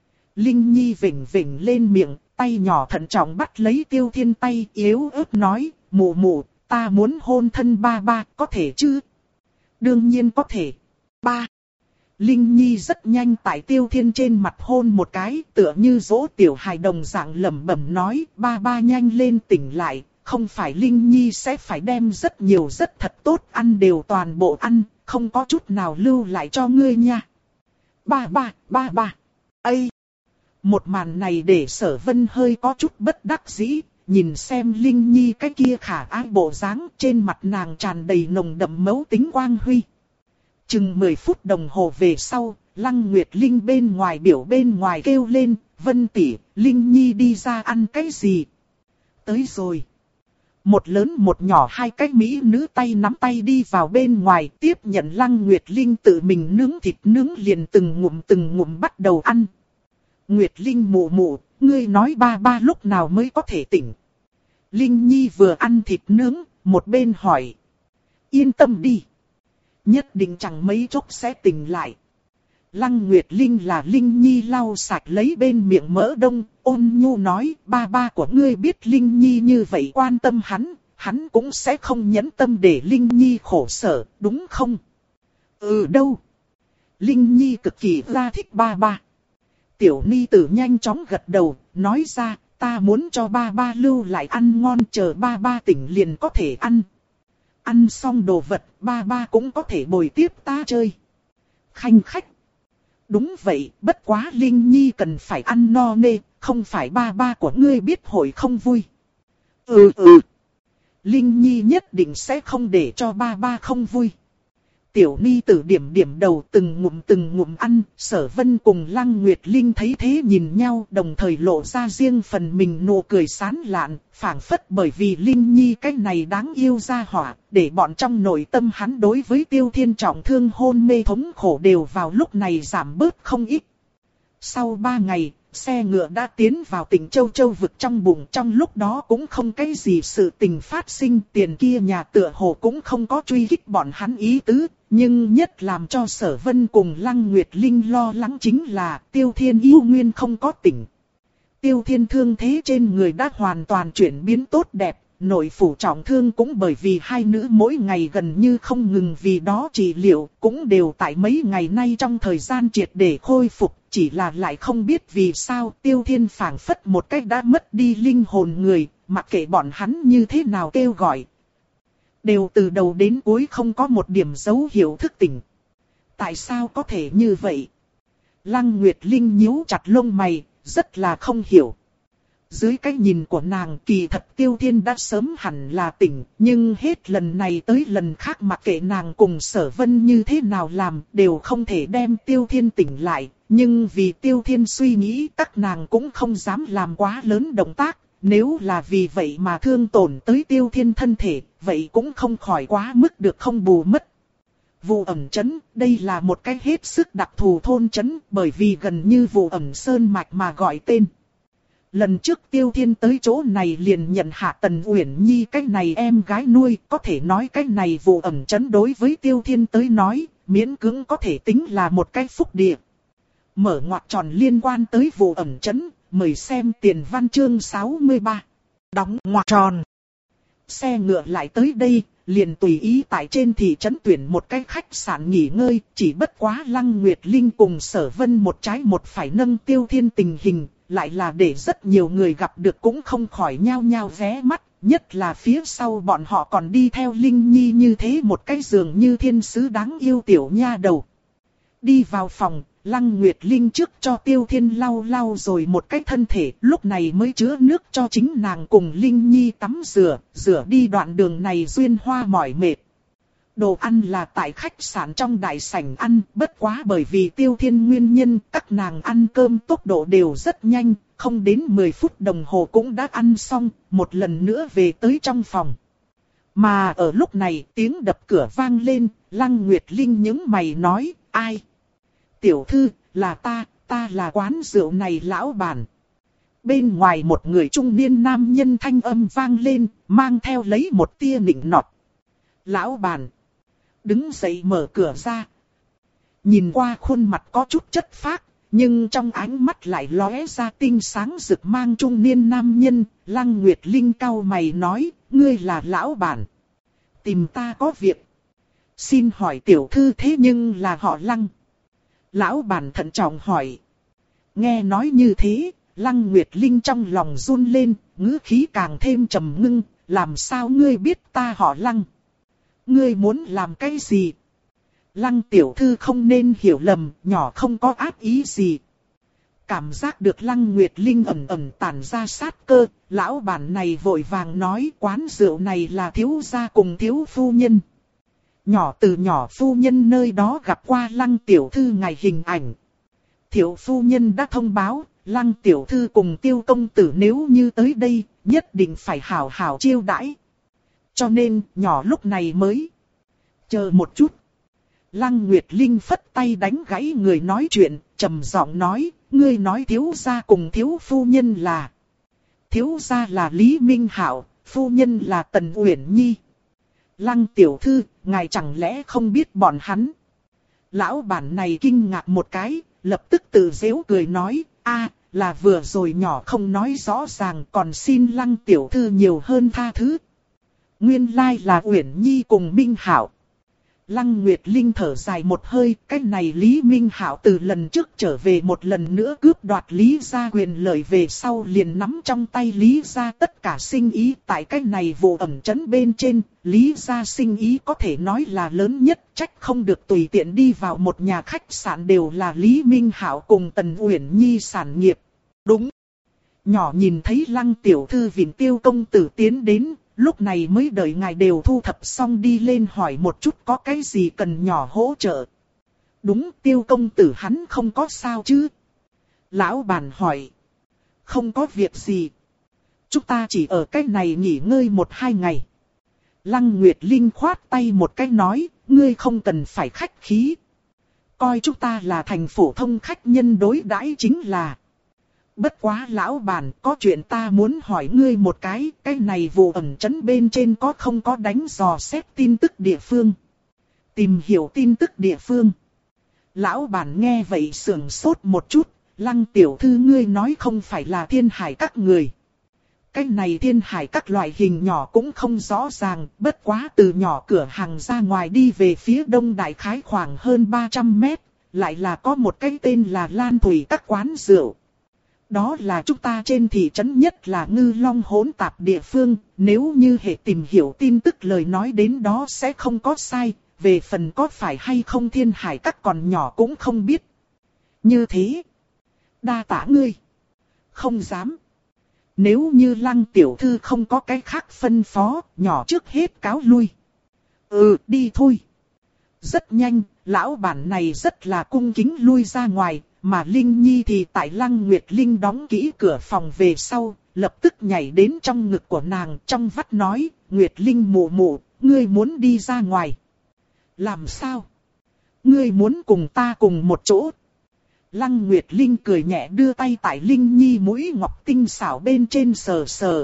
Linh Nhi vểnh vểnh lên miệng, tay nhỏ thận trọng bắt lấy Tiêu Thiên tay, yếu ớt nói, mụ mụ, ta muốn hôn thân ba ba, có thể chứ? Đương nhiên có thể. Ba. Linh Nhi rất nhanh tại Tiêu Thiên trên mặt hôn một cái, tựa như dỗ tiểu hài đồng dạng lẩm bẩm nói, ba ba nhanh lên tỉnh lại, không phải Linh Nhi sẽ phải đem rất nhiều rất thật tốt ăn đều toàn bộ ăn, không có chút nào lưu lại cho ngươi nha. Ba ba, ba ba. Ây! Một màn này để Sở Vân hơi có chút bất đắc dĩ, nhìn xem Linh Nhi cái kia khả ái bộ dáng, trên mặt nàng tràn đầy nồng đậm mẫu tính quang huy. Chừng mười phút đồng hồ về sau, Lăng Nguyệt Linh bên ngoài biểu bên ngoài kêu lên, Vân tỷ, Linh Nhi đi ra ăn cái gì? Tới rồi. Một lớn một nhỏ hai cái mỹ nữ tay nắm tay đi vào bên ngoài tiếp nhận Lăng Nguyệt Linh tự mình nướng thịt nướng liền từng ngụm từng ngụm bắt đầu ăn. Nguyệt Linh mụ mụ, ngươi nói ba ba lúc nào mới có thể tỉnh? Linh Nhi vừa ăn thịt nướng, một bên hỏi. Yên tâm đi. Nhất định chẳng mấy chốc sẽ tỉnh lại. Lăng Nguyệt Linh là Linh Nhi lau sạch lấy bên miệng mỡ đông, ôn nhu nói, ba ba của ngươi biết Linh Nhi như vậy quan tâm hắn, hắn cũng sẽ không nhẫn tâm để Linh Nhi khổ sở, đúng không? Ừ đâu? Linh Nhi cực kỳ ra thích ba ba. Tiểu Ni tử nhanh chóng gật đầu, nói ra, ta muốn cho ba ba lưu lại ăn ngon chờ ba ba tỉnh liền có thể ăn. Ăn xong đồ vật, ba ba cũng có thể bồi tiếp ta chơi. Khanh khách. Đúng vậy, bất quá Linh Nhi cần phải ăn no nê, không phải ba ba của ngươi biết hội không vui. Ừ ừ. Linh Nhi nhất định sẽ không để cho ba ba không vui. Tiểu Ni tử điểm điểm đầu từng ngụm từng ngụm ăn, Sở Vân cùng Lăng Nguyệt Linh thấy thế nhìn nhau đồng thời lộ ra riêng phần mình nụ cười sán lạn, phảng phất bởi vì Linh Nhi cái này đáng yêu ra hỏa, để bọn trong nội tâm hắn đối với Tiêu Thiên trọng thương hôn mê thống khổ đều vào lúc này giảm bớt không ít. Sau ba ngày, xe ngựa đã tiến vào tỉnh Châu Châu vực trong bụng, trong lúc đó cũng không cái gì sự tình phát sinh, tiền kia nhà tựa hồ cũng không có truy kích bọn hắn ý tứ, nhưng nhất làm cho Sở Vân cùng Lăng Nguyệt Linh lo lắng chính là Tiêu Thiên yêu nguyên không có tỉnh. Tiêu Thiên thương thế trên người đã hoàn toàn chuyển biến tốt đẹp, nội phủ trọng thương cũng bởi vì hai nữ mỗi ngày gần như không ngừng vì đó trị liệu, cũng đều tại mấy ngày nay trong thời gian triệt để khôi phục, chỉ là lại không biết vì sao Tiêu Thiên phảng phất một cách đã mất đi linh hồn người, mặc kệ bọn hắn như thế nào kêu gọi. Đều từ đầu đến cuối không có một điểm dấu hiệu thức tỉnh. Tại sao có thể như vậy? Lăng Nguyệt Linh nhíu chặt lông mày, rất là không hiểu. Dưới cái nhìn của nàng kỳ thật Tiêu Thiên đã sớm hẳn là tỉnh, nhưng hết lần này tới lần khác mặc kệ nàng cùng Sở Vân như thế nào làm đều không thể đem Tiêu Thiên tỉnh lại. Nhưng vì Tiêu Thiên suy nghĩ các nàng cũng không dám làm quá lớn động tác, nếu là vì vậy mà thương tổn tới Tiêu Thiên thân thể, vậy cũng không khỏi quá mức được không bù mất. Vụ ẩn trấn, đây là một cái hết sức đặc thù thôn trấn bởi vì gần như vụ ẩn sơn mạch mà gọi tên. Lần trước Tiêu Thiên tới chỗ này liền nhận hạ Tần Uyển Nhi cái này em gái nuôi, có thể nói cái này vụ ẩn trấn đối với Tiêu Thiên tới nói, miễn cưỡng có thể tính là một cái phúc địa. Mở ngoặc tròn liên quan tới vụ ẩn trấn, mời xem tiền văn chương sáu mươi ba. Đóng ngoặc tròn. Xe ngựa lại tới đây, liền tùy ý tại trên thị trấn tuyển một cái khách sạn nghỉ ngơi, chỉ bất quá Lăng Nguyệt Linh cùng Sở Vân một trái một phải nâng Tiêu Thiên tình hình, lại là để rất nhiều người gặp được cũng không khỏi nhao nhao vé mắt, nhất là phía sau bọn họ còn đi theo Linh Nhi như thế một cái giường như thiên sứ đáng yêu tiểu nha đầu. Đi vào phòng, Lăng Nguyệt Linh trước cho Tiêu Thiên lau lau rồi một cái thân thể, lúc này mới chứa nước cho chính nàng cùng Linh Nhi tắm rửa, rửa đi đoạn đường này duyên hoa mỏi mệt. Đồ ăn là tại khách sạn trong đại sảnh ăn, bất quá bởi vì Tiêu Thiên nguyên nhân, các nàng ăn cơm tốc độ đều rất nhanh, không đến mười phút đồng hồ cũng đã ăn xong, một lần nữa về tới trong phòng. Mà ở lúc này tiếng đập cửa vang lên, Lăng Nguyệt Linh nhướng mày nói, ai? Tiểu thư, là ta, ta là quán rượu này lão bản. Bên ngoài một người trung niên nam nhân thanh âm vang lên, mang theo lấy một tia nịnh nọt. Lão bản. Đứng dậy mở cửa ra. Nhìn qua khuôn mặt có chút chất phác, nhưng trong ánh mắt lại lóe ra tinh sáng rực mang trung niên nam nhân. Lăng Nguyệt Linh cau mày nói, ngươi là lão bản. Tìm ta có việc. Xin hỏi tiểu thư thế nhưng là họ Lăng. Lão bản thận trọng hỏi. Nghe nói như thế, Lăng Nguyệt Linh trong lòng run lên, ngữ khí càng thêm trầm ngưng, làm sao ngươi biết ta họ Lăng? Ngươi muốn làm cái gì? Lăng tiểu thư không nên hiểu lầm, nhỏ không có ác ý gì. Cảm giác được Lăng Nguyệt Linh ẩn ẩn tản ra sát cơ, lão bản này vội vàng nói quán rượu này là thiếu gia cùng thiếu phu nhân. Nhỏ từ nhỏ phu nhân nơi đó gặp qua Lăng tiểu thư ngày hình ảnh. Thiếu phu nhân đã thông báo, Lăng tiểu thư cùng Tiêu công tử nếu như tới đây, nhất định phải hảo hảo chiêu đãi. Cho nên, nhỏ lúc này mới. Chờ một chút. Lăng Nguyệt Linh phất tay đánh gãy người nói chuyện, trầm giọng nói, ngươi nói thiếu gia cùng thiếu phu nhân là. Thiếu gia là Lý Minh Hạo, phu nhân là Tần Uyển Nhi. Lăng tiểu thư, ngài chẳng lẽ không biết bọn hắn? Lão bản này kinh ngạc một cái, lập tức tự giễu cười nói, a, là vừa rồi nhỏ không nói rõ ràng, còn xin Lăng tiểu thư nhiều hơn tha thứ. Nguyên lai là Uyển Nhi cùng Minh Hạo. Lăng Nguyệt Linh thở dài một hơi, cái này Lý Minh Hạo từ lần trước trở về một lần nữa cướp đoạt Lý gia quyền lợi về sau liền nắm trong tay Lý gia tất cả sinh ý. Tại cái này vụ ẩn trấn bên trên, Lý gia sinh ý có thể nói là lớn nhất, trách không được tùy tiện đi vào một nhà khách sạn đều là Lý Minh Hạo cùng Tần Uyển Nhi sản nghiệp. Đúng. Nhỏ nhìn thấy Lăng tiểu thư vịn Tiêu công tử tiến đến. Lúc này mới đợi ngài đều thu thập xong đi lên hỏi một chút có cái gì cần nhỏ hỗ trợ. Đúng, Tiêu công tử hắn không có sao chứ? Lão bản hỏi. Không có việc gì. Chúng ta chỉ ở cái này nghỉ ngơi một hai ngày. Lăng Nguyệt Linh khoát tay một cái nói, ngươi không cần phải khách khí. Coi chúng ta là thành phổ thông khách nhân đối đãi chính là. Bất quá lão bản, có chuyện ta muốn hỏi ngươi một cái, cái này vụ ẩn trấn bên trên có không có đánh dò xét tin tức địa phương. Tìm hiểu tin tức địa phương. Lão bản nghe vậy sườn sốt một chút, Lăng tiểu thư ngươi nói không phải là Thiên Hải các người. Cái này Thiên Hải các loại hình nhỏ cũng không rõ ràng, bất quá từ nhỏ cửa hàng ra ngoài đi về phía đông đại khái khoảng hơn ba trăm mét, lại là có một cái tên là Lan Thủy các quán rượu. Đó là chúng ta trên thị trấn nhất là ngư long hỗn tạp địa phương, nếu như hệ tìm hiểu tin tức lời nói đến đó sẽ không có sai, về phần có phải hay không Thiên Hải các còn nhỏ cũng không biết. Như thế, đa tả ngươi. Không dám. Nếu như Lăng tiểu thư không có cái khác phân phó, nhỏ trước hết cáo lui. Ừ, đi thôi. Rất nhanh, lão bản này rất là cung kính lui ra ngoài, mà Linh Nhi thì tại Lăng Nguyệt Linh đóng kỹ cửa phòng về sau, lập tức nhảy đến trong ngực của nàng trong vắt nói, Nguyệt Linh mụ mụ, ngươi muốn đi ra ngoài. Làm sao? Ngươi muốn cùng ta cùng một chỗ? Lăng Nguyệt Linh cười nhẹ đưa tay tại Linh Nhi mũi ngọc tinh xảo bên trên sờ sờ.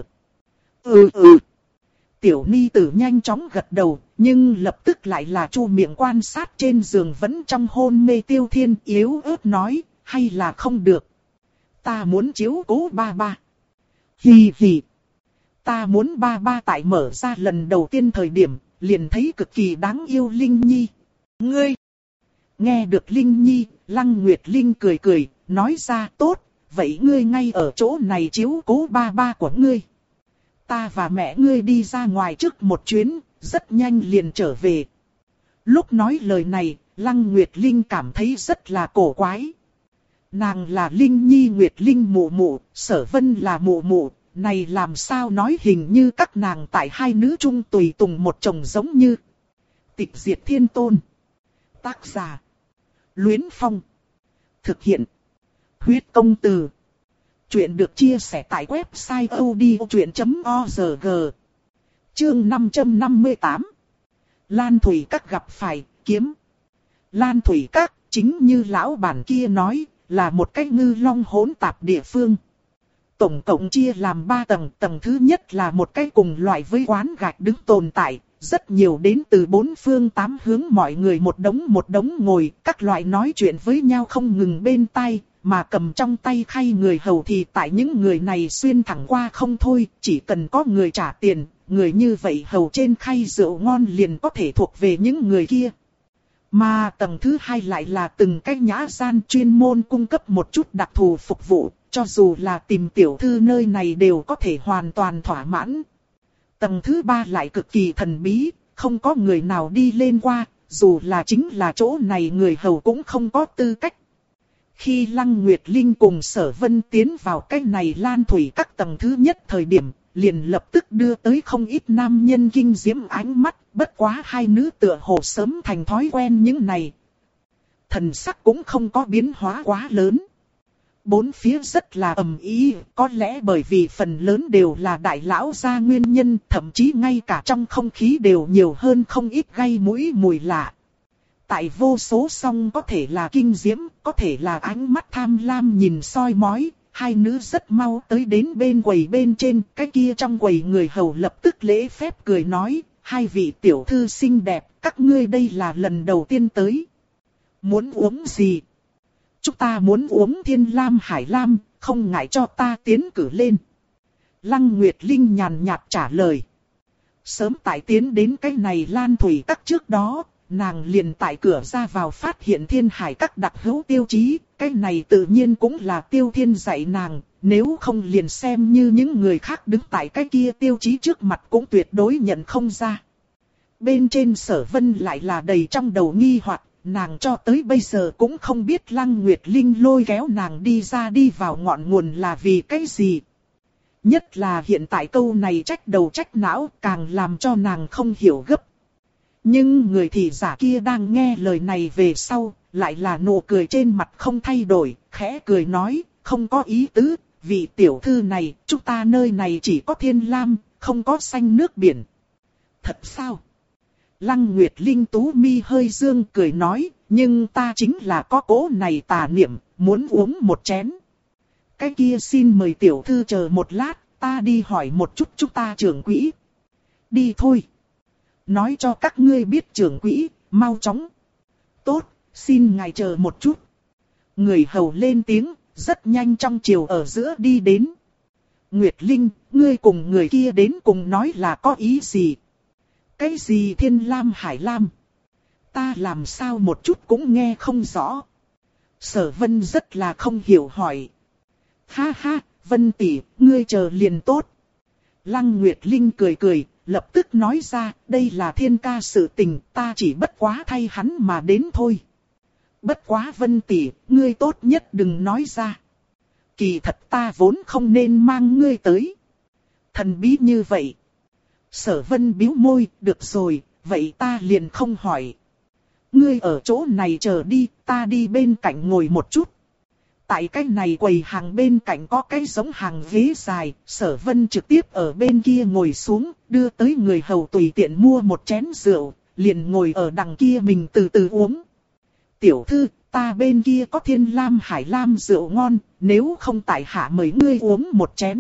Ừ ừ. Tiểu ni tử nhanh chóng gật đầu, nhưng lập tức lại là chu miệng quan sát trên giường vẫn trong hôn mê Tiêu Thiên yếu ớt nói, hay là không được. Ta muốn chiếu cố ba ba. Hì hì. Ta muốn ba ba tại mở ra lần đầu tiên thời điểm, liền thấy cực kỳ đáng yêu Linh Nhi. Ngươi! Nghe được Linh Nhi, Lăng Nguyệt Linh cười cười, nói ra tốt, vậy ngươi ngay ở chỗ này chiếu cố ba ba của ngươi. Ta và mẹ ngươi đi ra ngoài trước một chuyến, rất nhanh liền trở về. Lúc nói lời này, Lăng Nguyệt Linh cảm thấy rất là cổ quái. Nàng là Linh Nhi Nguyệt Linh mụ mụ, Sở Vân là mụ mụ, này làm sao nói hình như các nàng tại hai nữ chung tùy tùng một chồng giống như. Tịch Diệt Thiên Tôn. Tác giả. Luyến Phong. Thực hiện. Huyết Công Từ. Chuyện được chia sẻ tại website odchuyện chấm org. Chương năm trăm năm mươi tám. Lan Thủy Các gặp phải, kiếm. Lan Thủy Các, chính như lão bản kia nói, là một cái ngư long hỗn tạp địa phương. Tổng cộng chia làm ba tầng, tầng thứ nhất là một cái cùng loại với quán gạch đứng tồn tại. Rất nhiều đến từ bốn phương tám hướng mọi người một đống một đống ngồi, các loại nói chuyện với nhau không ngừng bên tai, mà cầm trong tay khay người hầu thì tại những người này xuyên thẳng qua không thôi, chỉ cần có người trả tiền, người như vậy hầu trên khay rượu ngon liền có thể thuộc về những người kia. Mà tầng thứ hai lại là từng cái nhã gian chuyên môn cung cấp một chút đặc thù phục vụ, cho dù là tìm tiểu thư nơi này đều có thể hoàn toàn thỏa mãn. Tầng thứ ba lại cực kỳ thần bí, không có người nào đi lên qua, dù là chính là chỗ này người hầu cũng không có tư cách. Khi Lăng Nguyệt Linh cùng Sở Vân tiến vào cái này Lan Thủy Các tầng thứ nhất thời điểm, liền lập tức đưa tới không ít nam nhân kinh diễm ánh mắt, bất quá hai nữ tựa hồ sớm thành thói quen những này. Thần sắc cũng không có biến hóa quá lớn. Bốn phía rất là ầm ĩ, có lẽ bởi vì phần lớn đều là đại lão gia nguyên nhân, thậm chí ngay cả trong không khí đều nhiều hơn không ít gây mũi mùi lạ. Tại vô số song có thể là kinh diễm, có thể là ánh mắt tham lam nhìn soi mói, hai nữ rất mau tới đến bên quầy bên trên, cái kia trong quầy người hầu lập tức lễ phép cười nói, hai vị tiểu thư xinh đẹp, các ngươi đây là lần đầu tiên tới. Muốn uống gì? Chúng ta muốn uống Thiên Lam Hải Lam, không ngại cho ta tiến cử lên. Lăng Nguyệt Linh nhàn nhạt trả lời. Sớm tại tiến đến cái này Lan Thủy Các trước đó, nàng liền tại cửa ra vào phát hiện Thiên Hải Các đặc hữu tiêu chí, cái này tự nhiên cũng là Tiêu Thiên dạy nàng, nếu không liền xem như những người khác đứng tại cái kia tiêu chí trước mặt cũng tuyệt đối nhận không ra. Bên trên Sở Vân lại là đầy trong đầu nghi hoặc, nàng cho tới bây giờ cũng không biết Lăng Nguyệt Linh lôi kéo nàng đi ra đi vào ngọn nguồn là vì cái gì. Nhất là hiện tại câu này trách đầu trách não càng làm cho nàng không hiểu gấp. Nhưng người thị giả kia đang nghe lời này về sau, lại là nụ cười trên mặt không thay đổi, khẽ cười nói, không có ý tứ, vị tiểu thư này, chúng ta nơi này chỉ có thiên lam, không có xanh nước biển. Thật sao? Lăng Nguyệt Linh tú mi hơi dương cười nói, nhưng ta chính là có cố này tà niệm, muốn uống một chén. Cái kia xin mời tiểu thư chờ một lát, ta đi hỏi một chút chúng ta trưởng quỹ. Đi thôi. Nói cho các ngươi biết trưởng quỹ, mau chóng. Tốt, xin ngài chờ một chút. Người hầu lên tiếng, rất nhanh trong chiều ở giữa đi đến. Nguyệt Linh, ngươi cùng người kia đến cùng nói là có ý gì? Cái gì Thiên Lam Hải Lam? Ta làm sao một chút cũng nghe không rõ. Sở Vân rất là không hiểu hỏi. Ha ha, Vân tỷ, ngươi chờ liền tốt. Lăng Nguyệt Linh cười cười, lập tức nói ra, đây là thiên ca sự tình, ta chỉ bất quá thay hắn mà đến thôi. Bất quá Vân tỷ, ngươi tốt nhất đừng nói ra. Kỳ thật ta vốn không nên mang ngươi tới. Thần bí như vậy. Sở Vân bĩu môi, được rồi, vậy ta liền không hỏi. Ngươi ở chỗ này chờ đi, ta đi bên cạnh ngồi một chút. Tại cái này quầy hàng bên cạnh có cái giống hàng ghế dài, Sở Vân trực tiếp ở bên kia ngồi xuống, đưa tới người hầu tùy tiện mua một chén rượu, liền ngồi ở đằng kia mình từ từ uống. Tiểu thư, ta bên kia có Thiên Lam Hải Lam rượu ngon, nếu không tại hạ mời ngươi uống một chén.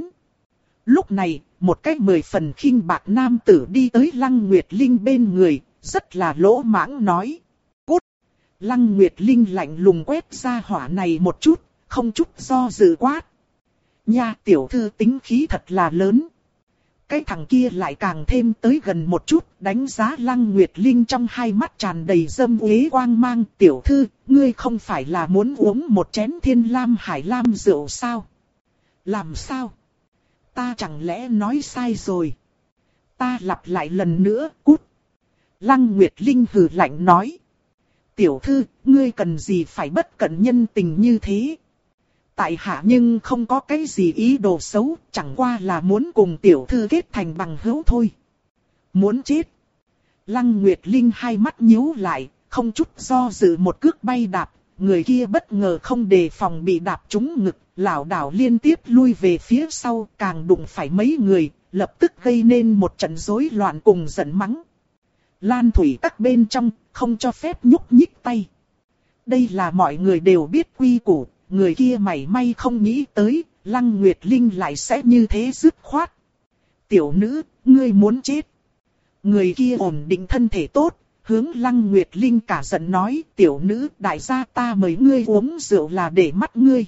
Lúc này, một cái mười phần khinh bạc nam tử đi tới Lăng Nguyệt Linh bên người, rất là lỗ mãng nói. Cút! Lăng Nguyệt Linh lạnh lùng quét ra hỏa này một chút, không chút do dự quát. Nha, tiểu thư tính khí thật là lớn. Cái thằng kia lại càng thêm tới gần một chút, đánh giá Lăng Nguyệt Linh trong hai mắt tràn đầy dâm uế quang mang. Tiểu thư, ngươi không phải là muốn uống một chén Thiên Lam Hải Lam rượu sao? Làm sao? Ta chẳng lẽ nói sai rồi? Ta lặp lại lần nữa, cút. Lăng Nguyệt Linh hừ lạnh nói. Tiểu thư, ngươi cần gì phải bất cẩn nhân tình như thế? Tại hạ nhưng không có cái gì ý đồ xấu, chẳng qua là muốn cùng tiểu thư kết thành bằng hữu thôi. Muốn chết. Lăng Nguyệt Linh hai mắt nhíu lại, không chút do dự một cước bay đạp, người kia bất ngờ không đề phòng bị đạp trúng ngực, lảo đảo liên tiếp lui về phía sau, càng đụng phải mấy người, lập tức gây nên một trận rối loạn cùng giận mắng. Lan thủy các bên trong, không cho phép nhúc nhích tay. Đây là mọi người đều biết quy củ. Người kia mảy may không nghĩ tới, Lăng Nguyệt Linh lại sẽ như thế dứt khoát. Tiểu nữ, ngươi muốn chết. Người kia ổn định thân thể tốt, hướng Lăng Nguyệt Linh cả giận nói, tiểu nữ, đại gia ta mời ngươi uống rượu là để mắt ngươi.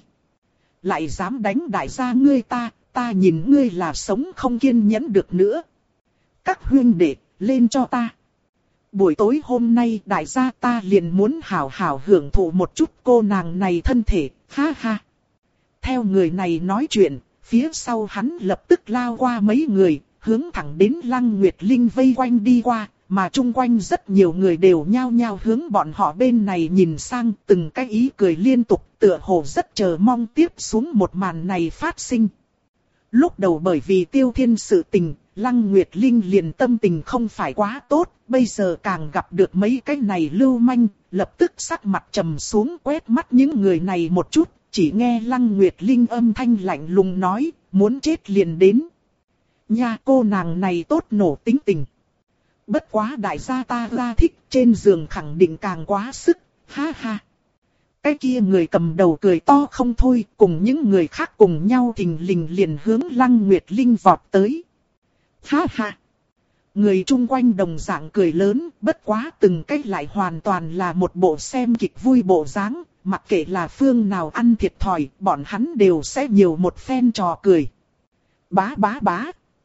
Lại dám đánh đại gia ngươi ta, ta nhìn ngươi là sống không kiên nhẫn được nữa. Các huynh đệ, lên cho ta. Buổi tối hôm nay đại gia ta liền muốn hào hào hưởng thụ một chút cô nàng này thân thể, ha ha. Theo người này nói chuyện, phía sau hắn lập tức lao qua mấy người, hướng thẳng đến Lăng Nguyệt Linh vây quanh đi qua, mà chung quanh rất nhiều người đều nhao nhao hướng bọn họ bên này nhìn sang, từng cái ý cười liên tục, tựa hồ rất chờ mong tiếp xuống một màn này phát sinh. Lúc đầu bởi vì Tiêu Thiên sự tình, Lăng Nguyệt Linh liền tâm tình không phải quá tốt, bây giờ càng gặp được mấy cái này lưu manh, lập tức sắc mặt trầm xuống quét mắt những người này một chút, chỉ nghe Lăng Nguyệt Linh âm thanh lạnh lùng nói, muốn chết liền đến. Nha cô nàng này tốt nổ tính tình. Bất quá đại gia ta ra thích, trên giường khẳng định càng quá sức, ha ha. Cái kia người cầm đầu cười to không thôi, cùng những người khác cùng nhau thình lình liền hướng Lăng Nguyệt Linh vọt tới. Ha ha. Người chung quanh đồng dạng cười lớn, bất quá từng cách lại hoàn toàn là một bộ xem kịch vui bộ dáng, mặc kệ là phương nào ăn thiệt thòi, bọn hắn đều sẽ nhiều một phen trò cười. Bá bá bá.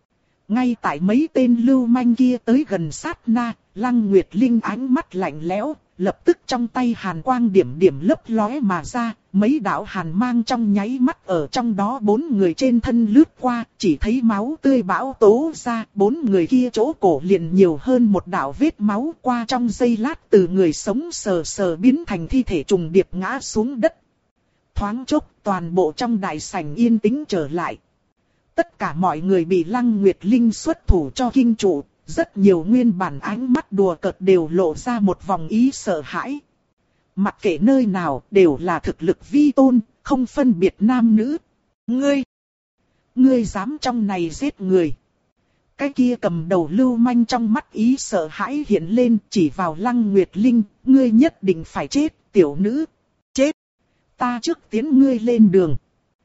Ngay tại mấy tên lưu manh kia tới gần sát na, Lăng Nguyệt Linh ánh mắt lạnh lẽo, lập tức trong tay hàn quang điểm điểm lấp lóe mà ra, mấy đạo hàn mang trong nháy mắt ở trong đó bốn người trên thân lướt qua, chỉ thấy máu tươi bão tố ra, bốn người kia chỗ cổ liền nhiều hơn một đạo vết máu qua trong giây lát từ người sống sờ sờ biến thành thi thể trùng điệp ngã xuống đất. Thoáng chốc toàn bộ trong đại sảnh yên tĩnh trở lại. Tất cả mọi người bị Lăng Nguyệt Linh xuất thủ cho kinh trụ. Rất nhiều nguyên bản ánh mắt đùa cợt đều lộ ra một vòng ý sợ hãi. Mặc kệ nơi nào đều là thực lực vi tôn, không phân biệt nam nữ. Ngươi! Ngươi dám trong này giết người. Cái kia cầm đầu lưu manh trong mắt ý sợ hãi hiện lên chỉ vào Lăng Nguyệt Linh. Ngươi nhất định phải chết, tiểu nữ. Chết! Ta trước tiến ngươi lên đường.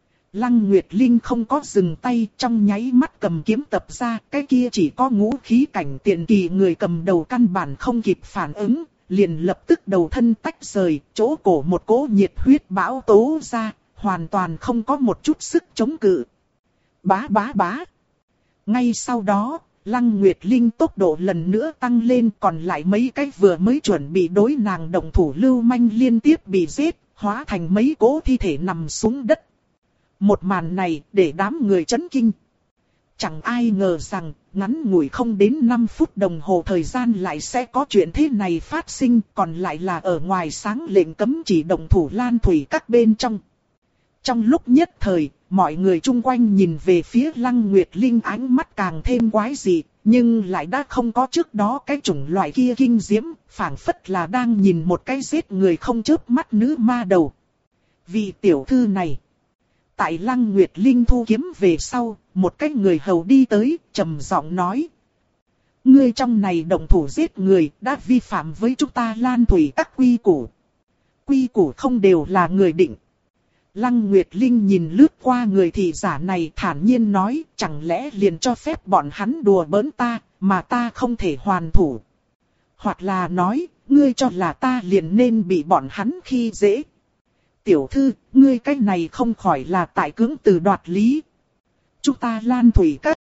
Lăng Nguyệt Linh không có dừng tay, trong nháy mắt cầm kiếm tập ra, cái kia chỉ có ngũ khí cảnh tiền kỳ người cầm đầu căn bản không kịp phản ứng, liền lập tức đầu thân tách rời, chỗ cổ một cỗ nhiệt huyết bão tố ra, hoàn toàn không có một chút sức chống cự. Bá bá bá. Ngay sau đó, Lăng Nguyệt Linh tốc độ lần nữa tăng lên, còn lại mấy cái vừa mới chuẩn bị đối nàng động thủ lưu manh liên tiếp bị giết, hóa thành mấy cỗ thi thể nằm xuống đất. Một màn này để đám người chấn kinh. Chẳng ai ngờ rằng, ngắn ngủi không đến năm phút đồng hồ thời gian lại sẽ có chuyện thế này phát sinh, còn lại là ở ngoài sáng lệnh cấm chỉ động thủ Lan Thủy các bên trong. Trong lúc nhất thời, mọi người chung quanh nhìn về phía Lăng Nguyệt Linh ánh mắt càng thêm quái dị, nhưng lại đã không có trước đó cái chủng loại kia kinh diễm, phảng phất là đang nhìn một cái giết người không chớp mắt nữ ma đầu. Vị tiểu thư này, tại Lăng Nguyệt Linh thu kiếm về sau, một cái người hầu đi tới, trầm giọng nói: ngươi trong này động thủ giết người, đã vi phạm với chúng ta Lan Thủy các quy củ. Quy củ không đều là người định. Lăng Nguyệt Linh nhìn lướt qua người thị giả này thản nhiên nói, chẳng lẽ liền cho phép bọn hắn đùa bỡn ta, mà ta không thể hoàn thủ. Hoặc là nói, ngươi cho là ta liền nên bị bọn hắn khi dễ. Tiểu thư, ngươi cái này không khỏi là tại cưỡng từ đoạt lý. Chúng ta Lan Thủy các.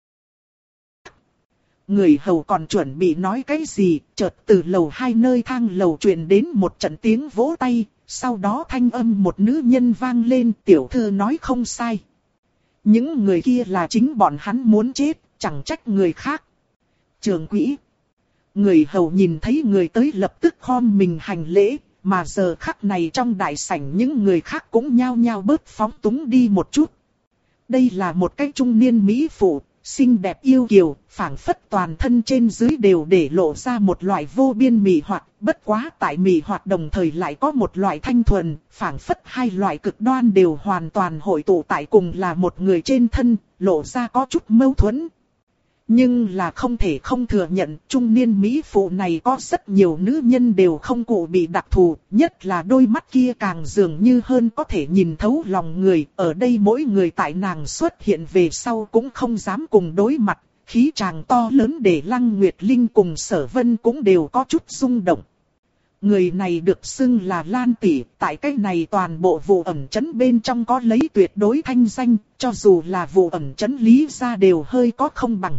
Người hầu còn chuẩn bị nói cái gì, chợt từ lầu hai nơi thang lầu truyền đến một trận tiếng vỗ tay. Sau đó thanh âm một nữ nhân vang lên, tiểu thư nói không sai. Những người kia là chính bọn hắn muốn chết, chẳng trách người khác. Trường quỹ. Người hầu nhìn thấy người tới lập tức khom mình hành lễ, mà giờ khắc này trong đại sảnh những người khác cũng nhao nhao bớt phóng túng đi một chút. Đây là một cái trung niên mỹ phụ, xinh đẹp yêu kiều, phảng phất toàn thân trên dưới đều để lộ ra một loại vô biên mị hoặc, bất quá tại mị hoặc đồng thời lại có một loại thanh thuần, phảng phất hai loại cực đoan đều hoàn toàn hội tụ tại cùng là một người trên thân, lộ ra có chút mâu thuẫn. Nhưng là không thể không thừa nhận, trung niên mỹ phụ này có rất nhiều nữ nhân đều không cụ bị đặc thù, nhất là đôi mắt kia càng dường như hơn có thể nhìn thấu lòng người, ở đây mỗi người tại nàng xuất hiện về sau cũng không dám cùng đối mặt, khí tràng to lớn để Lăng Nguyệt Linh cùng Sở Vân cũng đều có chút rung động. Người này được xưng là Lan tỷ, tại cái này toàn bộ vụ ẩn trấn bên trong có lấy tuyệt đối thanh danh, cho dù là vụ ẩn trấn lý ra đều hơi có không bằng.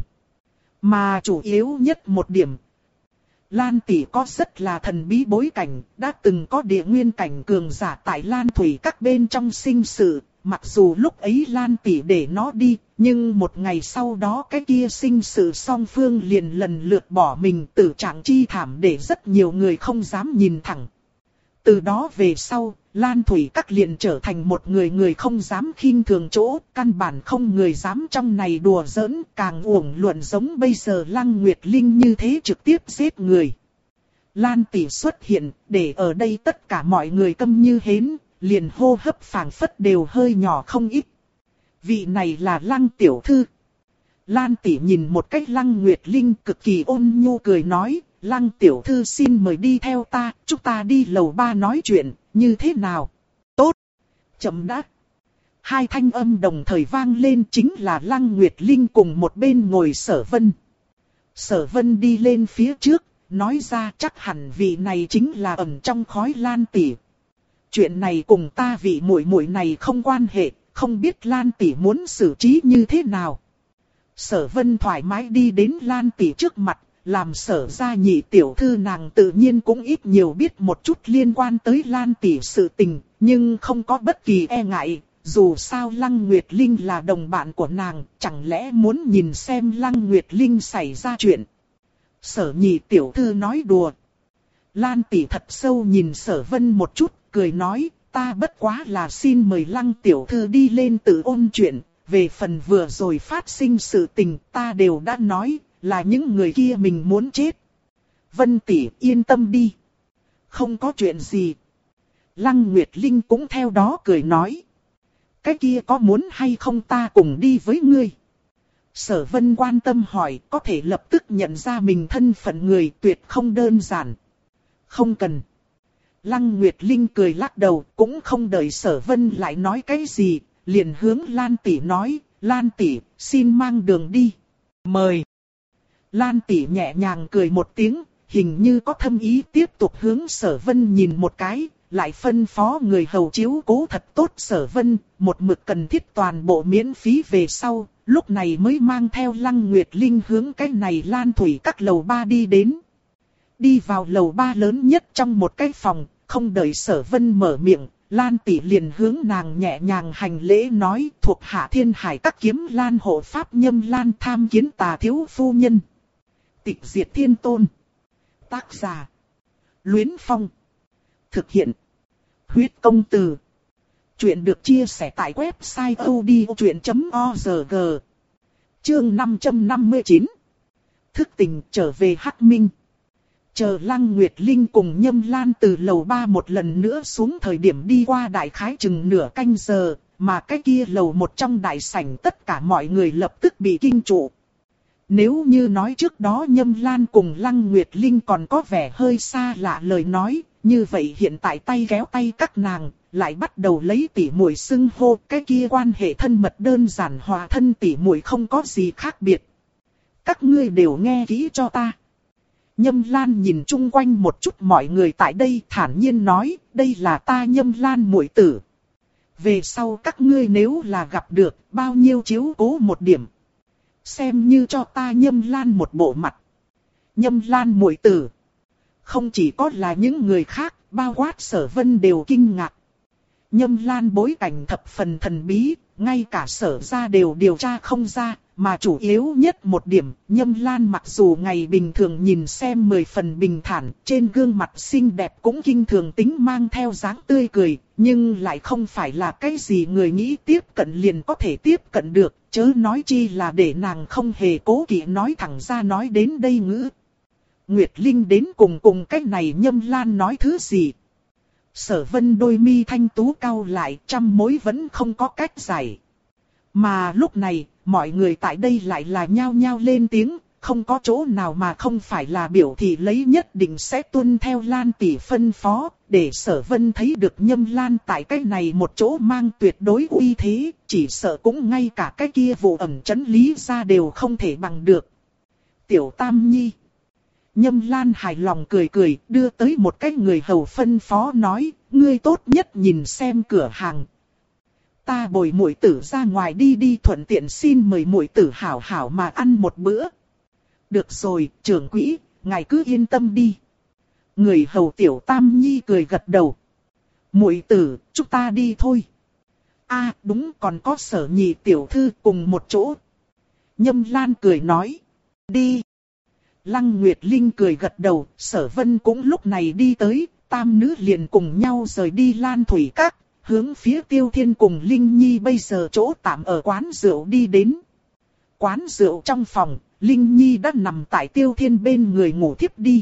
Mà chủ yếu nhất một điểm, Lan tỷ có rất là thần bí bối cảnh, đã từng có địa nguyên cảnh cường giả tại Lan Thủy các bên trong sinh sự, mặc dù lúc ấy Lan tỷ để nó đi, nhưng một ngày sau đó cái kia sinh sự song phương liền lần lượt bỏ mình, tử trạng chi thảm để rất nhiều người không dám nhìn thẳng. Từ đó về sau, Lan Thủy các liền trở thành một người người không dám khinh thường chỗ, căn bản không người dám trong này đùa giỡn, càng uổng luận giống bây giờ Lăng Nguyệt Linh như thế trực tiếp giết người. Lan tỷ xuất hiện, để ở đây tất cả mọi người câm như hến, liền hô hấp phảng phất đều hơi nhỏ không ít. Vị này là Lăng tiểu thư. Lan tỷ nhìn một cách Lăng Nguyệt Linh cực kỳ ôn nhu cười nói, Lăng tiểu thư xin mời đi theo ta, chúng ta đi lầu ba nói chuyện, như thế nào? Tốt. Chậm đã. Hai thanh âm đồng thời vang lên, chính là Lăng Nguyệt Linh cùng một bên ngồi Sở Vân. Sở Vân đi lên phía trước, nói ra chắc hẳn vị này chính là ẩn trong khói Lan tỷ. Chuyện này cùng ta vị muội muội này không quan hệ, không biết Lan tỷ muốn xử trí như thế nào. Sở Vân thoải mái đi đến Lan tỷ trước mặt, làm Sở gia nhị tiểu thư nàng tự nhiên cũng ít nhiều biết một chút liên quan tới Lan tỷ sự tình, nhưng không có bất kỳ e ngại, dù sao Lăng Nguyệt Linh là đồng bạn của nàng, chẳng lẽ muốn nhìn xem Lăng Nguyệt Linh xảy ra chuyện. Sở nhị tiểu thư nói đùa. Lan tỷ thật sâu nhìn Sở Vân một chút, cười nói, ta bất quá là xin mời Lăng tiểu thư đi lên tự ôn chuyện, về phần vừa rồi phát sinh sự tình ta đều đã nói, là những người kia mình muốn chết. Vân tỷ yên tâm đi. Không có chuyện gì. Lăng Nguyệt Linh cũng theo đó cười nói. Cái kia có muốn hay không ta cùng đi với ngươi? Sở Vân quan tâm hỏi, có thể lập tức nhận ra mình thân phận người tuyệt không đơn giản. Không cần. Lăng Nguyệt Linh cười lắc đầu, cũng không đợi Sở Vân lại nói cái gì, liền hướng Lan tỷ nói, Lan tỷ, xin mang đường đi. Mời. Lan tỷ nhẹ nhàng cười một tiếng, hình như có thâm ý tiếp tục hướng Sở Vân nhìn một cái, lại phân phó người hầu chiếu cố thật tốt Sở Vân, một mực cần thiết toàn bộ miễn phí về sau, lúc này mới mang theo Lăng Nguyệt Linh hướng cái này Lan Thủy các lầu ba đi đến. Đi vào lầu ba lớn nhất trong một cái phòng, không đợi Sở Vân mở miệng, Lan tỷ liền hướng nàng nhẹ nhàng hành lễ nói, thuộc hạ Thiên Hải Các kiếm Lan hộ pháp Nhâm Lan tham kiến Tà thiếu phu nhân. Tịch diệt thiên tôn. Tác giả: Luyến Phong. Thực hiện: Huyết công từ. Chuyện được chia sẻ tại website odchuyện chấm org. Chương năm trăm năm mươi chín. Thức tỉnh trở về Hắc Minh. Chờ Lăng Nguyệt Linh cùng Nhâm Lan từ lầu ba một lần nữa xuống, thời điểm đi qua đại khái chừng nửa canh giờ, mà cái kia lầu một trong đại sảnh tất cả mọi người lập tức bị kinh trụ. Nếu như nói trước đó Nhâm Lan cùng Lăng Nguyệt Linh còn có vẻ hơi xa lạ lời nói, như vậy hiện tại tay kéo tay các nàng, lại bắt đầu lấy tỉ muội xưng hô, cái kia quan hệ thân mật đơn giản hòa thân tỉ muội không có gì khác biệt. Các ngươi đều nghe kỹ cho ta. Nhâm Lan nhìn chung quanh một chút mọi người tại đây, thản nhiên nói, đây là ta Nhâm Lan muội tử. Về sau các ngươi nếu là gặp được, bao nhiêu chiếu cố một điểm. Xem như cho ta Nhâm Lan một bộ mặt. Nhâm Lan muội tử. Không chỉ có là những người khác, bao quát Sở Vân đều kinh ngạc. Nhâm Lan bối cảnh thập phần thần bí, ngay cả Sở gia đều điều tra không ra. Mà chủ yếu nhất một điểm, Nhâm Lan mặc dù ngày bình thường nhìn xem mười phần bình thản, trên gương mặt xinh đẹp cũng kinh thường tính mang theo dáng tươi cười, nhưng lại không phải là cái gì người nghĩ tiếp cận liền có thể tiếp cận được, chớ nói chi là để nàng không hề cố kỵ nói thẳng ra nói đến đây ngữ. Nguyệt Linh đến cùng cùng cái này Nhâm Lan nói thứ gì? Sở Vân đôi mi thanh tú cau lại, trăm mối vẫn không có cách giải. Mà lúc này, mọi người tại đây lại là nhao nhao lên tiếng, không có chỗ nào mà không phải là biểu thị lấy nhất định sẽ tuân theo Lan tỷ phân phó, để Sở Vân thấy được Nhâm Lan tại cái này một chỗ mang tuyệt đối uy thế, chỉ sợ cũng ngay cả cái kia vụ ẩn chấn lý ra đều không thể bằng được. Tiểu Tam Nhi. Nhâm Lan hài lòng cười cười, đưa tới một cái người hầu phân phó nói, ngươi tốt nhất nhìn xem cửa hàng. Ta bồi muội tử ra ngoài đi đi, thuận tiện xin mời muội tử hảo hảo mà ăn một bữa. Được rồi, trưởng quỹ, ngài cứ yên tâm đi. Người hầu Tiểu Tam Nhi cười gật đầu. Muội tử, chúng ta đi thôi. A, à, đúng, còn có Sở Nhị tiểu thư cùng một chỗ. Nhâm Lan cười nói. Đi. Lăng Nguyệt Linh cười gật đầu, Sở Vân cũng lúc này đi tới, tam nữ liền cùng nhau rời đi Lan Thủy Các. Hướng phía Tiêu Thiên cùng Linh Nhi bây giờ chỗ tạm ở quán rượu đi đến. Quán rượu trong phòng, Linh Nhi đã nằm tại Tiêu Thiên bên người ngủ thiếp đi.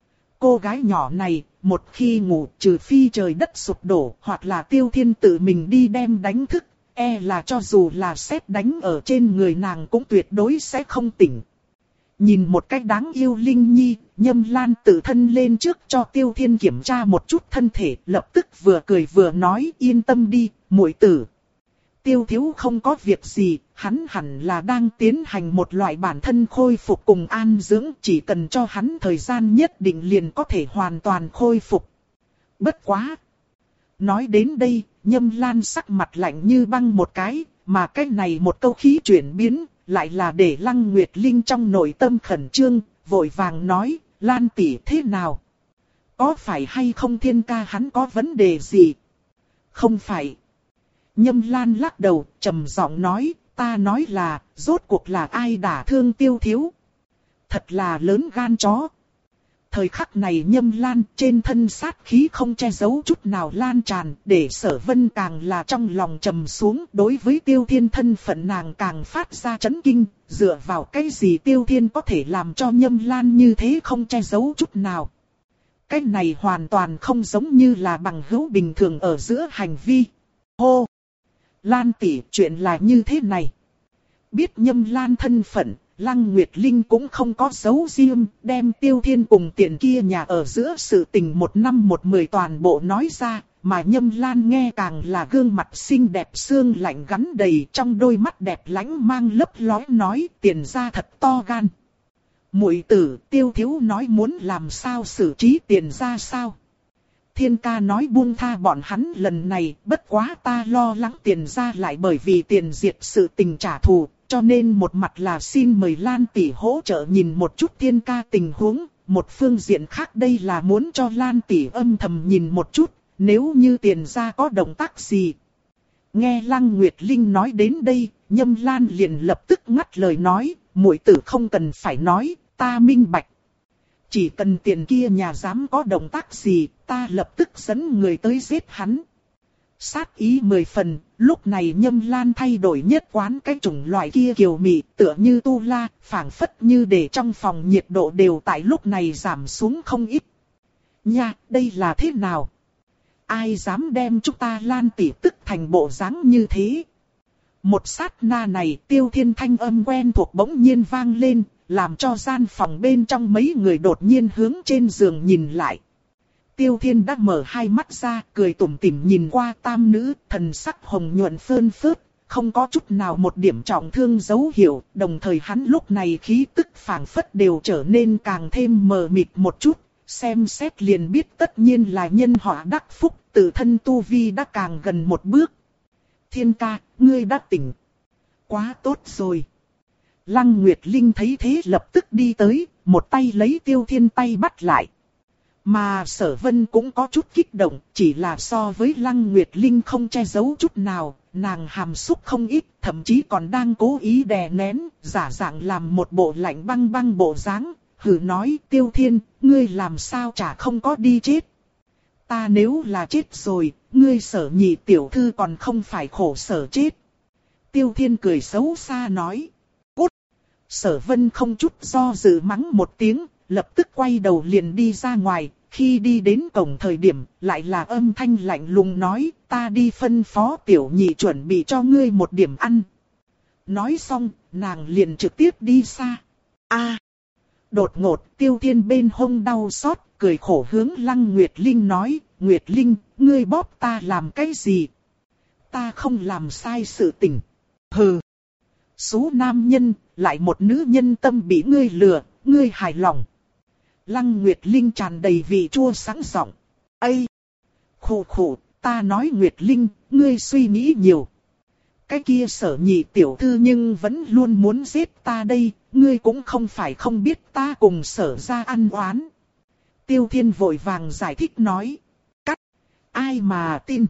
Cô gái nhỏ này, một khi ngủ trừ phi trời đất sụp đổ hoặc là Tiêu Thiên tự mình đi đem đánh thức, e là cho dù là sét đánh ở trên người nàng cũng tuyệt đối sẽ không tỉnh. Nhìn một cách đáng yêu Linh Nhi, Nhâm Lan tự thân lên trước cho Tiêu Thiên kiểm tra một chút thân thể, lập tức vừa cười vừa nói yên tâm đi, muội tử. Tiêu thiếu không có việc gì, hắn hẳn là đang tiến hành một loại bản thân khôi phục cùng an dưỡng, chỉ cần cho hắn thời gian nhất định liền có thể hoàn toàn khôi phục. Bất quá. Nói đến đây, Nhâm Lan sắc mặt lạnh như băng một cái, mà cái này một câu khí chuyển biến, lại là để Lăng Nguyệt Linh trong nội tâm khẩn trương, vội vàng nói, Lan tỷ thế nào? Có phải hay không Thiên ca hắn có vấn đề gì? Không phải. Nhâm Lan lắc đầu, trầm giọng nói, ta nói là, rốt cuộc là ai đả thương Tiêu thiếu? Thật là lớn gan chó. Thời khắc này Nhâm Lan trên thân sát khí không che giấu chút nào lan tràn, để Sở Vân càng là trong lòng trầm xuống. Đối với Tiêu Thiên thân phận nàng càng phát ra chấn kinh, dựa vào cái gì Tiêu Thiên có thể làm cho Nhâm Lan như thế không che giấu chút nào. Cái này hoàn toàn không giống như là bằng hữu bình thường ở giữa hành vi. Hô! Lan tỷ, chuyện là như thế này. Biết Nhâm Lan thân phận, Lăng Nguyệt Linh cũng không có giấu riêng, đem Tiêu Thiên cùng tiền kia nhà ở giữa sự tình một năm một mười toàn bộ nói ra, mà Nhâm Lan nghe càng là gương mặt xinh đẹp xương lạnh gắn đầy, trong đôi mắt đẹp lánh mang lấp lóe nói tiền gia thật to gan. Muội tử, Tiêu thiếu nói muốn làm sao xử trí tiền gia sao? Thiên ca nói buông tha bọn hắn lần này, bất quá ta lo lắng tiền gia lại bởi vì tiền diệt sự tình trả thù. Cho nên một mặt là xin mời Lan tỷ hỗ trợ nhìn một chút Thiên ca tình huống, một phương diện khác đây là muốn cho Lan tỷ âm thầm nhìn một chút, nếu như tiền gia có động tác gì. Nghe Lăng Nguyệt Linh nói đến đây, Nhâm Lan liền lập tức ngắt lời nói, muội tử không cần phải nói, ta minh bạch. Chỉ cần tiền kia nhà dám có động tác gì, ta lập tức dẫn người tới giết hắn. Sát ý mười phần, lúc này Nhâm Lan thay đổi nhất quán cái chủng loại kia kiều mị, tựa như tu la, phảng phất như để trong phòng nhiệt độ đều tại lúc này giảm xuống không ít. Nha, đây là thế nào? Ai dám đem chúng ta Lan tỷ tức thành bộ dáng như thế? Một sát na này, Tiêu Thiên thanh âm quen thuộc bỗng nhiên vang lên, làm cho gian phòng bên trong mấy người đột nhiên hướng trên giường nhìn lại. Tiêu Thiên đã mở hai mắt ra, cười tủm tỉm nhìn qua tam nữ, thần sắc hồng nhuận phơn phớt, không có chút nào một điểm trọng thương dấu hiệu, đồng thời hắn lúc này khí tức phảng phất đều trở nên càng thêm mờ mịt một chút, xem xét liền biết tất nhiên là nhân họa đắc phúc, tự thân tu vi đã càng gần một bước. Thiên ca, ngươi đã tỉnh. Quá tốt rồi. Lăng Nguyệt Linh thấy thế lập tức đi tới, một tay lấy Tiêu Thiên tay bắt lại. Mà Sở Vân cũng có chút kích động, chỉ là so với Lăng Nguyệt Linh không che giấu chút nào, nàng hàm xúc không ít, thậm chí còn đang cố ý đè nén, giả dạng làm một bộ lạnh băng băng bộ dáng, hừ nói Tiêu Thiên, ngươi làm sao chả không có đi chết. Ta nếu là chết rồi, ngươi Sở nhị tiểu thư còn không phải khổ sở chết. Tiêu Thiên cười xấu xa nói. Cút! Sở Vân không chút do dự mắng một tiếng, lập tức quay đầu liền đi ra ngoài, khi đi đến cổng thời điểm, lại là âm thanh lạnh lùng nói, ta đi phân phó tiểu nhị chuẩn bị cho ngươi một điểm ăn. Nói xong, nàng liền trực tiếp đi xa. A! Đột ngột, Tiêu Thiên bên hông đau xót, cười khổ hướng Lăng Nguyệt Linh nói, Nguyệt Linh, ngươi bóp ta làm cái gì? Ta không làm sai sự tình. Hừ! Số nam nhân, lại một nữ nhân tâm bị ngươi lừa, ngươi hài lòng. Lăng Nguyệt Linh tràn đầy vị chua sẵn giọng. Ây! Khổ khổ, ta nói Nguyệt Linh, ngươi suy nghĩ nhiều. Cái kia Sở nhị tiểu thư nhưng vẫn luôn muốn giết ta đây, ngươi cũng không phải không biết ta cùng Sở ra ăn oán. Tiêu Thiên vội vàng giải thích nói. Cắt! Ai mà tin?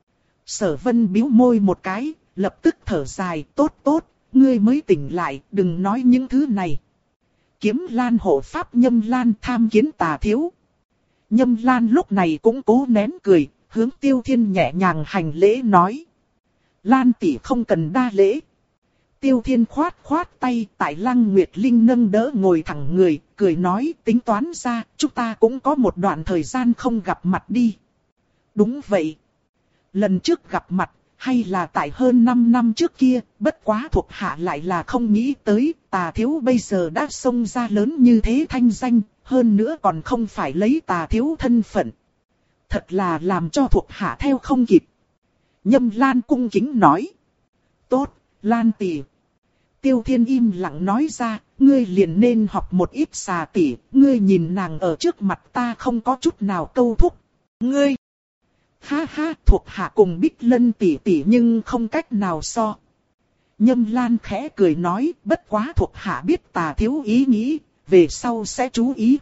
Sở Vân bĩu môi một cái, lập tức thở dài, tốt tốt, ngươi mới tỉnh lại, đừng nói những thứ này. Kiếm Lan hộ pháp Nhâm Lan tham kiến tà thiếu. Nhâm Lan lúc này cũng cố nén cười, hướng Tiêu Thiên nhẹ nhàng hành lễ nói. Lan tỷ không cần đa lễ. Tiêu Thiên khoát khoát tay, tại Lăng Nguyệt Linh nâng đỡ ngồi thẳng người, cười nói tính toán ra, chúng ta cũng có một đoạn thời gian không gặp mặt đi. Đúng vậy. Lần trước gặp mặt, hay là tại hơn năm năm trước kia, bất quá thuộc hạ lại là không nghĩ tới, tà thiếu bây giờ đã xông ra lớn như thế thanh danh, hơn nữa còn không phải lấy tà thiếu thân phận. Thật là làm cho thuộc hạ theo không kịp. Nhâm Lan cung kính nói. Tốt, Lan tỷ. Tiêu Thiên im lặng nói ra, ngươi liền nên học một ít xà tỷ, ngươi nhìn nàng ở trước mặt ta không có chút nào câu thúc. Ngươi! Ha ha, thuộc hạ cùng Bích Lân tỷ tỷ nhưng không cách nào so. Nhâm Lan khẽ cười nói, bất quá thuộc hạ biết tà thiếu ý nghĩ, về sau sẽ chú ý.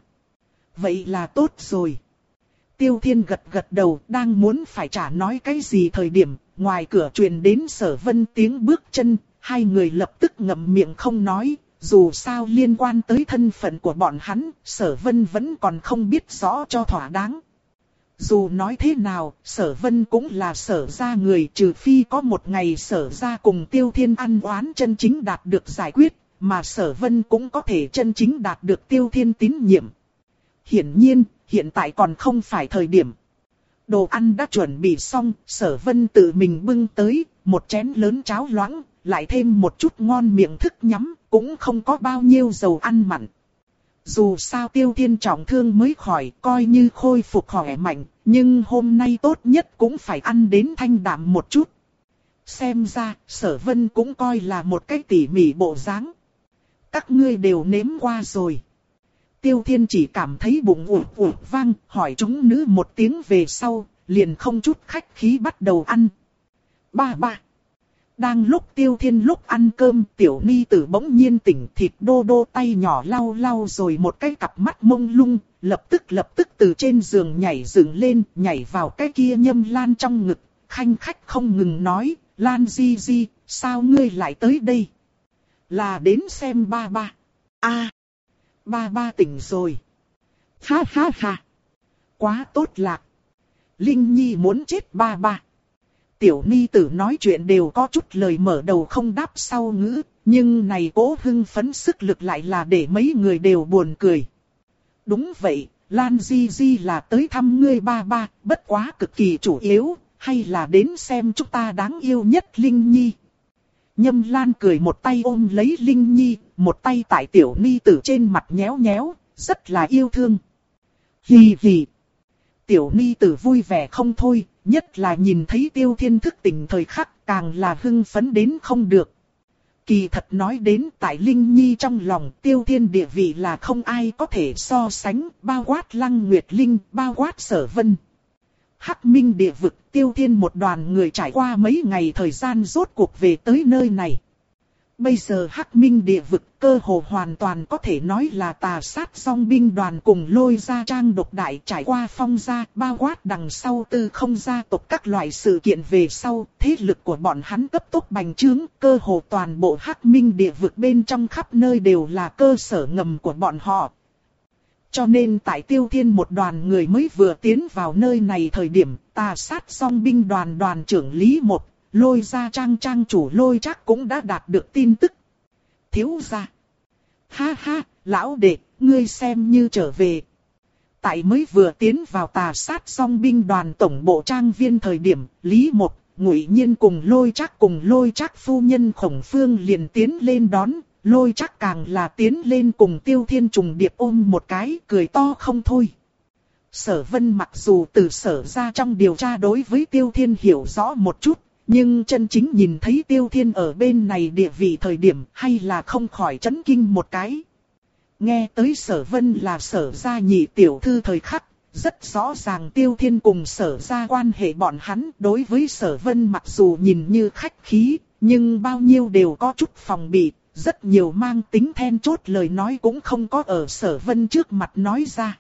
Vậy là tốt rồi. Tiêu Thiên gật gật đầu, đang muốn phải trả nói cái gì thời điểm, ngoài cửa truyền đến Sở Vân tiếng bước chân, hai người lập tức ngậm miệng không nói, dù sao liên quan tới thân phận của bọn hắn, Sở Vân vẫn còn không biết rõ cho thỏa đáng. Dù nói thế nào, Sở Vân cũng là Sở gia người, trừ phi có một ngày Sở gia cùng Tiêu Thiên ăn oán chân chính đạt được giải quyết, mà Sở Vân cũng có thể chân chính đạt được Tiêu Thiên tín nhiệm. Hiển nhiên, hiện tại còn không phải thời điểm. Đồ ăn đã chuẩn bị xong, Sở Vân tự mình bưng tới, một chén lớn cháo loãng, lại thêm một chút ngon miệng thức nhắm, cũng không có bao nhiêu dầu ăn mặn. Dù sao Tiêu Thiên trọng thương mới khỏi, coi như khôi phục khỏe mạnh, nhưng hôm nay tốt nhất cũng phải ăn đến thanh đạm một chút. Xem ra, Sở Vân cũng coi là một cái tỉ mỉ bộ dáng. Các ngươi đều nếm qua rồi. Tiêu Thiên chỉ cảm thấy bụng ụt ụt vang, hỏi chúng nữ một tiếng về sau, liền không chút khách khí bắt đầu ăn. Ba ba. Đang lúc Tiêu Thiên lúc ăn cơm, tiểu ni tử bỗng nhiên tỉnh, thịt đô đô tay nhỏ lau lau rồi một cái cặp mắt mông lung, lập tức lập tức từ trên giường nhảy dựng lên, nhảy vào cái kia Nhâm Lan trong ngực, khanh khách không ngừng nói, Lan di di, sao ngươi lại tới đây? Là đến xem ba ba. À, ba ba tỉnh rồi. Ha ha ha. Quá tốt lạc. Linh Nhi muốn chết ba ba. Tiểu ni tử nói chuyện đều có chút lời mở đầu không đáp sau ngữ, nhưng này cố hưng phấn sức lực lại là để mấy người đều buồn cười. Đúng vậy, Lan Di Di là tới thăm ngươi ba ba, bất quá cực kỳ chủ yếu, hay là đến xem chúng ta đáng yêu nhất Linh Nhi. Nhâm Lan cười một tay ôm lấy Linh Nhi, một tay tại tiểu ni tử trên mặt nhéo nhéo, rất là yêu thương. Hì hì. Tiểu ni tử vui vẻ không thôi, nhất là nhìn thấy Tiêu Thiên thức tỉnh thời khắc càng là hưng phấn đến không được. Kỳ thật nói đến tại Linh Nhi trong lòng Tiêu Thiên địa vị là không ai có thể so sánh, bao quát Lăng Nguyệt Linh, bao quát Sở Vân. Hắc Minh địa vực Tiêu Thiên một đoàn người trải qua mấy ngày thời gian rốt cuộc về tới nơi này. Bây giờ Hắc Minh địa vực cơ hồ hoàn toàn có thể nói là tà sát song binh đoàn cùng Lôi Gia Trang độc đại trải qua phong gia, bao quát đằng sau tư không gia tộc các loại sự kiện về sau, thế lực của bọn hắn cấp tốc bành trướng, cơ hồ toàn bộ Hắc Minh địa vực bên trong khắp nơi đều là cơ sở ngầm của bọn họ. Cho nên tại Tiêu Thiên một đoàn người mới vừa tiến vào nơi này thời điểm, tà sát song binh đoàn đoàn trưởng Lý Một, Lôi Gia Trang trang chủ Lôi Trác cũng đã đạt được tin tức. Thiếu gia. Ha ha, lão đệ, ngươi xem như trở về. Tại mới vừa tiến vào tà sát song binh đoàn tổng bộ trang viên thời điểm, Lý Một, Ngụy Nhiên cùng Lôi Trác cùng Lôi Trác phu nhân Khổng Phương liền tiến lên đón. Lôi Trác càng là tiến lên cùng Tiêu Thiên trùng điệp ôm một cái, cười to không thôi. Sở Vân mặc dù từ sở ra trong điều tra đối với Tiêu Thiên hiểu rõ một chút, nhưng chân chính nhìn thấy Tiêu Thiên ở bên này địa vị thời điểm hay là không khỏi chấn kinh một cái. Nghe tới Sở Vân là sở gia nhị tiểu thư thời khắc, rất rõ ràng Tiêu Thiên cùng sở gia quan hệ bọn hắn đối với Sở Vân mặc dù nhìn như khách khí, nhưng bao nhiêu đều có chút phòng bị. Rất nhiều mang tính then chốt lời nói cũng không có ở Sở Vân trước mặt nói ra.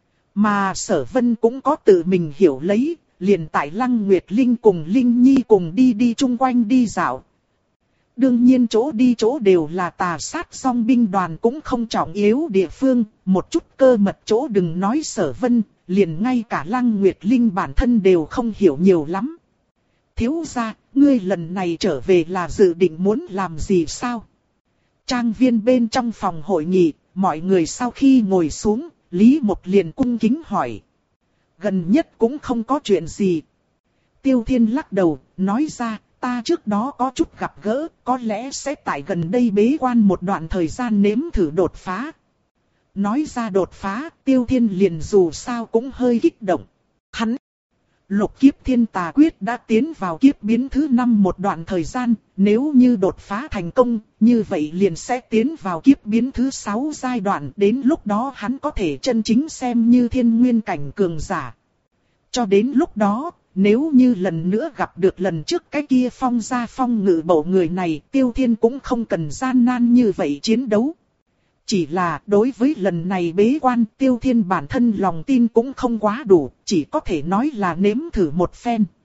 Mà Sở Vân cũng có tự mình hiểu lấy, liền tại Lăng Nguyệt Linh cùng Linh Nhi cùng đi đi chung quanh đi dạo. Đương nhiên chỗ đi chỗ đều là tà sát song binh đoàn cũng không trọng yếu địa phương, một chút cơ mật chỗ đừng nói Sở Vân, liền ngay cả Lăng Nguyệt Linh bản thân đều không hiểu nhiều lắm. Thiếu gia, ngươi lần này trở về là dự định muốn làm gì sao? Trang viên bên trong phòng hội nghị, mọi người sau khi ngồi xuống, Lý Một liền cung kính hỏi. Gần nhất cũng không có chuyện gì. Tiêu Thiên lắc đầu, nói ra, ta trước đó có chút gặp gỡ, có lẽ sẽ tại gần đây bế quan một đoạn thời gian nếm thử đột phá. Nói ra đột phá, Tiêu Thiên liền dù sao cũng hơi kích động. Hắn, Lục kiếp thiên tà quyết đã tiến vào kiếp biến thứ năm một đoạn thời gian, nếu như đột phá thành công, như vậy liền sẽ tiến vào kiếp biến thứ sáu giai đoạn, đến lúc đó hắn có thể chân chính xem như thiên nguyên cảnh cường giả. Cho đến lúc đó, nếu như lần nữa gặp được lần trước cái kia phong gia phong ngự bộ người này, Tiêu Thiên cũng không cần gian nan như vậy chiến đấu. Chỉ là đối với lần này bế quan, Tiêu Thiên bản thân lòng tin cũng không quá đủ, chỉ có thể nói là nếm thử một phen.